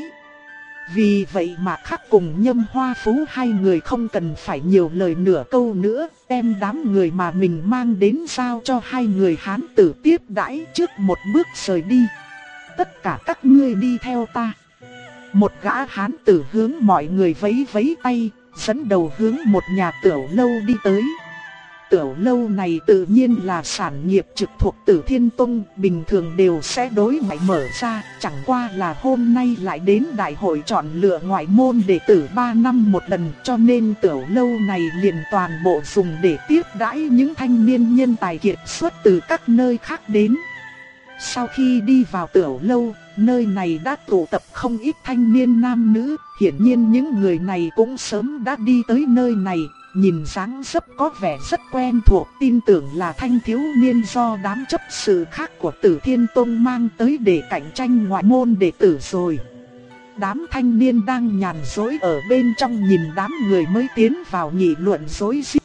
Speaker 1: Vì vậy Mạc Khắc cùng Nhâm Hoa Phú hai người không cần phải nhiều lời nửa câu nữa, đem đám người mà mình mang đến giao cho hai người hán tử tiếp đãi, trước một bước rời đi. Tất cả các ngươi đi theo ta. Một gã hán tử hướng mọi người vẫy vẫy tay, dẫn đầu hướng một nhà tiểu lâu đi tới. Tiểu lâu này tự nhiên là sản nghiệp trực thuộc Tử Thiên Tông, bình thường đều sẽ đối ngoại mở ra, chẳng qua là hôm nay lại đến đại hội chọn lựa ngoại môn đệ tử 3 năm một lần, cho nên tiểu lâu này liền toàn bộ dùng để tiếp đãi những thanh niên nhân tài kiệt xuất từ các nơi khác đến. Sau khi đi vào tiểu lâu, nơi này đã tụ tập không ít thanh niên nam nữ, hiển nhiên những người này cũng sớm đã đi tới nơi này, nhìn dáng dấp có vẻ rất quen thuộc, tin tưởng là thanh thiếu niên do đám chấp sự khác của Tử Thiên Tông mang tới để cạnh tranh ngoại môn đệ tử rồi. Đám thanh niên đang nhàn rỗi ở bên trong nhìn đám người mới tiến vào nghị luận rối rít.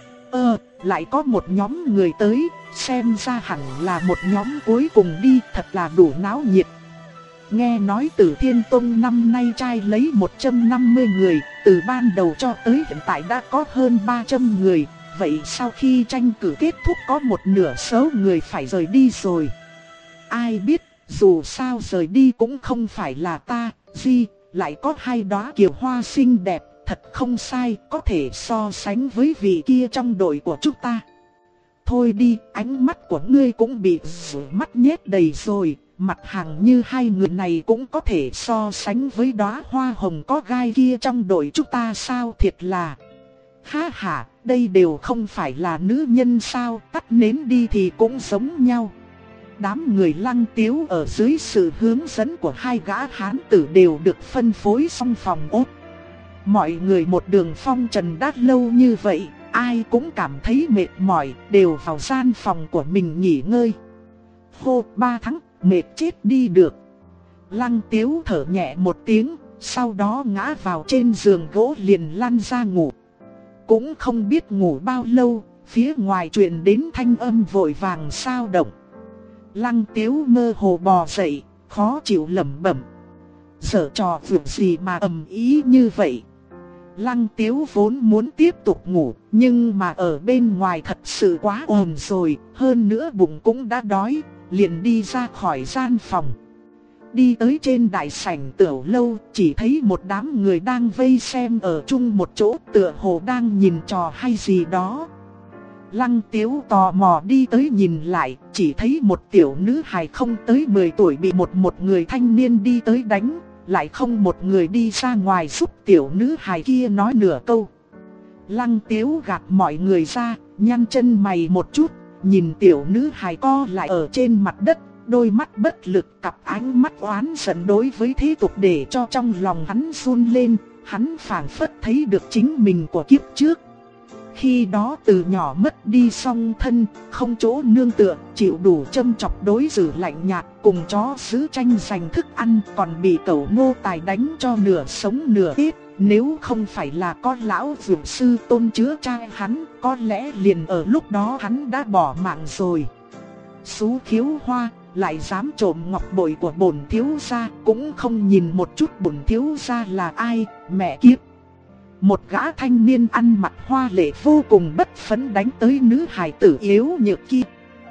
Speaker 1: Lại có một nhóm người tới, xem ra hẳn là một nhóm cuối cùng đi, thật là đủ náo nhiệt. Nghe nói Tử Thiên Tông năm nay trai lấy 150 người, từ ban đầu cho tới hiện tại đã có hơn 300 người, vậy sau khi tranh cử kết thúc có một nửa số người phải rời đi rồi. Ai biết, dù sao rời đi cũng không phải là ta, lại có 2 đóa kiều hoa xinh đẹp, thật không sai, có thể so sánh với vị kia trong đội của chúng ta. Thôi đi, ánh mắt của ngươi cũng bị mắt nhét đầy rồi, mặt hàng như 2 người này cũng có thể so sánh với đóa hoa hồng có gai kia trong đội chúng ta sao, thiệt là. Ha ha, đây đều không phải là nữ nhân sao, tắt nến đi thì cũng giống nhau. Đám người Lăng Tiếu ở dưới sự hướng dẫn của 2 gã hán tử đều được phân phối xong phòng ốt. Mọi người một đường phong trần đã lâu như vậy, ai cũng cảm thấy mệt mỏi, đều vào gian phòng của mình nghỉ ngơi. Hô, 3 tháng, mệt chết đi được. Lăng Tiếu thở nhẹ một tiếng, sau đó ngã vào trên giường gỗ liền lăn ra ngủ. Cũng không biết ngủ bao lâu, phía ngoài truyền đến thanh âm vội vàng xao động. Lăng Tiếu mơ hồ bò dậy, khó chịu lẩm bẩm. Giở trò việc gì mà ầm ĩ như vậy? Lăng Tiếu vốn muốn tiếp tục ngủ, nhưng mà ở bên ngoài thật sự quá ồn rồi, hơn nữa bụng cũng đã đói, liền đi ra khỏi gian phòng. Đi tới trên đại sảnh tiểu lâu, chỉ thấy một đám người đang vây xem ở chung một chỗ, tựa hồ đang nhìn trò hay gì đó. Lăng Tiếu tò mò đi tới nhìn lại, chỉ thấy một tiểu nữ hài không tới 10 tuổi bị một người thanh niên đi tới đánh, lại không một người đi ra ngoài giúp tiểu nữ hài kia nói nửa câu. Lăng Tiếu gạt mọi người ra, nhăn chân mày một chút, nhìn tiểu nữ hài co lại ở trên mặt đất, đôi mắt bất lực, cặp ánh mắt oán giận đối với thế tục để cho trong lòng hắn run lên, hắn phảng phất thấy được chính mình của kiếp trước. Khi đó từ nhỏ mất đi song thân, không chỗ nương tựa, chịu đủ châm chọc đối xử lạnh nhạt, cùng chó giữ tranh giành thức ăn, còn bị cẩu nô tài đánh cho nửa sống nửa chết. Nếu không phải là có lão dược sư Tôn chứa trai hắn, có lẽ liền ở lúc đó hắn đã bỏ mạng rồi. Sú Khiếu Hoa lại dám trộm ngọc bội của bổn thiếu gia, cũng không nhìn một chút bổn thiếu gia là ai, mẹ kiếp. Một gã thanh niên ăn mặc hoa lệ vô cùng bất phấn đánh tới nữ hài tử yếu nhược kia.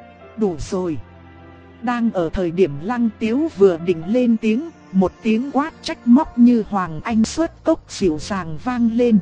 Speaker 1: Đủ rồi. Đang ở thời điểm Lăng Tiếu vừa định lên tiếng, một tiếng quát trách móc như Hoàng Anh xuất cốc dịu dàng vang lên.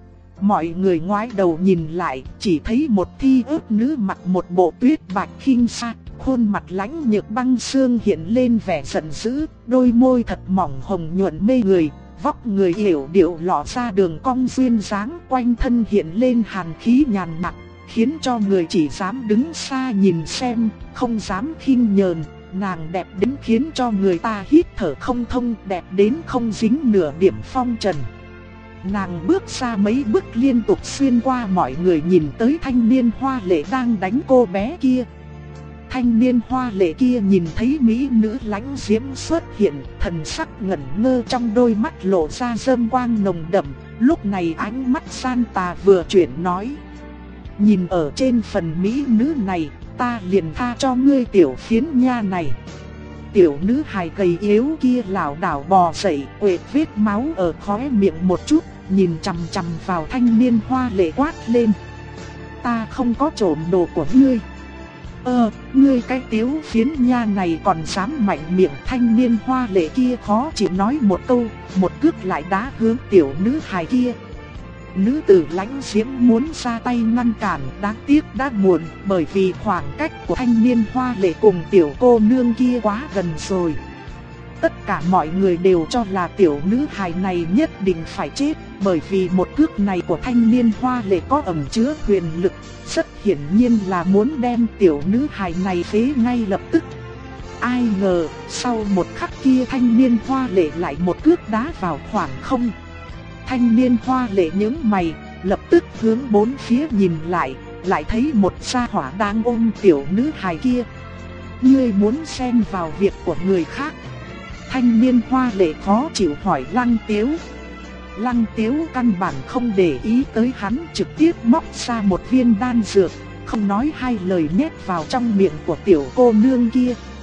Speaker 1: Mọi người ngoái đầu nhìn lại, chỉ thấy một thi ước nữ mặc một bộ tuyết bạch khinh sa, khuôn mặt lãnh nhược băng xương hiện lên vẻ giận dữ, đôi môi thật mỏng hồng nhuận mê người, vóc người hiểu điệu lọ ra đường cong duyên dáng, quanh thân hiện lên hàn khí nhàn nặc, khiến cho người chỉ dám đứng xa nhìn xem, không dám khinh nhờn. Nàng đẹp đến khiến cho người ta hít thở không thông, đẹp đến không dính nửa điểm phong trần. Nàng bước ra mấy bước liên tục xuyên qua mọi người, nhìn tới thanh niên hoa lệ đang đánh cô bé kia. Thanh niên hoa lệ kia nhìn thấy mỹ nữ lãnh diễm xuất hiện, thần sắc ngẩn ngơ, trong đôi mắt lộ ra dâm quang nồng đậm. Lúc này ánh mắt san tà vừa chuyển nói: nhìn ở trên phần mỹ nữ này, ta liền tha cho ngươi tiểu phiến nha này. Tiểu nữ hài gầy yếu kia lảo đảo bò dậy, quệt vết máu ở khóe miệng một chút, nhìn chằm chằm vào thanh niên hoa lệ quát lên: ta không có trộm đồ của ngươi. Ngươi cái tiểu phiến nha này còn dám mạnh miệng. Thanh niên hoa lệ kia khó chịu nói một câu, một cước lại đá hướng tiểu nữ hài kia. Nữ tử lãnh diễm muốn ra tay ngăn cản, đáng tiếc đã muộn, bởi vì khoảng cách của thanh niên hoa lệ cùng tiểu cô nương kia quá gần rồi. Tất cả mọi người đều cho là tiểu nữ hài này nhất định phải chết, bởi vì một cước này của thanh niên hoa lệ có ẩn chứa huyền lực, rất hiển nhiên là muốn đem tiểu nữ hài này phế ngay lập tức. Ai ngờ, sau một khắc kia thanh niên hoa lệ lại một cước đá vào khoảng không. Thanh niên hoa lệ nhướng mày, lập tức hướng bốn phía nhìn lại thấy một gia hỏa đang ôm tiểu nữ hài kia. Ngươi muốn xen vào việc của người khác? Thanh niên hoa lệ khó chịu hỏi Lăng Tiếu. Lăng Tiếu căn bản không để ý tới hắn, trực tiếp móc ra một viên đan dược, không nói hai lời nhét vào trong miệng của tiểu cô nương kia.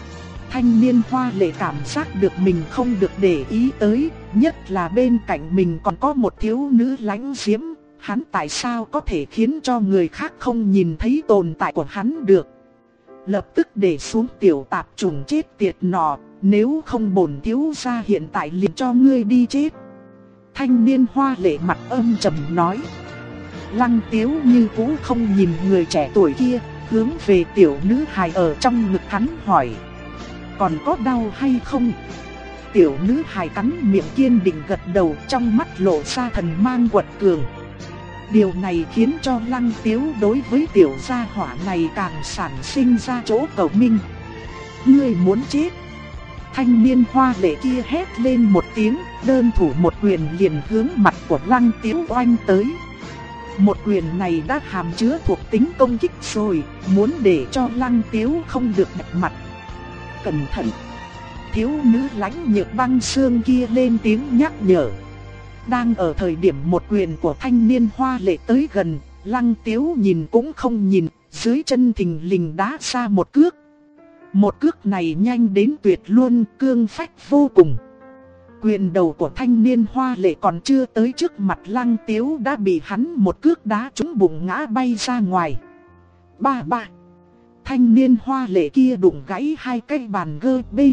Speaker 1: Thanh niên hoa lệ cảm giác được mình không được để ý tới, nhất là bên cạnh mình còn có một thiếu nữ lãnh diễm, hắn tại sao có thể khiến cho người khác không nhìn thấy tồn tại của hắn được. Lập tức để xuống tiểu tạp chủng chết tiệt nọ, nếu không bổn thiếu gia hiện tại liền cho ngươi đi chết. Thanh niên hoa lệ mặt âm trầm nói. Lăng Tiếu như cũ không nhìn người trẻ tuổi kia, hướng về tiểu nữ hài ở trong ngực hắn hỏi. Còn có đau hay không? Tiểu nữ hài cắn miệng kiên định gật đầu, trong mắt lộ ra thần mang quật cường. Điều này khiến cho Lăng Tiếu đối với tiểu gia hỏa này càng sản sinh ra chỗ cầu minh. Ngươi muốn chết? Thanh niên hoa lệ kia hét lên một tiếng, đơn thủ một quyền liền hướng mặt của Lăng Tiếu oanh tới. Một quyền này đã hàm chứa thuộc tính công kích rồi, muốn để cho Lăng Tiếu không được đẹp mặt. Cẩn thận! Thiếu nữ lãnh nhược băng xương kia lên tiếng nhắc nhở. Đang ở thời điểm một quyền của thanh niên hoa lệ tới gần, Lăng Tiếu nhìn cũng không nhìn, dưới chân thình lình đá ra một cước. Một cước này nhanh đến tuyệt luôn, cương phách vô cùng. Quyền đầu của thanh niên hoa lệ còn chưa tới trước mặt Lăng Tiếu đã bị hắn một cước đá trúng bụng ngã bay ra ngoài. Ba. Thanh niên hoa lệ kia đụng gãy hai cái bàn gơ bê,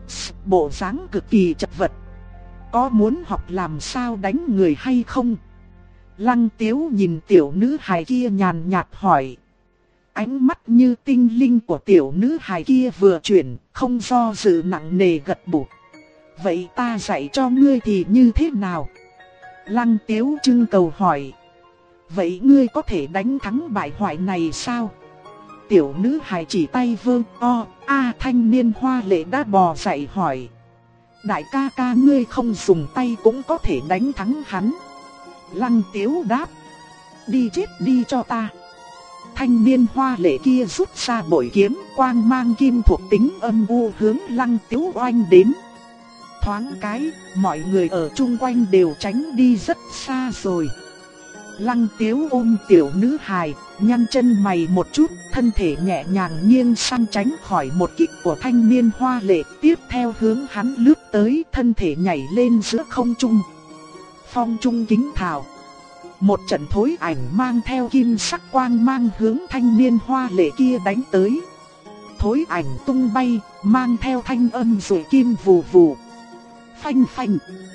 Speaker 1: bộ dáng cực kỳ chật vật. Có muốn học làm sao đánh người hay không? Lăng Tiếu nhìn tiểu nữ hài kia nhàn nhạt hỏi. Ánh mắt như tinh linh của tiểu nữ hài kia vừa chuyển, không do dự nặng nề gật bụt. Vậy ta dạy cho ngươi thì như thế nào? Lăng Tiếu trưng cầu hỏi. Vậy ngươi có thể đánh thắng bại hoại này sao? Tiểu nữ hài chỉ tay vơ thanh niên hoa lệ đã bò dậy hỏi. Đại ca ca ngươi không dùng tay cũng có thể đánh thắng hắn. Lăng Tiếu đáp. Đi chết đi cho ta. Thanh niên hoa lệ kia rút ra bội kiếm, quang mang kim thuộc tính âm u hướng Lăng Tiếu oanh đến. Thoáng cái, mọi người ở chung quanh đều tránh đi rất xa rồi. Lăng Tiếu ôm tiểu nữ hài, nhăn chân mày một chút, thân thể nhẹ nhàng nghiêng sang tránh khỏi một kích của thanh niên hoa lệ. Tiếp theo hướng hắn lướt tới, thân thể nhảy lên giữa không trung. Phong trung kính thảo. Một trận thối ảnh mang theo kim sắc quang mang hướng thanh niên hoa lệ kia đánh tới. Thối ảnh tung bay, mang theo thanh âm rồi kim vù vù. Phanh phanh,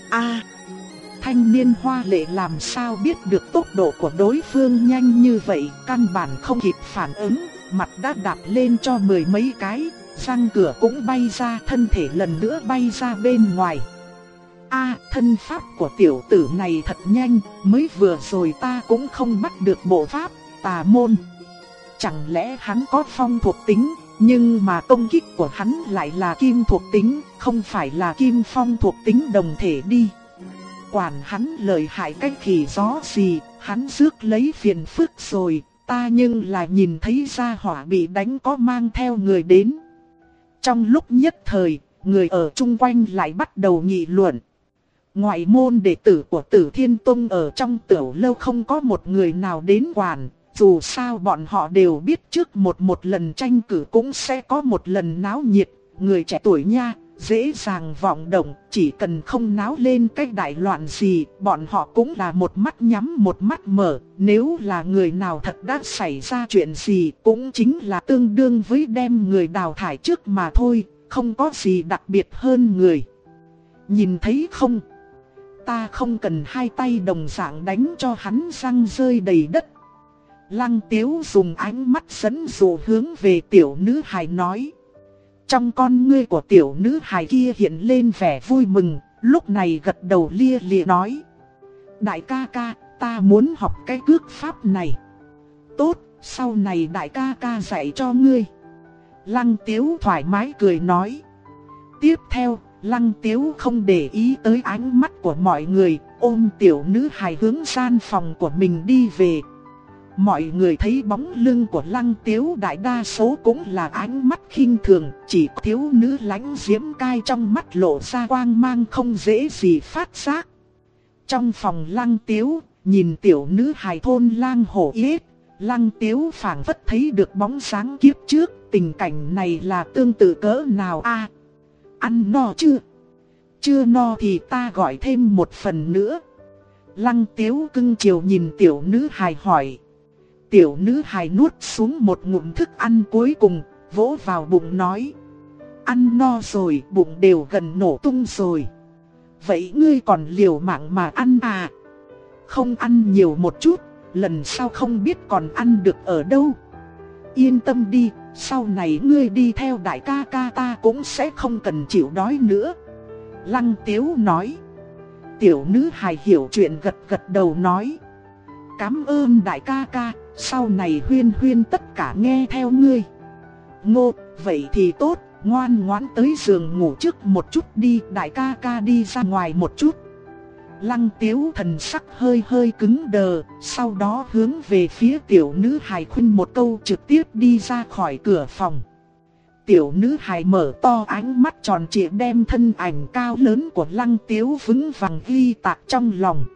Speaker 1: thanh niên hoa lệ làm sao biết được tốc độ của đối phương nhanh như vậy, căn bản không kịp phản ứng, mặt đã đạp lên cho mười mấy cái, răng cửa cũng bay ra, thân thể lần nữa bay ra bên ngoài. Thân pháp của tiểu tử này thật nhanh, mới vừa rồi ta cũng không bắt được bộ pháp, tà môn. Chẳng lẽ hắn có phong thuộc tính, nhưng mà công kích của hắn lại là kim thuộc tính, không phải là kim phong thuộc tính đồng thể đi. Quản hắn lợi hại cách khỉ gió gì, hắn rước lấy phiền phức rồi, ta nhưng là nhìn thấy gia hỏa bị đánh có mang theo người đến. Trong lúc nhất thời, người ở chung quanh lại bắt đầu nghị luận. Ngoại môn đệ tử của Tử Thiên Tông ở trong tiểu lâu không có một người nào đến quản, dù sao bọn họ đều biết trước một lần tranh cử cũng sẽ có một lần náo nhiệt, người trẻ tuổi nha, dễ dàng vọng động, chỉ cần không náo lên cái đại loạn gì, bọn họ cũng là một mắt nhắm một mắt mở, nếu là người nào thật đã xảy ra chuyện gì cũng chính là tương đương với đem người đào thải trước mà thôi, không có gì đặc biệt hơn người. Nhìn thấy không? Ta không cần hai tay đồng dạng đánh cho hắn răng rơi đầy đất. Lăng Tiếu dùng ánh mắt dẫn dụ hướng về tiểu nữ hài nói. Trong con ngươi của tiểu nữ hài kia hiện lên vẻ vui mừng, lúc này gật đầu lia lịa nói. Đại ca ca, ta muốn học cái cước pháp này. Tốt, sau này đại ca ca dạy cho ngươi. Lăng Tiếu thoải mái cười nói. Tiếp theo, Lăng Tiếu không để ý tới ánh mắt của mọi người, ôm tiểu nữ hài hướng gian phòng của mình đi về. Mọi người thấy bóng lưng của Lăng Tiếu đại đa số cũng là ánh mắt khinh thường, chỉ có thiếu nữ lãnh diễm cai trong mắt lộ ra quang mang không dễ gì phát giác. Trong phòng Lăng Tiếu, nhìn tiểu nữ hài thôn lang hổ yết, Lăng Tiếu phảng phất thấy được bóng sáng kiếp trước, tình cảnh này là tương tự cỡ nào a? Ăn no chưa? Chưa no thì ta gọi thêm một phần nữa. Lăng Tiếu cưng chiều nhìn tiểu nữ hài hỏi. Tiểu nữ hài nuốt xuống một ngụm thức ăn cuối cùng, vỗ vào bụng nói. Ăn no rồi, bụng đều gần nổ tung rồi. Vậy ngươi còn liều mạng mà ăn à? Không ăn nhiều một chút, lần sau không biết còn ăn được ở đâu. Yên tâm đi, sau này ngươi đi theo đại ca ca ta cũng sẽ không cần chịu đói nữa. Lăng Tiếu nói. Tiểu nữ hài hiểu chuyện gật gật đầu nói. Cảm ơn đại ca ca, sau này Huyên Huyên tất cả nghe theo ngươi. Ngô, vậy thì tốt, ngoan ngoãn tới giường ngủ trước một chút đi, đại ca ca đi ra ngoài một chút. Lăng Tiếu thần sắc hơi hơi cứng đờ, sau đó hướng về phía tiểu nữ hài khuyên một câu trực tiếp đi ra khỏi cửa phòng. Tiểu nữ hài mở to ánh mắt tròn trịa đem thân ảnh cao lớn của Lăng Tiếu vững vàng ghi tạc trong lòng.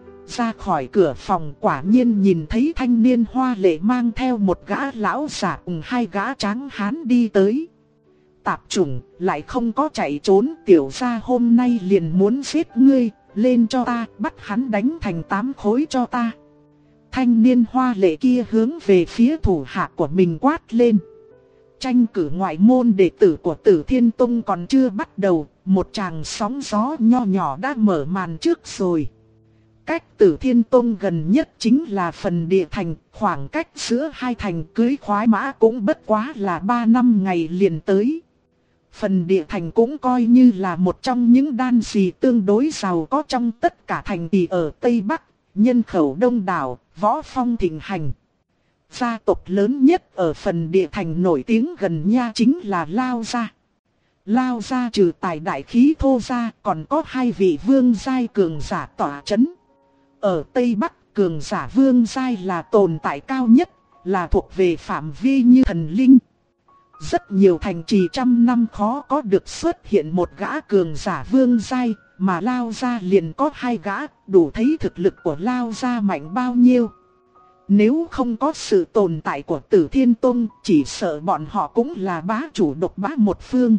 Speaker 1: Ra khỏi cửa phòng quả nhiên nhìn thấy thanh niên hoa lệ mang theo một gã lão giả cùng hai gã tráng hán đi tới. Tạp chủng lại không có chạy trốn, tiểu gia hôm nay liền muốn giết ngươi, lên cho ta, bắt hắn đánh thành 8 khối cho ta. Thanh niên hoa lệ kia hướng về phía thủ hạ của mình quát lên. Tranh cử ngoại môn đệ tử của Tử Thiên Tông còn chưa bắt đầu, một tràng sóng gió nho nhỏ đã mở màn trước rồi. Cách Tử Thiên Tông gần nhất chính là phần địa thành, khoảng cách giữa hai thành cưới khoái mã cũng bất quá là 3 năm ngày liền tới. Phần địa thành cũng coi như là một trong những đan xì tương đối giàu có trong tất cả thành trì ở Tây Bắc, nhân khẩu đông đảo, võ phong thịnh hành. Gia tộc lớn nhất ở phần địa thành nổi tiếng gần nha chính là Lao Gia. Lao Gia trừ tài đại khí thô ra còn có hai vị vương giai cường giả tỏa chấn. Ở Tây Bắc, cường giả vương giai là tồn tại cao nhất, là thuộc về phạm vi như thần linh. Rất nhiều thành trì trăm năm khó có được xuất hiện một gã cường giả vương giai, mà Lao Gia liền có hai gã, đủ thấy thực lực của Lao Gia mạnh bao nhiêu. Nếu không có sự tồn tại của Tử Thiên Tông, chỉ sợ bọn họ cũng là bá chủ độc bá một phương.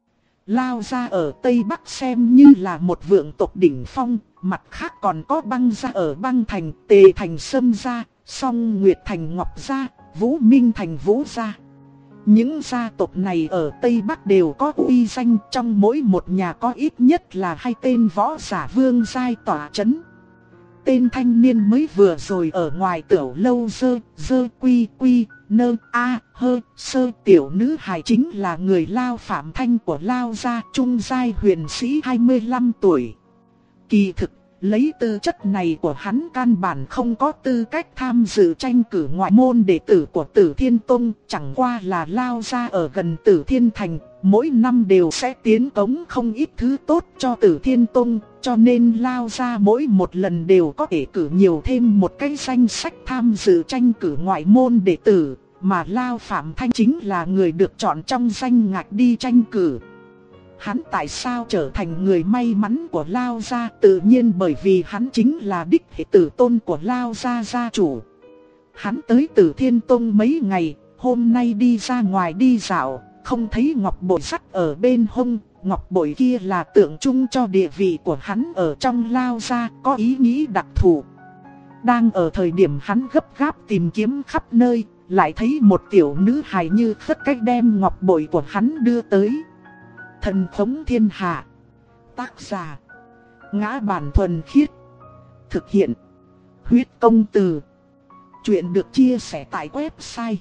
Speaker 1: Lao Gia ở Tây Bắc xem như là một vượng tộc đỉnh phong, mặt khác còn có Băng Gia ở Băng Thành, Tề Thành Sâm Gia, Song Nguyệt Thành Ngọc Gia, Vũ Minh Thành Vũ Gia. Những gia tộc này ở Tây Bắc đều có uy danh, trong mỗi một nhà có ít nhất là 2 tên võ giả vương giai tỏa chấn. Tên thanh niên mới vừa rồi ở ngoài tiểu lâu dơ quy nơ a hơ sơ tiểu nữ hài chính là người Lao Phạm Thanh của Lao Gia, trung giai huyền sĩ 25 tuổi. Kỳ thực, lấy tư chất này của hắn căn bản không có tư cách tham dự tranh cử ngoại môn đệ tử của Tử Thiên Tông, chẳng qua là Lao Gia ở gần Tử Thiên Thành, mỗi năm đều sẽ tiến cống không ít thứ tốt cho Tử Thiên Tông, cho nên Lao Gia mỗi một lần đều có thể cử nhiều thêm một cái danh sách tham dự tranh cử ngoại môn đệ tử, mà Lao Phạm Thanh chính là người được chọn trong danh ngạch đi tranh cử. Hắn tại sao trở thành người may mắn của Lao Gia? Tự nhiên bởi vì hắn chính là đích hệ tử tôn của Lao Gia gia chủ. Hắn tới Tử Thiên Tông mấy ngày, hôm nay đi ra ngoài đi dạo, không thấy ngọc bội sắt ở bên hông. Ngọc bội kia là tượng trưng cho địa vị của hắn ở trong Lao Gia, có ý nghĩ đặc thù. Đang ở thời điểm hắn gấp gáp tìm kiếm khắp nơi, lại thấy một tiểu nữ hài như khất cách đem ngọc bội của hắn đưa tới. Thần Thống Thiên Hạ. Tác giả: Ngã Bản Thuần Khiết. Thực hiện: Huyết Công Từ. Chuyện được chia sẻ tại website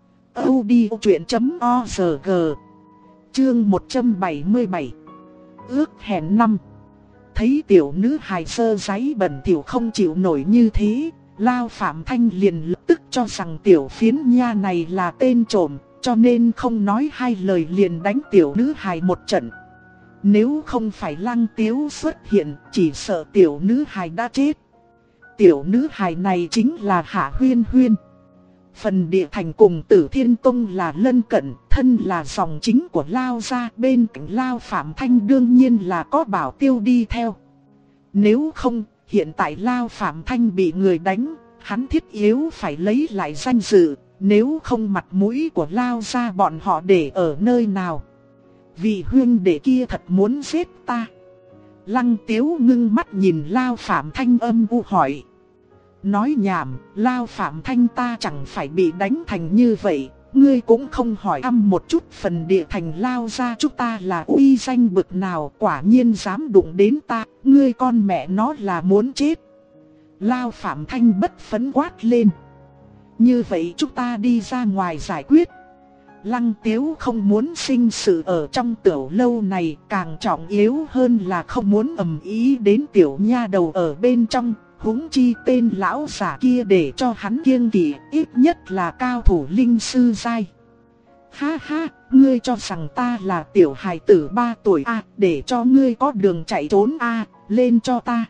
Speaker 1: audiochuyện.org. Chương 177. Ước hẹn năm. Thấy tiểu nữ hài sơ sáy bẩn thỉu không chịu nổi như thế, Lao Phạm Thanh liền lập tức cho rằng tiểu phiến nha này là tên trộm, cho nên không nói hai lời liền đánh tiểu nữ hài một trận. Nếu không phải Lăng Tiếu xuất hiện, chỉ sợ tiểu nữ hài đã chết. Tiểu nữ hài này chính là Hạ Huyên Huyên. Phần địa thành cùng Tử Thiên Tông là lân cận, thân là dòng chính của Lao Gia, bên cạnh Lao Phạm Thanh đương nhiên là có Bảo Tiêu đi theo. Nếu không, hiện tại Lao Phạm Thanh bị người đánh, hắn thiết yếu phải lấy lại danh dự, nếu không mặt mũi của Lao gia bọn họ để ở nơi nào. Vị huynh đệ kia thật muốn giết ta. Lăng Tiếu ngưng mắt nhìn Lao Phạm Thanh âm u hỏi. Nói nhảm, Lao Phạm Thanh ta chẳng phải bị đánh thành như vậy. Ngươi cũng không hỏi thăm một chút phần địa thành Lao gia chúng ta là uy danh bực nào, quả nhiên dám đụng đến ta, ngươi con mẹ nó là muốn chết. Lao Phạm Thanh bất phấn quát lên. Như vậy chúng ta đi ra ngoài giải quyết. Lăng Tiếu không muốn sinh sự ở trong tiểu lâu này, càng trọng yếu hơn là không muốn ầm ĩ đến tiểu nha đầu ở bên trong. Huống chi tên lão giả kia để cho hắn kiêng kỵ, ít nhất là cao thủ linh sư giai. Ha ha, ngươi cho rằng ta là tiểu hài tử 3 tuổi à, để cho ngươi có đường chạy trốn à, lên cho ta.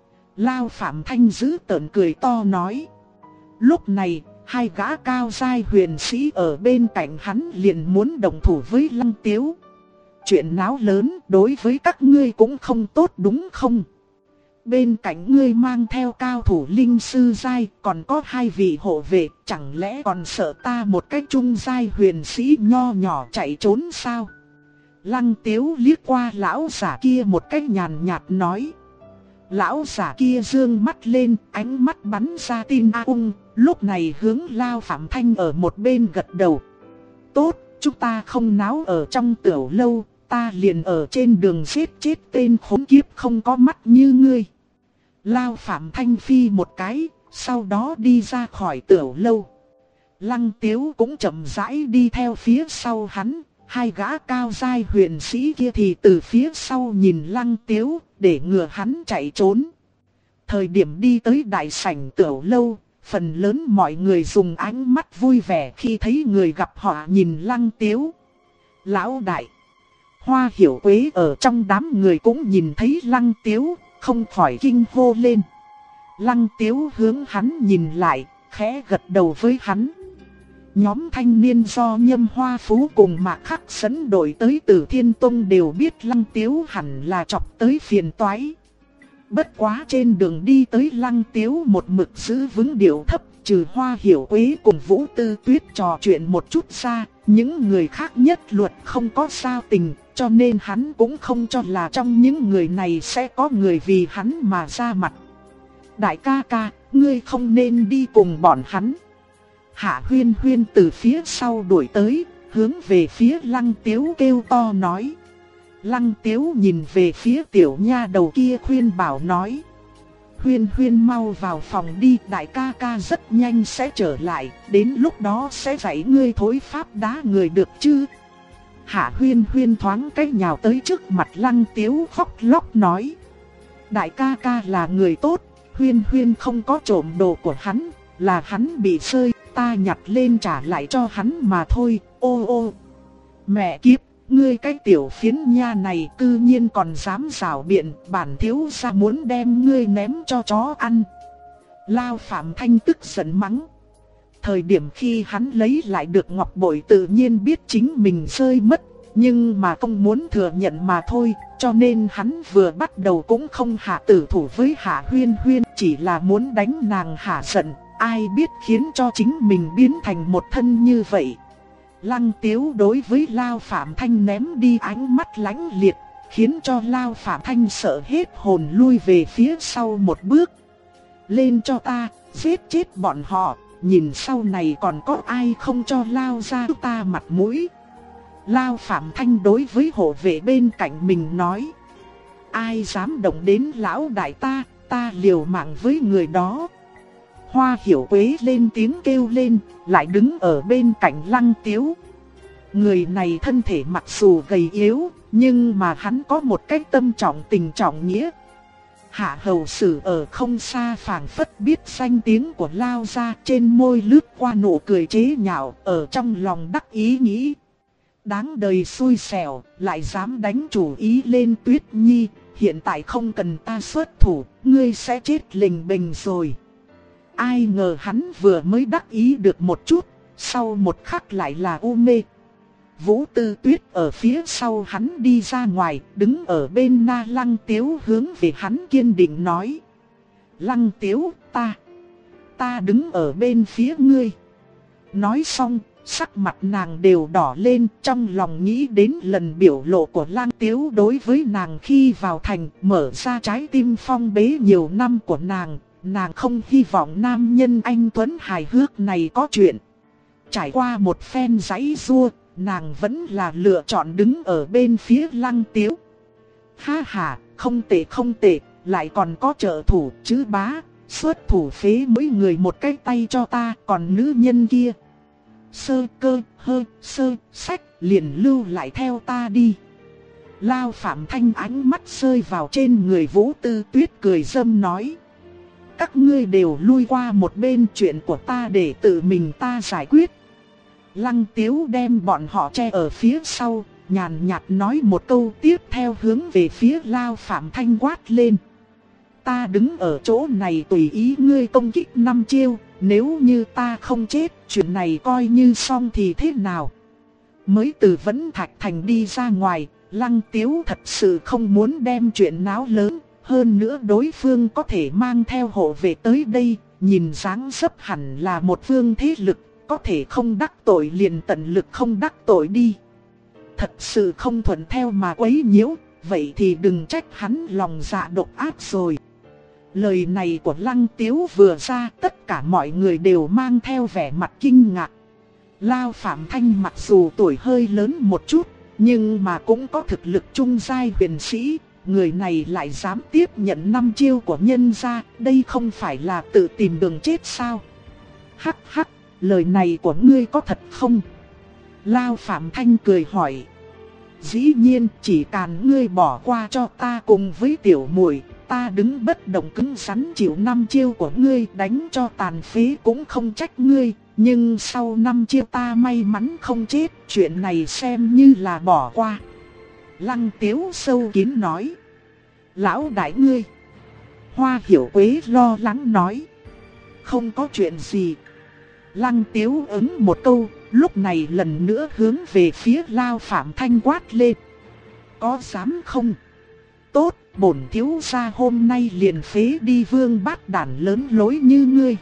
Speaker 1: Lao Phạm Thanh giữ tợn cười to nói. Lúc này, hai gã cao giai huyền sĩ ở bên cạnh hắn liền muốn đồng thủ với Lăng Tiếu. Chuyện náo lớn đối với các ngươi cũng không tốt đúng không? Bên cạnh ngươi mang theo cao thủ linh sư giai, còn có 2 vị hộ vệ, chẳng lẽ còn sợ ta một cái trung giai huyền sĩ nho nhỏ chạy trốn sao? Lăng Tiếu liếc qua lão giả kia một cách nhàn nhạt nói. Lão giả kia dương mắt lên, ánh mắt bắn ra tin a ung, lúc này hướng Lao Phạm Thanh ở một bên gật đầu. Tốt, chúng ta không náo ở trong tiểu lâu, ta liền ở trên đường giết chết tên khốn kiếp không có mắt như ngươi. Lao Phạm Thanh phi một cái, sau đó đi ra khỏi tiểu lâu. Lăng Tiếu cũng chậm rãi đi theo phía sau hắn, hai gã cao giai huyền sĩ kia thì từ phía sau nhìn Lăng Tiếu, để ngừa hắn chạy trốn. Thời điểm đi tới đại sảnh tiểu lâu, phần lớn mọi người dùng ánh mắt vui vẻ khi thấy người gặp họ nhìn Lăng Tiếu. Lão đại, Hoa Hiểu Quế ở trong đám người cũng nhìn thấy Lăng Tiếu, không khỏi kinh hô lên. Lăng Tiếu hướng hắn nhìn lại, khẽ gật đầu với hắn. Nhóm thanh niên do Nhâm Hoa Phú cùng Mạc Khắc dẫn đội tới Tử Thiên Tông đều biết Lăng Tiếu hẳn là chọc tới phiền toái. Bất quá trên đường đi tới Lăng Tiếu một mực giữ vững điệu thấp, trừ Hoa Hiểu Quế cùng Vũ Tư Tuyết trò chuyện một chút ra, những người khác nhất luật không có sao tình, cho nên hắn cũng không cho là trong những người này sẽ có người vì hắn mà ra mặt. Đại ca ca, ngươi không nên đi cùng bọn hắn. Hạ Huyên Huyên từ phía sau đuổi tới, hướng về phía Lăng Tiếu kêu to nói. Lăng Tiếu nhìn về phía tiểu nha đầu kia khuyên bảo nói. Huyên Huyên mau vào phòng đi, đại ca ca rất nhanh sẽ trở lại, đến lúc đó sẽ dạy ngươi thối pháp đá người được chứ. Hạ Huyên Huyên thoáng cái nhào tới trước mặt Lăng Tiếu khóc lóc nói. Đại ca ca là người tốt, Huyên Huyên không có trộm đồ của hắn, là hắn bị rơi, ta nhặt lên trả lại cho hắn mà thôi. Ô ô, mẹ kiếp, ngươi cái tiểu phiến nha này cư nhiên còn dám rảo biện, bản thiếu gia muốn đem ngươi ném cho chó ăn. Lao Phạm Thanh tức giận mắng. Thời điểm khi hắn lấy lại được ngọc bội tự nhiên biết chính mình rơi mất, nhưng mà không muốn thừa nhận mà thôi, cho nên hắn vừa bắt đầu cũng không hạ tử thủ với Hạ Huyên Huyên, chỉ là muốn đánh nàng hạ giận, ai biết khiến cho chính mình biến thành một thân như vậy. Lăng Tiếu đối với Lao Phạm Thanh ném đi ánh mắt lãnh liệt, khiến cho Lao Phạm Thanh sợ hết hồn lui về phía sau một bước. Lên cho ta, giết chết bọn họ, nhìn sau này còn có ai không cho Lao ra ta mặt mũi. Lao Phạm Thanh đối với hộ vệ bên cạnh mình nói. Ai dám động đến lão đại ta liều mạng với người đó. Hoa Hiểu Quế lên tiếng kêu lên, lại đứng ở bên cạnh Lăng Tiếu. Người này thân thể mặc dù gầy yếu, nhưng mà hắn có một cái tâm trọng tình trọng nghĩa. Hạ hầu sử ở không xa phảng phất biết danh tiếng của Lao gia, trên môi lướt qua nụ cười chế nhạo, ở trong lòng đắc ý nghĩ. Đáng đời xui xẻo, lại dám đánh chủ ý lên Tuyết Nhi, hiện tại không cần ta xuất thủ, ngươi sẽ chết lình bình rồi. Ai ngờ hắn vừa mới đắc ý được một chút, sau một khắc lại là u mê. Vũ Tư Tuyết ở phía sau hắn đi ra ngoài, đứng ở bên Na Lăng Tiếu hướng về hắn kiên định nói. Lăng Tiếu, ta đứng ở bên phía ngươi. Nói xong, sắc mặt nàng đều đỏ lên, trong lòng nghĩ đến lần biểu lộ của Lăng Tiếu đối với nàng khi vào thành, mở ra trái tim phong bế nhiều năm của nàng. Nàng không hy vọng nam nhân anh tuấn hài hước này có chuyện. Trải qua một phen giãy giụa, nàng vẫn là lựa chọn đứng ở bên phía Lăng Tiếu. Ha ha, không tệ không tệ, lại còn có trợ thủ chứ bá, xuất thủ phế mỗi người một cái tay cho ta, còn nữ nhân kia. Sơ cơ, sơ, sách, liền lưu lại theo ta đi. Lao Phạm Thanh ánh mắt rơi vào trên người Vũ Tư Tuyết cười dâm nói. Các ngươi đều lui qua một bên, chuyện của ta để tự mình ta giải quyết. Lăng Tiếu đem bọn họ che ở phía sau, nhàn nhạt nói một câu, tiếp theo hướng về phía Lao Phạm Thanh quát lên. Ta đứng ở chỗ này tùy ý ngươi công kích 5 chiêu, nếu như ta không chết, chuyện này coi như xong thì thế nào? Mới từ Vẫn Thạch Thành đi ra ngoài, Lăng Tiếu thật sự không muốn đem chuyện náo lớn, hơn nữa đối phương có thể mang theo hộ vệ tới đây, nhìn dáng dấp hẳn là một phương thế lực, có thể không đắc tội liền tận lực không đắc tội đi. Thật sự không thuận theo mà quấy nhiễu, vậy thì đừng trách hắn lòng dạ độc ác rồi. Lời này của Lăng Tiếu vừa ra, tất cả mọi người đều mang theo vẻ mặt kinh ngạc. Lao Phạm Thanh mặc dù tuổi hơi lớn một chút, nhưng mà cũng có thực lực trung giai huyền sĩ. Người này lại dám tiếp nhận 5 chiêu của nhân gia, đây không phải là tự tìm đường chết sao? Hắc hắc, lời này của ngươi có thật không? Lao Phạm Thanh cười hỏi. Dĩ nhiên, chỉ cần ngươi bỏ qua cho ta cùng với tiểu muội, ta đứng bất động cứng rắn chịu 5 chiêu của ngươi, đánh cho tàn phế cũng không trách ngươi. Nhưng sau 5 chiêu ta may mắn không chết, chuyện này xem như là bỏ qua. Lăng Tiếu sâu kín nói. Lão đại ngươi. Hoa Hiểu Quế lo lắng nói. Không có chuyện gì. Lăng Tiếu ứng một câu, lúc này lần nữa hướng về phía Lao Phạm Thanh quát lên. Có dám không? Tốt, bổn thiếu gia hôm nay liền phế đi vương bát đản lớn lối như ngươi.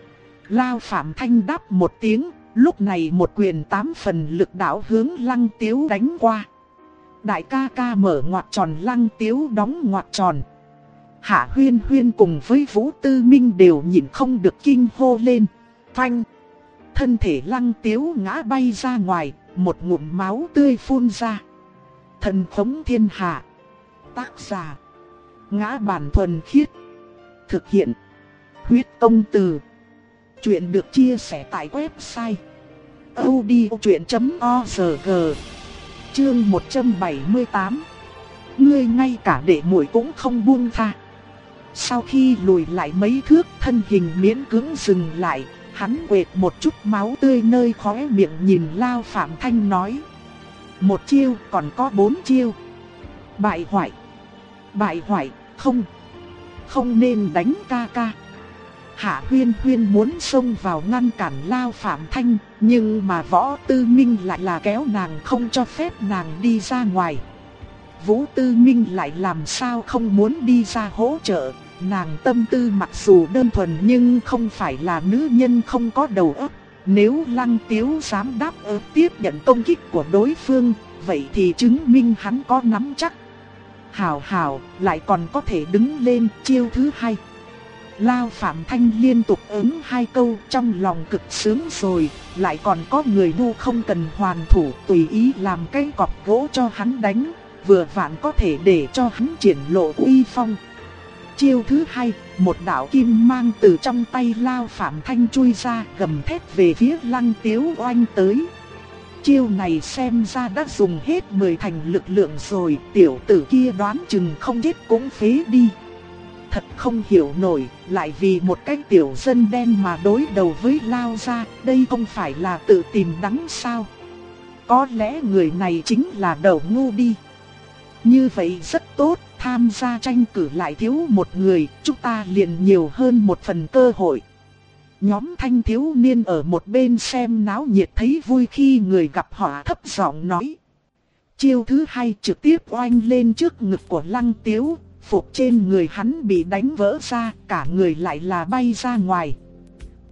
Speaker 1: Lao Phạm Thanh đáp một tiếng, lúc này một quyền 8 phần lực đạo hướng Lăng Tiếu đánh qua. Đại ca ca mở ngoặc tròn, Lăng Tiếu đóng ngoặc tròn. Hạ Huyên Huyên cùng với Vũ Tư Minh đều nhịn không được kinh hô lên. Phanh! Thân thể Lăng Tiếu ngã bay ra ngoài, một ngụm máu tươi phun ra. Thần Khống Thiên Hạ. Tác giả: Ngã Bản Thuần Khiết. Thực hiện: Huyết Công Từ. Chuyện được chia sẻ tại website audiochuyện.org. Chương 178. Ngươi ngay cả đệ muội cũng không buông tha. Sau khi lùi lại mấy thước, thân hình miễn cưỡng dừng lại, hắn quệt một chút máu tươi nơi khóe miệng, nhìn Lao Phạm Thanh nói. Một chiêu, còn có 4 chiêu. Bại hoại. Bại hoại, không nên đánh ca ca. Hạ Huyên Huyên muốn xông vào ngăn cản Lao Phạm Thanh, nhưng mà Võ Tư Minh lại là kéo nàng không cho phép nàng đi ra ngoài. Vũ Tư Minh lại làm sao không muốn đi ra hỗ trợ, nàng tâm tư mặc dù đơn thuần nhưng không phải là nữ nhân không có đầu óc. Nếu Lăng Tiếu dám đáp ứng tiếp nhận công kích của đối phương, vậy thì chứng minh hắn có nắm chắc. Hảo, lại còn có thể đứng lên chiêu thứ 2. Lao Phạm Thanh liên tục ứng 2 câu, trong lòng cực sướng rồi, lại còn có người ngu không cần hoàn thủ, tùy ý làm cái cọc gỗ cho hắn đánh, vừa vặn có thể để cho hắn triển lộ uy phong. Chiêu thứ 2, một đạo kim mang từ trong tay Lao Phạm Thanh chui ra, gầm thét về phía Lăng Tiếu oanh tới. Chiêu này xem ra đã dùng hết 10 thành lực lượng rồi, tiểu tử kia đoán chừng không chết cũng phế đi. Thật không hiểu nổi, lại vì một cái tiểu dân đen mà đối đầu với Lao gia, đây không phải là tự tìm đắng sao? Có lẽ người này chính là đầu ngu đi. Như vậy rất tốt, tham gia tranh cử lại thiếu một người, chúng ta liền nhiều hơn một phần cơ hội. Nhóm thanh thiếu niên ở một bên xem náo nhiệt thấy vui khi người gặp họ thấp giọng nói. Chiêu thứ 2 trực tiếp oanh lên trước ngực của Lăng Tiếu, phục trên người hắn bị đánh vỡ ra, cả người lại là bay ra ngoài.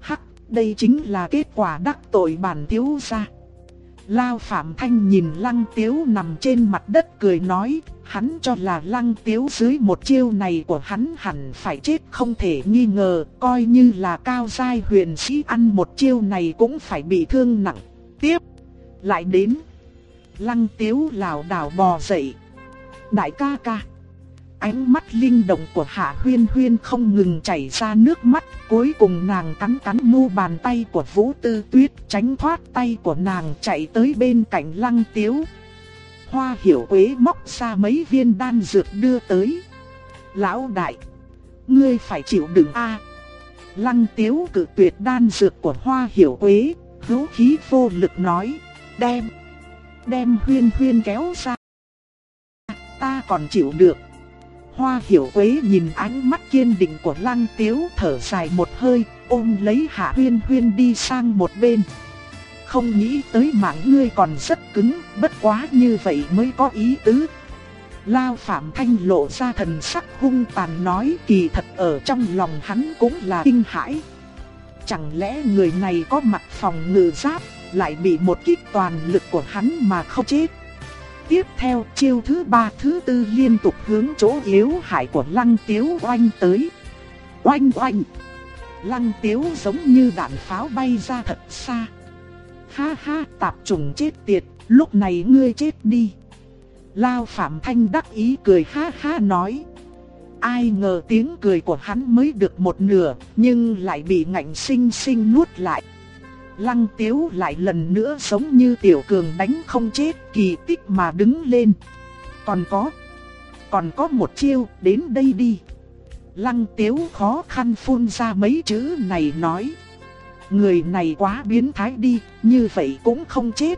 Speaker 1: Đây chính là kết quả đắc tội bản thiếu gia. Lao Phạm Thanh nhìn Lăng Tiếu nằm trên mặt đất cười nói, hắn cho là Lăng Tiếu dưới một chiêu này của hắn hẳn phải chết không thể nghi ngờ, coi như là cao giai huyền sĩ ăn một chiêu này cũng phải bị thương nặng. Tiếp lại đến, Lăng Tiếu lảo đảo bò dậy. Đại ca ca. Ánh mắt linh động của Hạ Huyên Huyên không ngừng chảy ra nước mắt, cuối cùng nàng cắn cắn mu bàn tay của Vũ Tư Tuyết, tránh thoát tay của nàng chạy tới bên cạnh Lăng Tiếu. Hoa Hiểu Quế móc ra mấy viên đan dược đưa tới. Lão đại, ngươi phải chịu đựng a. Lăng Tiếu cự tuyệt đan dược của Hoa Hiểu Quế, hữu khí vô lực nói, đem Huyên Huyên kéo ra. Ta còn chịu được. Hoa Hiểu Quế nhìn ánh mắt kiên định của Lăng Tiếu thở dài một hơi, ôm lấy Hạ Huyên Huyên đi sang một bên. Không nghĩ tới mạng ngươi còn rất cứng, bất quá như vậy mới có ý tứ. Lao Phạm Thanh lộ ra thần sắc hung tàn nói, kỳ thật ở trong lòng hắn cũng là kinh hãi. Chẳng lẽ người này có mặt phòng ngự giáp, lại bị một kích toàn lực của hắn mà không chết. Tiếp theo chiêu thứ 3 thứ 4 liên tục hướng chỗ yếu hại của Lăng Tiếu oanh tới. Oanh oanh. Lăng Tiếu giống như đạn pháo bay ra thật xa. Ha ha, tạp trùng chết tiệt, lúc này ngươi chết đi. Lao Phạm Thanh đắc ý cười ha ha nói. Ai ngờ tiếng cười của hắn mới được một nửa, nhưng lại bị ngạnh sinh sinh nuốt lại. Lăng Tiếu lại lần nữa giống như tiểu cường đánh không chết, kỳ tích mà đứng lên. Còn có một chiêu, đến đây đi. Lăng Tiếu khó khăn phun ra mấy chữ này nói. Người này quá biến thái đi, như vậy cũng không chết.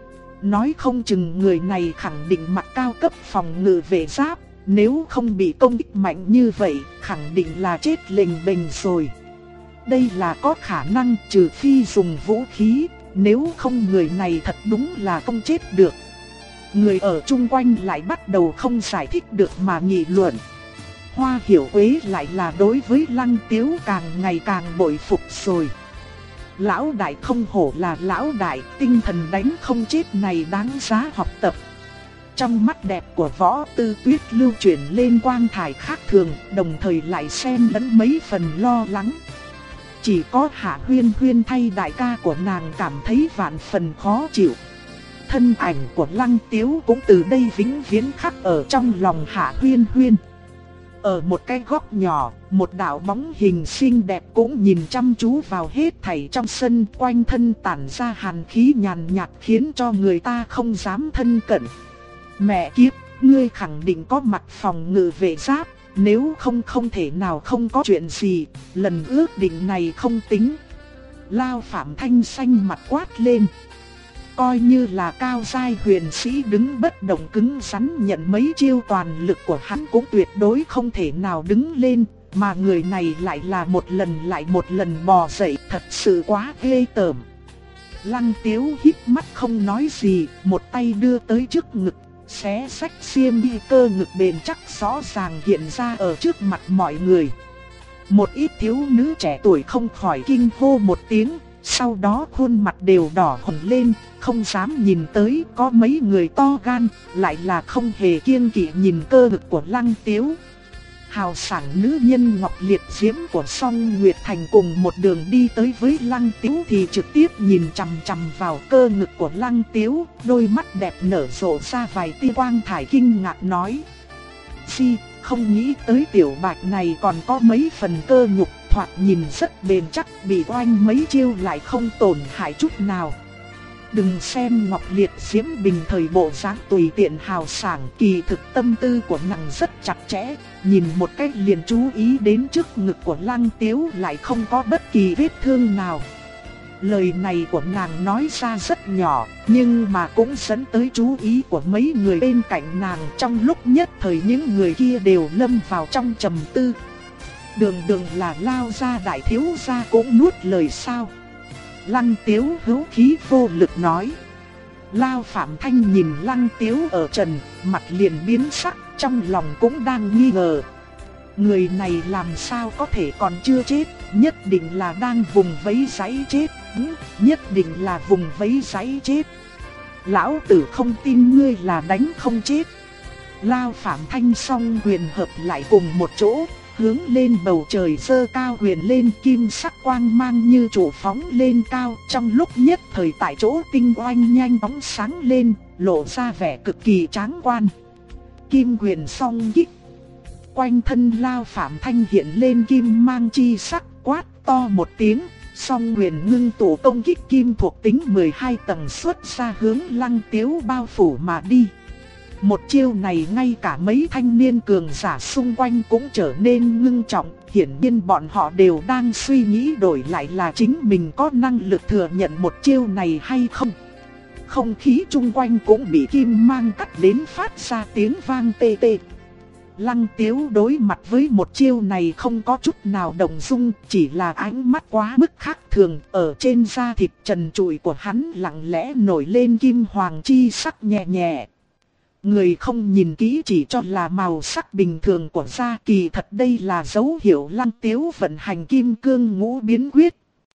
Speaker 1: Nói không chừng người này khẳng định mặc cao cấp phòng ngự vệ giáp, nếu không bị công kích mạnh như vậy, khẳng định là chết lềnh bềnh rồi. Đây là có khả năng, trừ phi dùng vũ khí, nếu không người này thật đúng là không chết được. Người ở chung quanh lại bắt đầu không giải thích được mà nghị luận. Hoa Hiểu Quế lại là đối với Lăng Tiếu càng ngày càng bội phục rồi. Lão đại không hổ là lão đại, tinh thần đánh không chết này đáng giá học tập. Trong mắt đẹp của Võ Tư Tuyết lưu chuyển lên quang thải khác thường, đồng thời lại xen lẫn mấy phần lo lắng. Chỉ có Hạ Huyên Huyên thay đại ca của nàng cảm thấy vạn phần khó chịu. Thân ảnh của Lăng Tiếu cũng từ đây vĩnh viễn khắc ở trong lòng Hạ Huyên Huyên. Ở một cái góc nhỏ, một đạo bóng hình xinh đẹp cũng nhìn chăm chú vào hết thảy trong sân, quanh thân tản ra hàn khí nhàn nhạt khiến cho người ta không dám thân cận. Mẹ kiếp, ngươi khẳng định có mặt phòng ngự vệ giáp, nếu không thể nào không có chuyện gì, lần ước định này không tính. Lao Phạm Thanh xanh mặt quát lên. Coi như là cao giai huyền sĩ đứng bất động cứng rắn nhận mấy chiêu toàn lực của hắn cũng tuyệt đối không thể nào đứng lên, mà người này lại là một lần lại một lần bò dậy, thật sự quá ghê tởm. Lăng Tiếu híp mắt không nói gì, một tay đưa tới trước ngực, xé xách xiêm y cơ ngực bền chắc rõ ràng hiện ra ở trước mặt mọi người. Một ít thiếu nữ trẻ tuổi không khỏi kinh hô một tiếng, sau đó khuôn mặt đều đỏ hồng lên, không dám nhìn tới. Có mấy người to gan, lại là không hề kiêng kỵ nhìn cơ ngực của Lăng Tiếu. Hào sảng nữ nhân Ngọc Liệt Diễm của Song Nguyệt Thành cùng một đường đi tới với Lăng Tiếu thì trực tiếp nhìn chằm chằm vào cơ ngực của Lăng Tiếu, đôi mắt đẹp nở rộ ra vài tia quang thải kinh ngạc nói. Không nghĩ tới tiểu bạch này còn có mấy phần cơ nhục, thoạt nhìn rất bền chắc, bị oanh mấy chiêu lại không tổn hại chút nào. Đừng xem Ngọc Liệt Diễm bình thời bộ dáng tùy tiện hào sảng, kỳ thực tâm tư của nàng rất chặt chẽ, nhìn một cách liền chú ý đến trước ngực của Lăng Tiếu lại không có bất kỳ vết thương nào. Lời này của nàng nói ra rất nhỏ, nhưng mà cũng dẫn tới chú ý của mấy người bên cạnh nàng. Trong lúc nhất thời những người kia đều lâm vào trong trầm tư. Đường là Lao gia đại thiếu gia cũng nuốt lời sao? Lăng Tiếu hữu khí vô lực nói. Lao Phạm Thanh nhìn Lăng Tiếu ở trần, mặt liền biến sắc, trong lòng cũng đang nghi ngờ. Người này làm sao có thể còn chưa chết, nhất định là đang vùng vẫy giãy chết, nhất định là vùng vẫy giãy chết. Lão tử không tin ngươi là đánh không chết. Lao Phạm Thanh song quyền hợp lại cùng một chỗ, hướng lên bầu trời giơ cao quyền lên, kim sắc quang mang như trụ phóng lên cao, trong lúc nhất thời tại chỗ tinh oanh nhanh bóng sáng lên, lộ ra vẻ cực kỳ tráng quan. Kim quyền song kích. Quanh thân Lao Phạm Thanh hiện lên kim mang chi sắc, quát to một tiếng, song quyền ngưng tụ công kích kim thuộc tính 12 tầng xuất ra hướng Lăng Tiếu bao phủ mà đi. Một chiêu này ngay cả mấy thanh niên cường giả xung quanh cũng trở nên ngưng trọng, hiển nhiên bọn họ đều đang suy nghĩ đổi lại là chính mình có năng lực thừa nhận một chiêu này hay không. Không khí chung quanh cũng bị kim mang cắt đến phát ra tiếng vang tê tê. Lăng Tiếu đối mặt với một chiêu này không có chút nào động dung, chỉ là ánh mắt quá mức khác thường, ở trên da thịt trần trụi của hắn lặng lẽ nổi lên kim hoàng chi sắc nhẹ nhẹ. Người không nhìn kỹ chỉ cho là màu sắc bình thường của da, kỳ thật đây là dấu hiệu Lăng Tiếu vận hành kim cương ngũ biến quyết.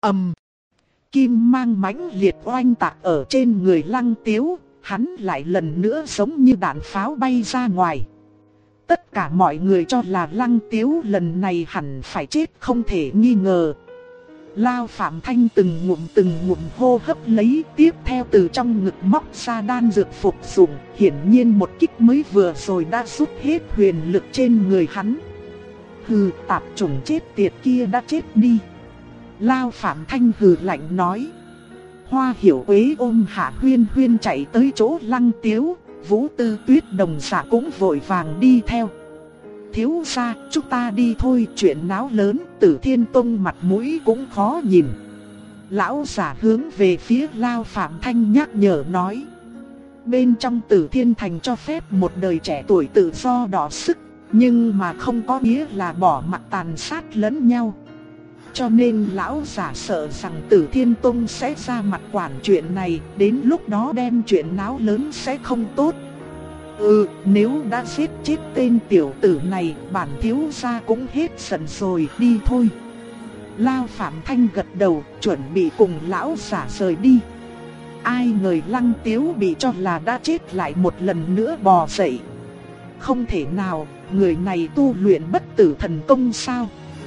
Speaker 1: Kim mang mãnh liệt oanh tạc ở trên người Lăng Tiếu, hắn lại lần nữa giống như đạn pháo bay ra ngoài. Tất cả mọi người cho là Lăng Tiếu lần này hẳn phải chết không thể nghi ngờ. Lao Phạm Thanh từng ngụm hô hấp lấy, tiếp theo từ trong ngực móc ra đan dược phục dụng, hiển nhiên một kích mới vừa rồi đã rút hết huyền lực trên người hắn. Hừ, tạp chủng chết tiệt kia đã chết đi. Lao Phạm Thanh hừ lạnh nói. Hoa Hiểu Quế ôm Hạ Huyên Huyên chạy tới chỗ Lăng Tiếu, Vũ Tư Tuyết đồng giả cũng vội vàng đi theo. Thiếu gia, chúng ta đi thôi, chuyện náo lớn, Tử Thiên Tông mặt mũi cũng khó nhìn. Lão giả hướng về phía Lao Phạm Thanh nhắc nhở nói. Bên trong Tử Thiên Thành cho phép một đời trẻ tuổi tự do đọ sức, nhưng mà không có nghĩa là bỏ mặc tàn sát lẫn nhau. Cho nên lão giả sợ rằng Tử Thiên Tông sẽ ra mặt quản chuyện này, đến lúc đó đem chuyện náo lớn sẽ không tốt. Nếu đã giết chết tên tiểu tử này, bản thiếu gia cũng hết giận rồi, đi thôi. Lao Phạm Thanh gật đầu, chuẩn bị cùng lão giả rời đi. Ai ngờ Lăng Tiếu bị cho là đã chết lại một lần nữa bò dậy. Không thể nào, người này tu luyện bất tử thần công sao?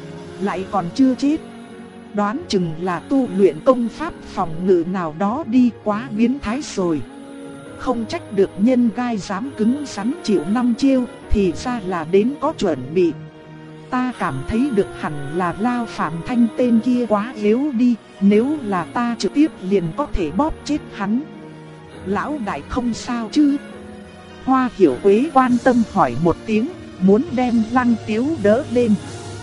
Speaker 1: Lại còn chưa chết. Đoán chừng là tu luyện công pháp phòng ngự nào đó đi, quá biến thái rồi. Không trách được nhân gai dám cứng rắn chịu 5 chiêu, thì ra là đến có chuẩn bị. Ta cảm thấy được hẳn là Lao Phạm Thanh tên kia quá yếu đi, nếu là ta trực tiếp liền có thể bóp chết hắn. Lão đại không sao chứ? Hoa Hiểu Quế quan tâm hỏi một tiếng, muốn đem Lăng Tiếu đỡ lên.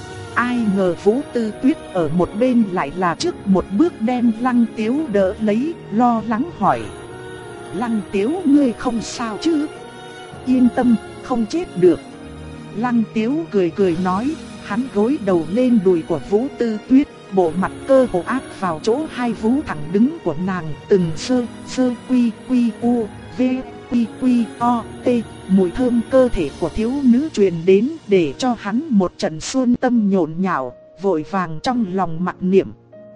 Speaker 1: Ai ngờ Vũ Tư Tuyết ở một bên lại là trước một bước đem Lăng Tiếu đỡ lấy, lo lắng hỏi. Lăng Tiếu ngươi không sao chứ? Yên tâm, không chết được. Lăng Tiếu cười cười nói, hắn gối đầu lên đùi của Vũ Tư Tuyết, bộ mặt cơ hồ áp vào chỗ hai vú thẳng đứng của nàng, từng sơ quy quy u v quy quy o t, mùi thơm cơ thể của thiếu nữ truyền đến, để cho hắn một trận xuân tâm nhộn nhạo, vội vàng trong lòng mặc niệm.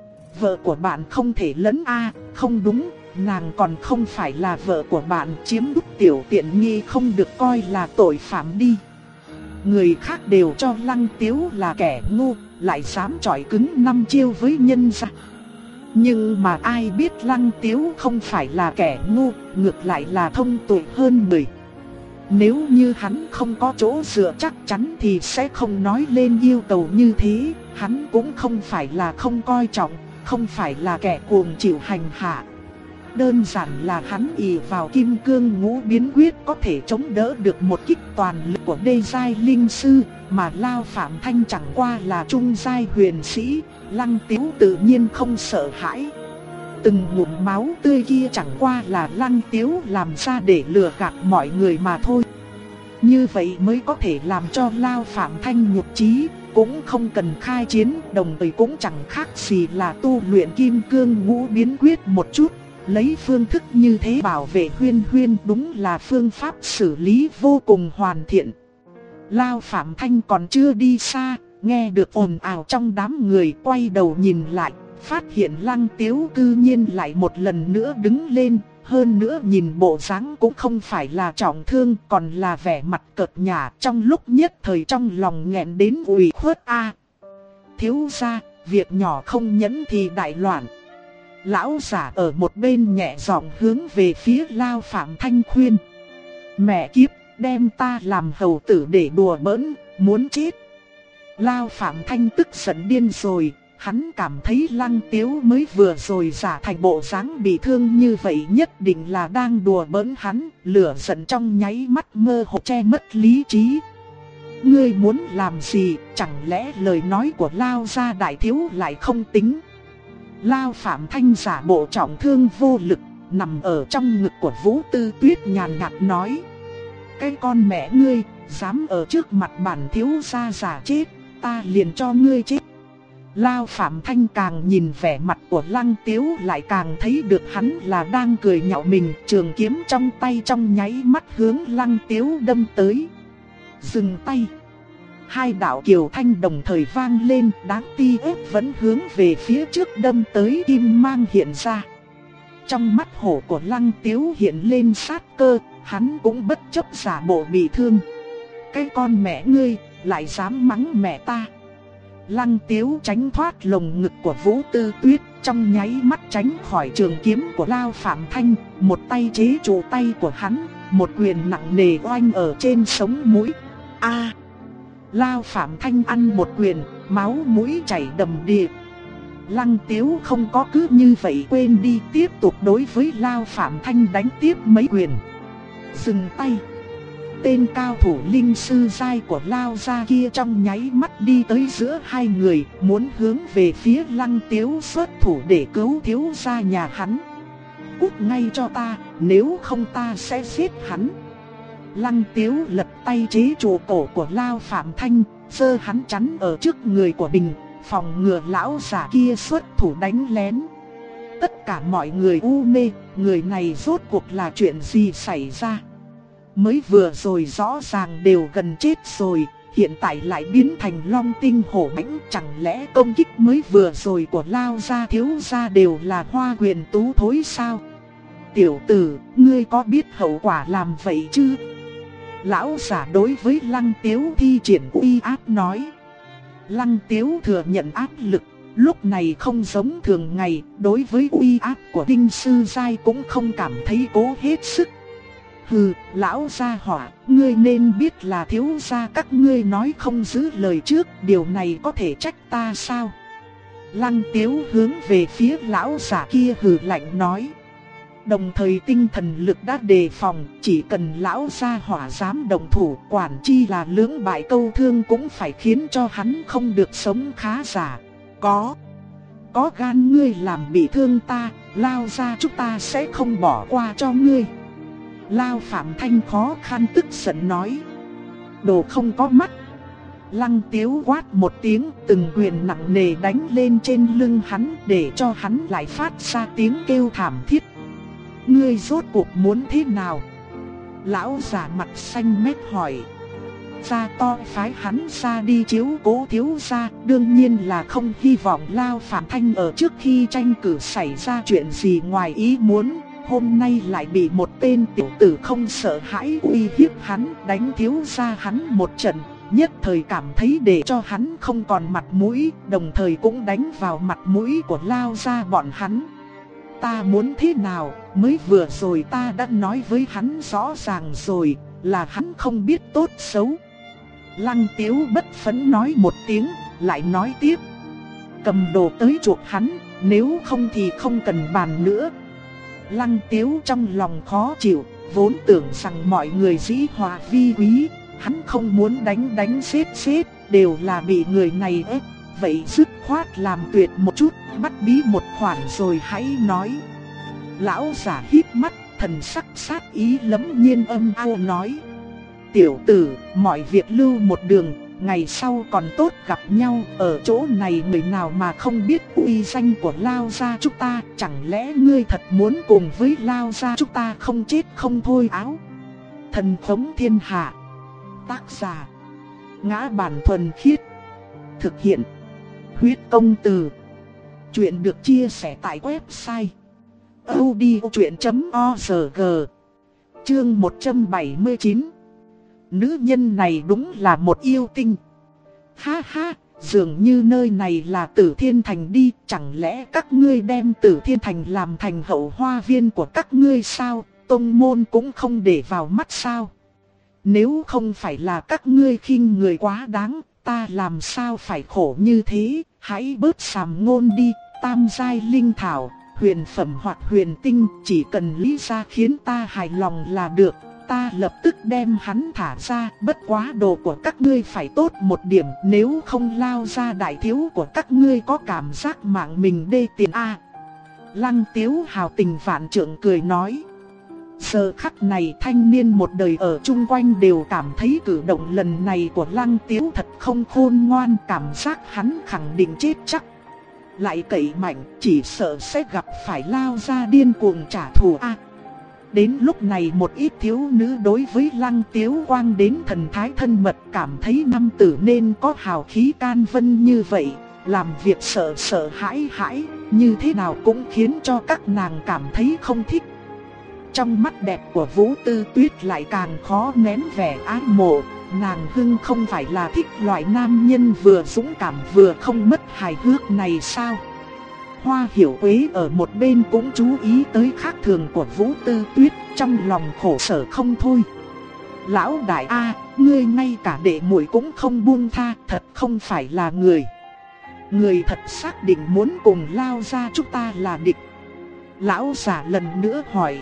Speaker 1: Vợ của bạn không thể lấn a, không đúng, nàng còn không phải là vợ của bạn, chiếm đúc tiểu tiện nghi không được coi là tội phạm đi. Người khác đều cho Lăng Tiếu là kẻ ngu, lại dám chọi cứng 5 chiêu với nhân gia. Nhưng mà ai biết Lăng Tiếu không phải là kẻ ngu, ngược lại là thông tuệ hơn người. Nếu như hắn không có chỗ dựa chắc chắn thì sẽ không nói lên yêu cầu như thế. Hắn cũng không phải là không coi trọng, không phải là kẻ cuồng chịu hành hạ. Đơn giản là hắn ỷ vào kim cương ngũ biến quyết có thể chống đỡ được một kích toàn lực của đê giai linh sư, mà Lao Phạm Thanh chẳng qua là trung giai huyền sĩ, Lăng Tiếu tự nhiên không sợ hãi. Từng ngụm máu tươi kia chẳng qua là Lăng Tiếu làm ra để lừa gạt mọi người mà thôi. Như vậy mới có thể làm cho Lao Phạm Thanh nhục chí, cũng không cần khai chiến, đồng thời cũng chẳng khác gì là tu luyện kim cương ngũ biến quyết một chút. Lấy phương thức như thế bảo vệ Huyên Huyên đúng là phương pháp xử lý vô cùng hoàn thiện. Lao Phạm Thanh còn chưa đi xa, nghe được ồn ào trong đám người, quay đầu nhìn lại, phát hiện Lăng Tiếu cư nhiên lại một lần nữa đứng lên. Hơn nữa nhìn bộ dáng cũng không phải là trọng thương, còn là vẻ mặt cợt nhả, trong lúc nhất thời trong lòng nghẹn đến ủy khuất a. Thiếu gia, việc nhỏ không nhẫn thì đại loạn. Lão giả ở một bên nhẹ giọng hướng về phía Lao Phạm Thanh khuyên. Mẹ kiếp, đem ta làm hầu tử để đùa bỡn, muốn chết. Lao Phạm Thanh tức giận điên rồi. Hắn cảm thấy Lăng Tiếu mới vừa rồi giả thành bộ dáng bị thương như vậy nhất định là đang đùa bỡn hắn, lửa giận trong nháy mắt mơ hồ che mất lý trí. Ngươi muốn làm gì, chẳng lẽ lời nói của Lao gia đại thiếu lại không tính? Lao Phạm Thanh giả bộ trọng thương vô lực, nằm ở trong ngực của Vũ Tư Tuyết nhàn nhạt nói. Cái con mẹ ngươi, dám ở trước mặt bản thiếu gia giả chết, ta liền cho ngươi chết. Lao Phạm Thanh càng nhìn vẻ mặt của Lăng Tiếu lại càng thấy được hắn là đang cười nhạo mình, trường kiếm trong tay trong nháy mắt hướng Lăng Tiếu đâm tới. Dừng tay. Hai đạo kiều thanh đồng thời vang lên, đáng ti ép vẫn hướng về phía trước đâm tới kim mang hiện ra. Trong mắt hổ của Lăng Tiếu hiện lên sát cơ, hắn cũng bất chấp giả bộ bị thương. Cái con mẹ ngươi, lại dám mắng mẹ ta. Lăng Tiếu tránh thoát lồng ngực của Vũ Tư Tuyết, trong nháy mắt tránh khỏi trường kiếm của Lao Phạm Thanh, một tay chế trụ tay của hắn, một quyền nặng nề oanh ở trên sống mũi. A! Lao Phạm Thanh ăn một quyền, máu mũi chảy đầm đìa. Lăng Tiếu không có cứ như vậy quên đi, tiếp tục đối với Lao Phạm Thanh đánh tiếp mấy quyền. Dừng tay. Tên cao thủ linh sư giai của Lao gia kia trong nháy mắt đi tới giữa hai người, muốn hướng về phía Lăng Tiếu xuất thủ để cứu thiếu gia nhà hắn. Cút ngay cho ta, nếu không ta sẽ giết hắn. Lăng Tiếu lật tay chế trụ cổ của Lao Phạm Thanh, giơ hắn chắn ở trước người của mình, phòng ngừa lão giả kia xuất thủ đánh lén. Tất cả mọi người u mê, người này rốt cuộc là chuyện gì xảy ra? Mới vừa rồi rõ ràng đều gần chết rồi, hiện tại lại biến thành long tinh hổ mãnh, chẳng lẽ công kích mới vừa rồi của Lao gia thiếu gia đều là hoa quyền tú thối sao? Tiểu tử, ngươi có biết hậu quả làm vậy chứ? Lão giả đối với Lăng Tiếu thi triển uy áp nói. Lăng Tiếu thừa nhận áp lực, lúc này không giống thường ngày, đối với uy áp của linh sư giai cũng không cảm thấy cố hết sức. Hừ, lão gia hỏa, ngươi nên biết là thiếu gia các ngươi nói không giữ lời trước, điều này có thể trách ta sao? Lăng Tiếu hướng về phía lão giả kia hừ lạnh nói. Đồng thời tinh thần lực đã đề phòng, chỉ cần lão gia hỏa dám động thủ, quản chi là lưỡng bại câu thương cũng phải khiến cho hắn không được sống khá giả. Có gan ngươi làm bị thương ta, Lao gia chúng ta sẽ không bỏ qua cho ngươi. Lao Phạm Thanh khó khăn tức giận nói. Đồ không có mắt. Lăng Tiếu quát một tiếng, từng quyền nặng nề đánh lên trên lưng hắn, để cho hắn lại phát ra tiếng kêu thảm thiết. Ngươi rốt cuộc muốn thế nào? Lão giả mặt xanh mét hỏi. Gia to phái hắn ra đi chiếu cố thiếu gia, đương nhiên là không hy vọng Lao Phạm Thanh ở trước khi tranh cử xảy ra chuyện gì ngoài ý muốn. Hôm nay lại bị một tên tiểu tử không sợ hãi uy hiếp hắn, đánh thiếu gia hắn một trận, nhất thời cảm thấy để cho hắn không còn mặt mũi, đồng thời cũng đánh vào mặt mũi của Lao gia bọn hắn. Ta muốn thế nào, mới vừa rồi ta đã nói với hắn rõ ràng rồi, là hắn không biết tốt xấu. Lăng Tiếu bất phấn nói một tiếng, lại nói tiếp. Cầm đồ tới chuộc hắn, nếu không thì không cần bàn nữa. Lăng Tiếu trong lòng khó chịu, vốn tưởng rằng mọi người dĩ hòa vi quý, hắn không muốn đánh giết, đều là bị người này ép, vậy dứt khoát làm tuyệt một chút, bắt bí một khoản rồi hãy nói. Lão giả híp mắt, thần sắc sát ý lẫm nhiên âm ao nói. Tiểu tử, mọi việc lưu một đường, ngày sau còn tốt gặp nhau, ở chỗ này người nào mà không biết uy danh của Lao gia chúng ta, chẳng lẽ ngươi thật muốn cùng với Lao gia chúng ta không chết không thôi áo. Thần thống thiên hạ. Tác giả ngã bản thuần khiết. Thực hiện huyết công từ. Chuyện được chia sẻ tại website audiochuyện.org. Chương 179. Nữ nhân này đúng là một yêu tinh. Ha ha, dường như nơi này là Tử Thiên Thành đi. Chẳng lẽ các ngươi đem Tử Thiên Thành làm thành hậu hoa viên của các ngươi sao? Tông môn cũng không để vào mắt sao? Nếu không phải là các ngươi khinh người quá đáng, ta làm sao phải khổ như thế? Hãy bớt sàm ngôn đi. Tam giai linh thảo, huyền phẩm hoặc huyền tinh, chỉ cần lý ra khiến ta hài lòng là được. Ta lập tức đem hắn thả ra. Bất quá đồ của các ngươi phải tốt một điểm, nếu không lao ra đại thiếu của các ngươi có cảm giác mạng mình đê tiền a. Lăng Tiếu hào tình vạn trượng cười nói. Giờ khắc này thanh niên một đời ở chung quanh đều cảm thấy cử động lần này của Lăng Tiếu thật không khôn ngoan. Cảm giác hắn khẳng định chết chắc. Lại cậy mạnh, chỉ sợ sẽ gặp phải lao ra điên cuồng trả thù a. Đến lúc này một ít thiếu nữ đối với Lăng Tiếu Quang đến thần thái thân mật, cảm thấy nam tử nên có hào khí can vân như vậy. Làm việc sợ hãi, như thế nào cũng khiến cho các nàng cảm thấy không thích. Trong mắt đẹp của Vũ Tư Tuyết lại càng khó nén vẻ ái mộ. Nàng hưng không phải là thích loại nam nhân vừa dũng cảm vừa không mất hài hước này sao? Hoa Hiểu Quế ở một bên cũng chú ý tới khác thường của Vũ Tư Tuyết, trong lòng khổ sở không thôi. Lão đại a, ngươi ngay cả đệ muội cũng không buông tha, thật không phải là người. Người thật xác định muốn cùng lao ra chúng ta là địch. Lão giả lần nữa hỏi.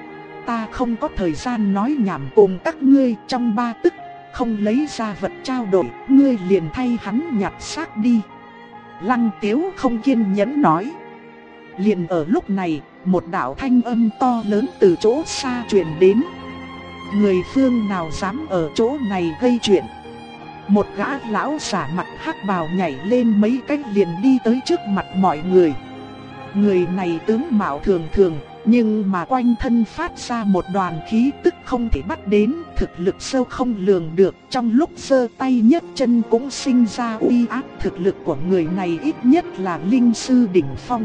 Speaker 1: Ta không có thời gian nói nhảm cùng các ngươi, trong 3 tức không lấy ra vật trao đổi, ngươi liền thay hắn nhặt xác đi. Lăng Tiếu không kiên nhẫn nói. Liền ở lúc này, một đạo thanh âm to lớn từ chỗ xa truyền đến. Người phương nào dám ở chỗ này gây chuyện? Một gã lão giả mặt hắc bào nhảy lên mấy cách liền đi tới trước mặt mọi người. Người này tướng mạo thường thường, nhưng mà quanh thân phát ra một đoàn khí tức không thể bắt đến, thực lực sâu không lường được. Trong lúc giơ tay nhấc chân cũng sinh ra uy áp. Thực lực của người này ít nhất là linh sư đỉnh phong.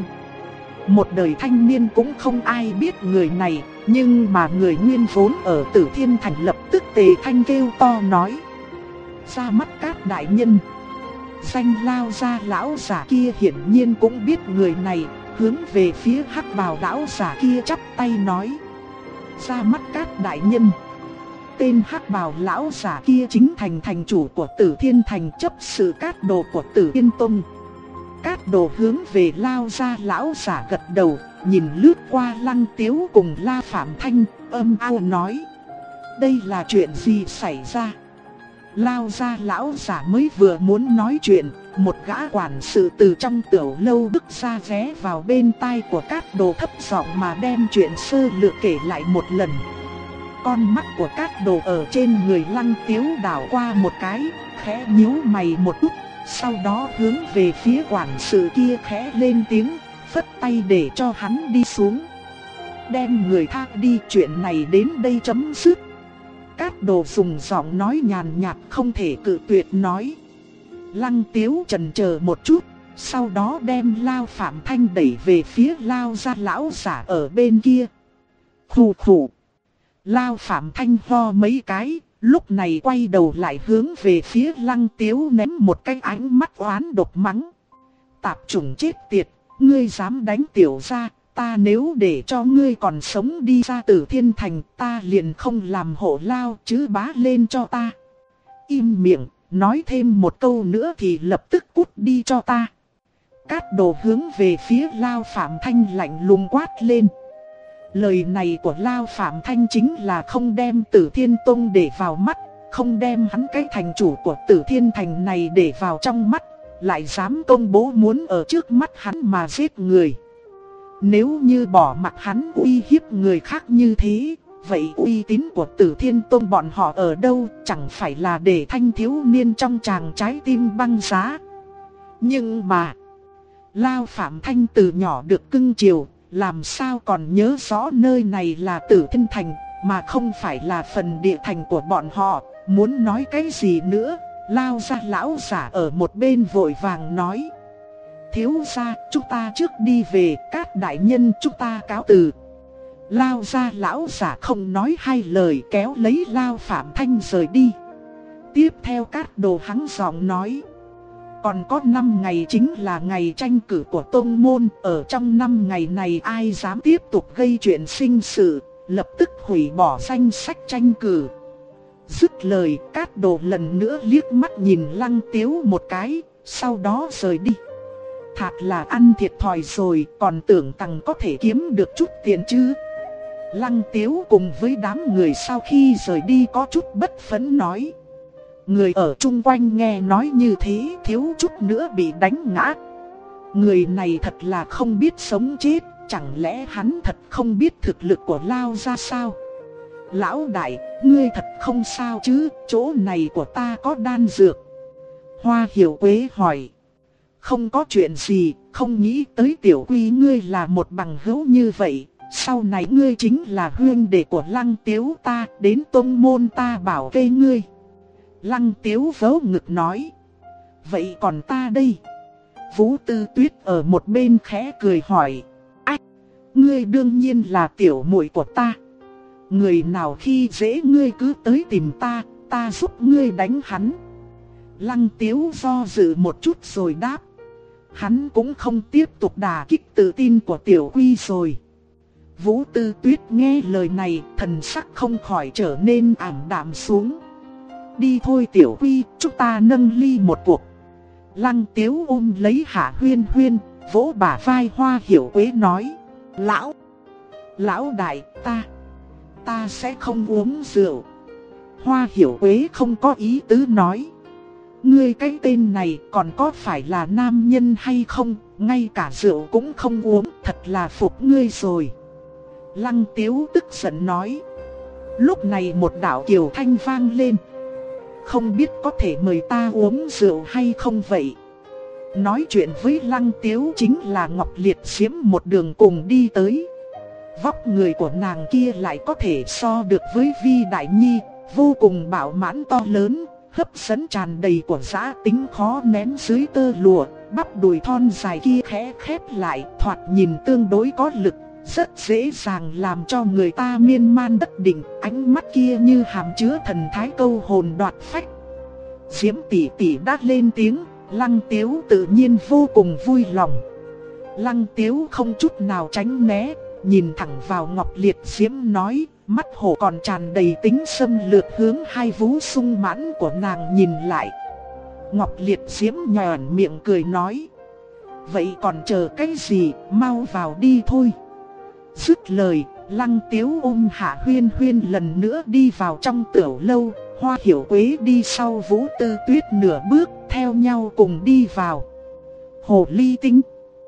Speaker 1: Một đời thanh niên cũng không ai biết người này, nhưng mà người nguyên vốn ở Tử Thiên Thành lập tức tề thanh kêu to nói. Ra mắt các đại nhân. Danh lao ra lão giả kia hiển nhiên cũng biết người này, hướng về phía hắc bào lão giả kia chắp tay nói. Ra mắt các đại nhân. Tên hắc bào lão giả kia chính thành chủ của Tử Thiên Thành, chấp sự cát đồ của Tử Thiên Tông. Cát đồ hướng về lao ra lão giả gật đầu, nhìn lướt qua Lăng Tiếu cùng La Phạm Thanh, âm ao nói. Đây là chuyện gì xảy ra? Lao ra lão giả mới vừa muốn nói chuyện, một gã quản sự từ trong tiểu lâu bước ra ghé vào bên tai của Cát đồ thấp giọng mà đem chuyện sơ lược kể lại một lần. Con mắt của Cát đồ ở trên người Lăng Tiếu đảo qua một cái, khẽ nhíu mày một chút, sau đó hướng về phía quản sự kia khẽ lên tiếng, phất tay để cho hắn đi xuống. Đem người tha đi, chuyện này đến đây chấm dứt. Cát đồ dùng giọng nói nhàn nhạt không thể cự tuyệt nói. Lăng Tiếu chần chờ một chút, sau đó đem Lao Phạm Thanh đẩy về phía lao ra lão giả ở bên kia. Khù khù. Lao Phạm Thanh ho mấy cái, lúc này quay đầu lại hướng về phía Lăng Tiếu ném một cái ánh mắt oán độc mắng. Tạp chủng chết tiệt, ngươi dám đánh tiểu gia, ta nếu để cho ngươi còn sống đi ra Tử Thiên Thành, ta liền không làm hổ lao chứ bá lên cho ta. Im miệng, nói thêm một câu nữa thì lập tức cút đi cho ta. Cát đồ hướng về phía Lao Phạm Thanh lạnh lùng quát lên. Lời này của Lao Phạm Thanh chính là không đem Tử Thiên Tông để vào mắt, không đem hắn cái thành chủ của Tử Thiên Thành này để vào trong mắt, lại dám công bố muốn ở trước mắt hắn mà giết người. Nếu như bỏ mặc hắn uy hiếp người khác như thế, vậy uy tín của Tử Thiên Tông bọn họ ở đâu, chẳng phải là để thanh thiếu niên trong tràng trái tim băng giá. Nhưng mà, Lao Phạm Thanh từ nhỏ được cưng chiều, làm sao còn nhớ rõ nơi này là Tử Thiên Thành, mà không phải là phần địa thành của bọn họ. Muốn nói cái gì nữa, Lao ra lão giả ở một bên vội vàng nói: thiếu gia, chúng ta trước đi về, Cát đại nhân chúng ta cáo từ. Lao ra lão giả không nói hai lời kéo lấy Lao Phạm Thanh rời đi. Tiếp theo Cát Đồ hắng giọng nói: còn có 5 ngày chính là ngày tranh cử của tông môn. Ở trong 5 ngày này ai dám tiếp tục gây chuyện sinh sự, lập tức hủy bỏ danh sách tranh cử. Dứt lời, Cát Đồ lần nữa liếc mắt nhìn Lăng Tiếu một cái, sau đó rời đi. Thật là ăn thiệt thòi rồi, còn tưởng rằng có thể kiếm được chút tiền chứ. Lăng Tiếu cùng với đám người sau khi rời đi có chút bất phấn nói. Người ở chung quanh nghe nói như thế thiếu chút nữa bị đánh ngã. Người này thật là không biết sống chết, chẳng lẽ hắn thật không biết thực lực của Lao ra sao? Lão đại, ngươi thật không sao chứ, chỗ này của ta có đan dược. Hoa Hiểu Quế hỏi. Không có chuyện gì, không nghĩ tới Tiểu Quy ngươi là một bằng hữu như vậy. Sau này ngươi chính là huynh đệ của Lăng Tiếu ta, đến tông môn ta bảo vệ ngươi. Lăng Tiếu vớ ngực nói. Vậy còn ta đây? Vũ Tư Tuyết ở một bên khẽ cười hỏi. Ách, ngươi đương nhiên là tiểu muội của ta. Người nào khi dễ ngươi cứ tới tìm ta, ta giúp ngươi đánh hắn. Lăng Tiếu do dự một chút rồi đáp. Hắn cũng không tiếp tục đả kích tự tin của Tiểu Quy rồi. Vũ Tư Tuyết nghe lời này, thần sắc không khỏi trở nên ảm đạm xuống. Đi thôi Tiểu Quy, chúng ta nâng ly một cuộc. Lăng Tiếu ôm lấy Hạ Huyên Huyên, vỗ bả vai Hoa Hiểu Quế nói. Lão đại, ta sẽ không uống rượu. Hoa Hiểu Quế không có ý tứ nói. Ngươi cái tên này còn có phải là nam nhân hay không, ngay cả rượu cũng không uống, thật là phục ngươi rồi. Lăng Tiếu tức giận nói. Lúc này một đạo kiều thanh vang lên. Không biết có thể mời ta uống rượu hay không vậy? Nói chuyện với Lăng Tiếu chính là Ngọc Liệt Diễm một đường cùng đi tới. Vóc người của nàng kia lại có thể so được với Vi Đại Nhi, vô cùng bạo mãn to lớn, hấp dẫn tràn đầy của dã tính khó nén dưới tơ lụa, bắp đùi thon dài kia khẽ khép lại, thoạt nhìn tương đối có lực, rất dễ dàng làm cho người ta miên man bất định, ánh mắt kia như hàm chứa thần thái câu hồn đoạt phách. Diễm tỷ tỷ đã lên tiếng, Lăng Tiếu tự nhiên vô cùng vui lòng. Lăng Tiếu không chút nào tránh né, nhìn thẳng vào Ngọc Liệt Diễm nói, mắt hổ còn tràn đầy tính xâm lược hướng hai vú sung mãn của nàng nhìn lại. Ngọc Liệt Diễm nhòn miệng cười nói. Vậy còn chờ cái gì, mau vào đi thôi. Dứt lời, Lăng Tiếu ôm Hạ Huyên Huyên lần nữa đi vào trong tiểu lâu. Hoa Hiểu Quế đi sau Vũ Tư Tuyết nửa bước, theo nhau cùng đi vào. Hồ ly tinh.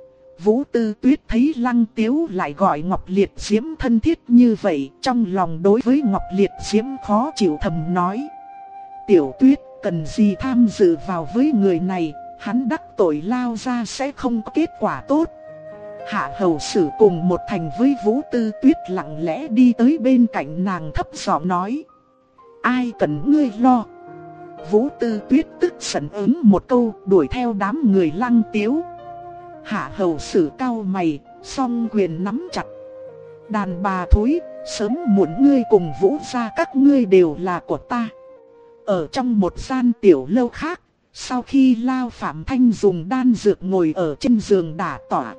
Speaker 1: Vũ Tư Tuyết thấy Lăng Tiếu lại gọi Ngọc Liệt Diễm thân thiết như vậy, trong lòng đối với Ngọc Liệt Diễm khó chịu thầm nói. Tiểu Tuyết, cần gì tham dự vào với người này, hắn đắc tội Lao ra sẽ không có kết quả tốt. Hạ Hầu Sử cùng một thành với Vũ Tư Tuyết lặng lẽ đi tới bên cạnh nàng thấp giọng nói. Ai cần ngươi lo. Vũ Tư Tuyết tức giận ứng một câu, đuổi theo đám người Lăng Tiếu. Hạ Hầu Sử cau mày, song quyền nắm chặt. Đàn bà thối, sớm muộn ngươi cùng Vũ gia các ngươi đều là của ta. Ở trong một gian tiểu lâu khác, sau khi Lao Phạm Thanh dùng đan dược ngồi ở trên giường đả tỏa.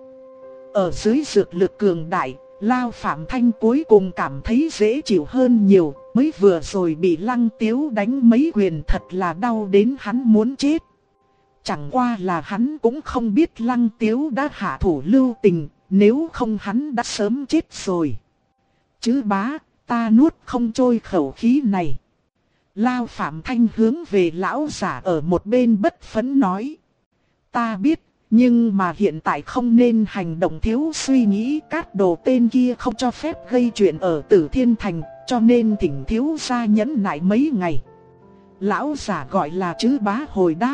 Speaker 1: Ở dưới dược lực cường đại, Lao Phạm Thanh cuối cùng cảm thấy dễ chịu hơn nhiều. Mới vừa rồi bị Lăng Tiếu đánh mấy quyền thật là đau đến hắn muốn chết. Chẳng qua là hắn cũng không biết Lăng Tiếu đã hạ thủ lưu tình, nếu không hắn đã sớm chết rồi. Chứ bá, ta nuốt không trôi khẩu khí này. Lao Phạm Thanh hướng về lão giả ở một bên bất phấn nói. Ta biết, nhưng mà hiện tại không nên hành động thiếu suy nghĩ. Cát Đồ tên kia không cho phép gây chuyện ở Tử Thiên Thành, cho nên thỉnh thiếu gia nhẫn nại mấy ngày. Lão giả gọi là Chứ bá hồi đáp.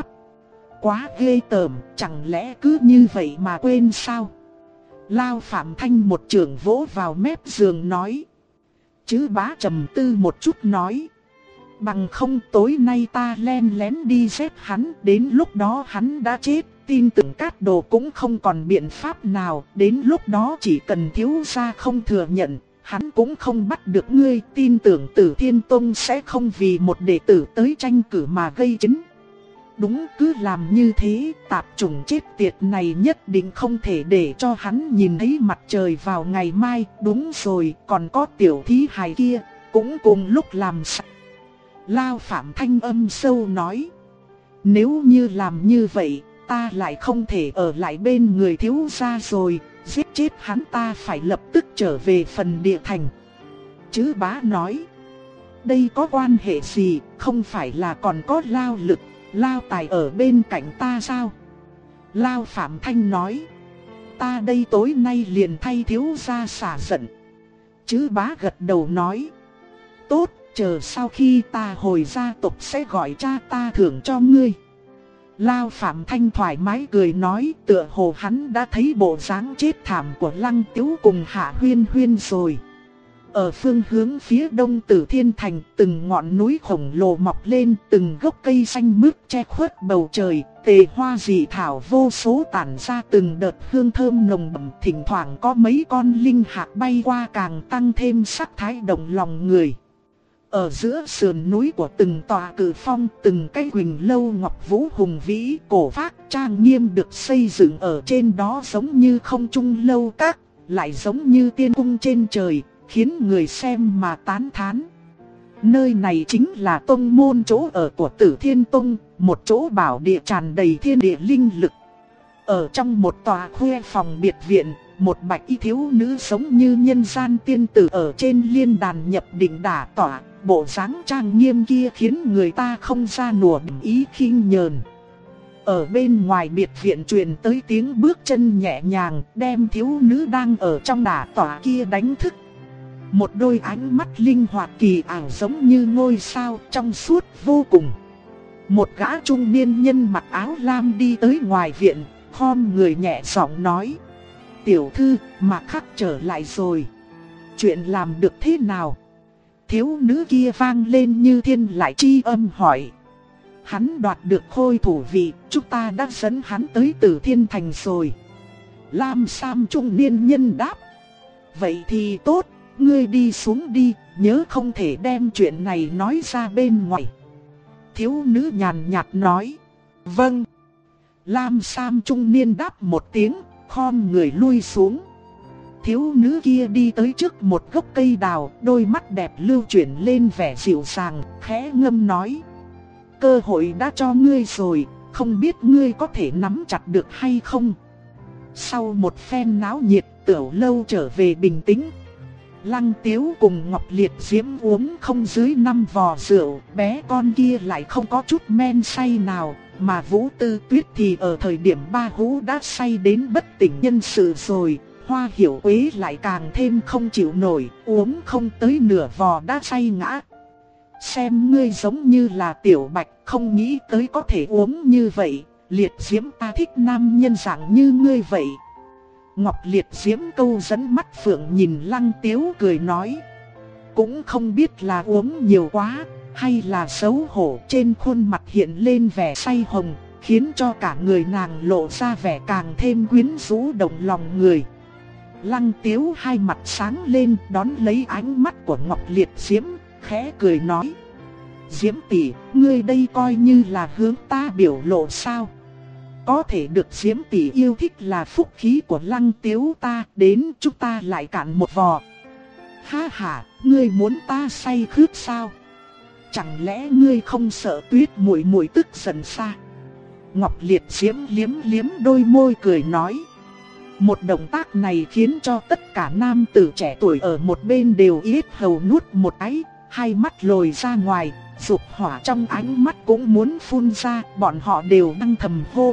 Speaker 1: Quá ghê tởm, chẳng lẽ cứ như vậy mà quên sao? Lao Phạm Thanh một chưởng vỗ vào mép giường nói. Chứ bá trầm tư một chút nói. Bằng không tối nay ta len lén đi giết hắn, đến lúc đó hắn đã chết, tin tưởng Cát Đồ cũng không còn biện pháp nào, đến lúc đó chỉ cần thiếu gia không thừa nhận, hắn cũng không bắt được ngươi, tin tưởng Tử Thiên Tông sẽ không vì một đệ tử tới tranh cử mà gây chiến. Đúng, cứ làm như thế, tạp chủng chết tiệt này nhất định không thể để cho hắn nhìn thấy mặt trời vào ngày mai. Đúng rồi, còn có tiểu thí hài kia, cũng cùng lúc làm sạch. Lao Phạm thanh âm sâu nói. Nếu như làm như vậy, ta lại không thể ở lại bên người thiếu gia rồi, giết chết hắn ta phải lập tức trở về phần địa thành. Chữ Bá nói. Đây có quan hệ gì, không phải là còn có Lao Lực, Lao Tài ở bên cạnh ta sao? Lao Phạm Thanh nói. Ta đây tối nay liền thay thiếu gia xả giận. Chữ Bá gật đầu nói. Tốt, chờ sau khi ta hồi gia tộc sẽ gọi cha ta thưởng cho ngươi. Lao Phạm Thanh thoải mái cười nói, tựa hồ hắn đã thấy bộ dáng chết thảm của Lăng Tiếu cùng Hạ Huyên Huyên rồi. Ở phương hướng phía đông Tử Thiên Thành, từng ngọn núi khổng lồ mọc lên, từng gốc cây xanh mướt che khuất bầu trời, tề hoa dị thảo vô số tản ra từng đợt hương thơm nồng đậm, thỉnh thoảng có mấy con linh hạc bay qua càng tăng thêm sắc thái động lòng người. Ở giữa sườn núi của từng tòa cự phong, từng cây huỳnh lâu ngọc vũ hùng vĩ, cổ phác trang nghiêm được xây dựng ở trên đó giống như không trung lâu các, lại giống như tiên cung trên trời, khiến người xem mà tán thán. Nơi này chính là tông môn chỗ ở của Tử Thiên Tông, một chỗ bảo địa tràn đầy thiên địa linh lực. Ở trong một tòa khuê phòng biệt viện, một bạch y thiếu nữ giống như nhân gian tiên tử ở trên liên đàn nhập định đả tỏa. Bộ dáng trang nghiêm kia khiến người ta không ra nùa ý khinh nhờn. Ở bên ngoài biệt viện truyền tới tiếng bước chân nhẹ nhàng, đem thiếu nữ đang ở trong đả tỏa kia đánh thức. Một đôi ánh mắt linh hoạt kỳ ảo giống như ngôi sao trong suốt vô cùng. Một gã trung niên nhân mặc áo lam đi tới ngoài viện, khom người nhẹ giọng nói. Tiểu thư, Mạc Khắc trở lại rồi. Chuyện làm được thế nào? Thiếu nữ kia vang lên như thiên lại chi âm hỏi. Hắn đoạt được khôi thủ vị, chúng ta đã dẫn hắn tới Tử Thiên Thành rồi. Lam Sam trung niên nhân đáp. Vậy thì tốt, ngươi đi xuống đi, nhớ không thể đem chuyện này nói ra bên ngoài. Thiếu nữ nhàn nhạt nói. Vâng. Lam Sam trung niên đáp một tiếng, khom người lui xuống. Thiếu nữ kia đi tới trước một gốc cây đào, đôi mắt đẹp lưu chuyển lên vẻ dịu dàng, khẽ ngâm nói. Cơ hội đã cho ngươi rồi, không biết ngươi có thể nắm chặt được hay không? Sau một phen náo nhiệt, Tiểu Lâu trở về bình tĩnh. Lăng Tiếu cùng Ngọc Liệt Diễm uống không dưới 5 vò rượu, bé con kia lại không có chút men say nào, mà Vũ Tư Tuyết thì ở thời điểm ba hú đã say đến bất tỉnh nhân sự rồi. Hoa Hiểu Quế lại càng thêm không chịu nổi, uống không tới nửa vò đã say ngã. Xem ngươi giống như là Tiểu Bạch, không nghĩ tới có thể uống như vậy. Liệt Diễm, ta thích nam nhân dạng như ngươi vậy. Ngọc Liệt Diễm câu dẫn mắt phượng nhìn Lăng Tiếu cười nói. Cũng không biết là uống nhiều quá, hay là xấu hổ, trên khuôn mặt hiện lên vẻ say hồng, khiến cho cả người nàng lộ ra vẻ càng thêm quyến rũ động lòng người. Lăng Tiếu hai mặt sáng lên đón lấy ánh mắt của Ngọc Liệt Diễm, khẽ cười nói. Diễm tỷ, ngươi đây coi như là hướng ta biểu lộ sao? Có thể được Diễm tỷ yêu thích là phúc khí của Lăng Tiếu ta, đến chúng ta lại cạn một vò. Ha ha, ngươi muốn ta say khướt sao? Chẳng lẽ ngươi không sợ Tuyết muội muội tức giận sao? Ngọc Liệt Diễm liếm liếm đôi môi cười nói. Một động tác này khiến cho tất cả nam tử trẻ tuổi ở một bên đều yết hầu nuốt một cái, hai mắt lồi ra ngoài, dục hỏa trong ánh mắt cũng muốn phun ra, bọn họ đều đang thầm hô.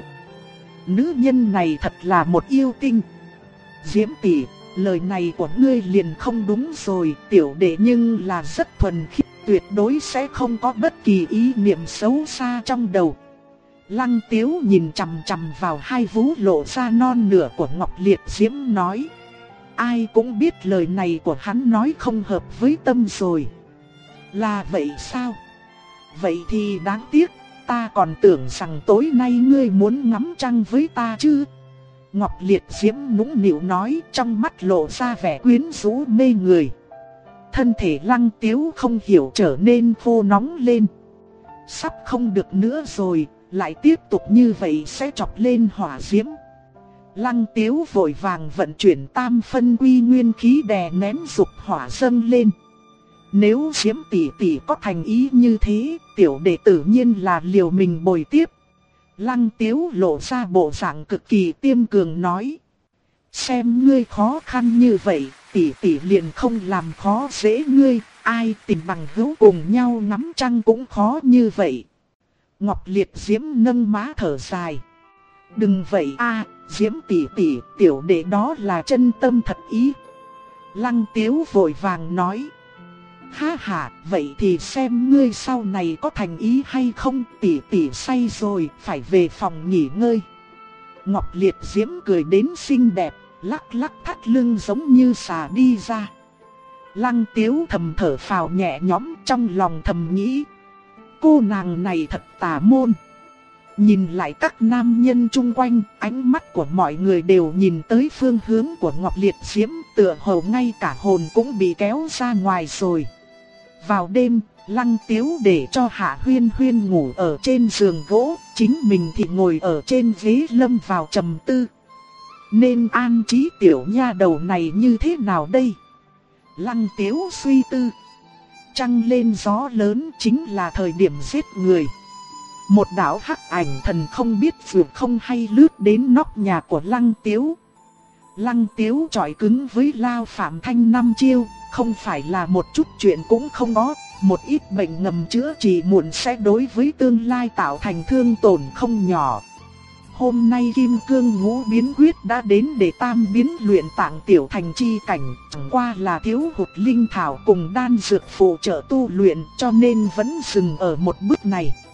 Speaker 1: Nữ nhân này thật là một yêu tinh. Diễm tỷ, lời này của ngươi liền không đúng rồi, tiểu đệ nhưng là rất thuần khiết, tuyệt đối sẽ không có bất kỳ ý niệm xấu xa trong đầu. Lăng Tiếu nhìn chằm chằm vào hai vú lộ ra non nửa của Ngọc Liệt Diễm nói. Ai cũng biết lời này của hắn nói không hợp với tâm rồi. Là vậy sao? vậy thì đáng tiếc, ta còn tưởng rằng tối nay ngươi muốn ngắm trăng với ta chứ. Ngọc Liệt Diễm nũng nịu nói, trong mắt lộ ra vẻ quyến rũ mê người. Thân thể Lăng Tiếu không hiểu trở nên khô nóng lên. Sắp không được nữa rồi, lại tiếp tục như vậy sẽ chọc lên hỏa diễm. Lăng Tiếu vội vàng vận chuyển tam phân quy nguyên khí đè nén dục hỏa dâng lên. Nếu Diễm tỷ tỷ có thành ý như thế, tiểu đệ tự nhiên là liều mình bồi tiếp. Lăng Tiếu lộ ra bộ dạng cực kỳ tiêm cường nói. Xem ngươi khó khăn như vậy, tỷ tỷ liền không làm khó dễ ngươi, ai tìm bằng hữu cùng nhau ngắm trăng cũng khó như vậy. Ngọc Liệt Diễm nâng má thở dài. Đừng vậy a, Diễm tỷ tỷ, tiểu đệ đó là chân tâm thật ý. Lăng Tiếu vội vàng nói. Ha ha, vậy thì xem ngươi sau này có thành ý hay không, tỷ tỷ say rồi, phải về phòng nghỉ ngơi. Ngọc Liệt Diễm cười đến xinh đẹp, lắc lắc thắt lưng giống như xà đi ra. Lăng Tiếu thầm thở phào nhẹ nhõm, trong lòng thầm nghĩ. Cô nàng này thật tà môn. Nhìn lại các nam nhân chung quanh, ánh mắt của mọi người đều nhìn tới phương hướng của Ngọc Liệt Diễm, tựa hồ ngay cả hồn cũng bị kéo ra ngoài rồi. Vào đêm, Lăng Tiếu để cho Hạ Huyên Huyên ngủ ở trên giường gỗ, chính mình thì ngồi ở trên ghế lâm vào trầm tư. Nên an trí tiểu nha đầu này như thế nào đây? Lăng Tiếu suy tư. Trăng lên gió lớn chính là thời điểm giết người. Một đạo hắc ảnh thần không biết vượt không hay lướt đến nóc nhà của Lăng Tiếu. Lăng Tiếu chọi cứng với Lao Phạm Thanh 5 chiêu, không phải là một chút chuyện cũng không có. Một ít bệnh ngầm chữa trị muộn sẽ đối với tương lai tạo thành thương tổn không nhỏ. Hôm nay Kim Cương Ngũ Biến Quyết đã đến để tam biến luyện tạng tiểu thành chi cảnh, chẳng qua là thiếu hụt linh thảo cùng đan dược phụ trợ tu luyện cho nên vẫn dừng ở một bước này.